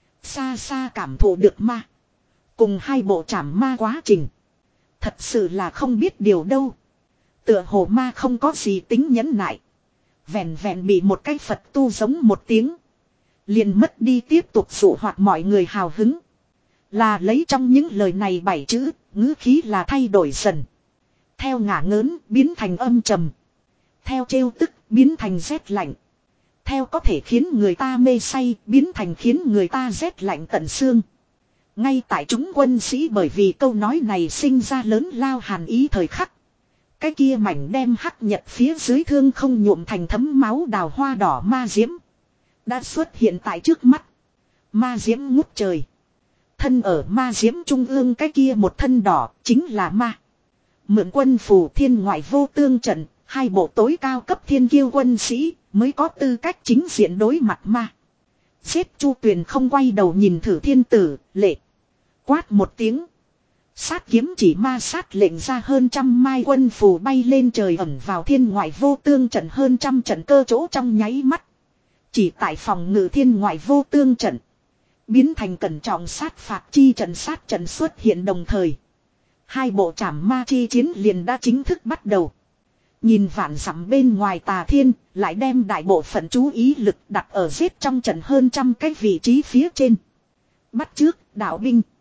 Xa xa cảm thụ được ma. Cùng hai bộ trảm ma quá trình. Thật sự là không biết điều đâu. Tựa hồ ma không có gì tính nhẫn nại. Vẹn vẹn bị một cái Phật tu giống một tiếng. Liền mất đi tiếp tục dụ hoạt mọi người hào hứng. Là lấy trong những lời này bảy chữ, ngữ khí là thay đổi dần. Theo ngả ngớn, biến thành âm trầm. Theo trêu tức, biến thành rét lạnh. Theo có thể khiến người ta mê say, biến thành khiến người ta rét lạnh tận xương. Ngay tại chúng quân sĩ bởi vì câu nói này sinh ra lớn lao hàn ý thời khắc. Cái kia mảnh đem hắc nhật phía dưới thương không nhuộm thành thấm máu đào hoa đỏ ma diễm. Đã xuất hiện tại trước mắt. Ma diễm ngút trời. Thân ở ma diễm trung ương cái kia một thân đỏ chính là ma. Mượn quân phù thiên ngoại vô tương trận, hai bộ tối cao cấp thiên kiêu quân sĩ mới có tư cách chính diện đối mặt ma. Xếp Chu Tuyền không quay đầu nhìn thử thiên tử, lệ. Quát một tiếng. Sát kiếm chỉ ma sát lệnh ra hơn trăm mai quân phù bay lên trời ẩn vào thiên ngoại vô tương trận hơn trăm trận cơ chỗ trong nháy mắt. Chỉ tại phòng ngự thiên ngoại vô tương trận. Biến thành cẩn trọng sát phạt chi trận sát trận xuất hiện đồng thời. Hai bộ trảm ma chi chiến liền đã chính thức bắt đầu. Nhìn vạn dặm bên ngoài Tà Thiên, lại đem đại bộ phận chú ý lực đặt ở giết trong trận hơn trăm cái vị trí phía trên. Bắt trước, đạo binh.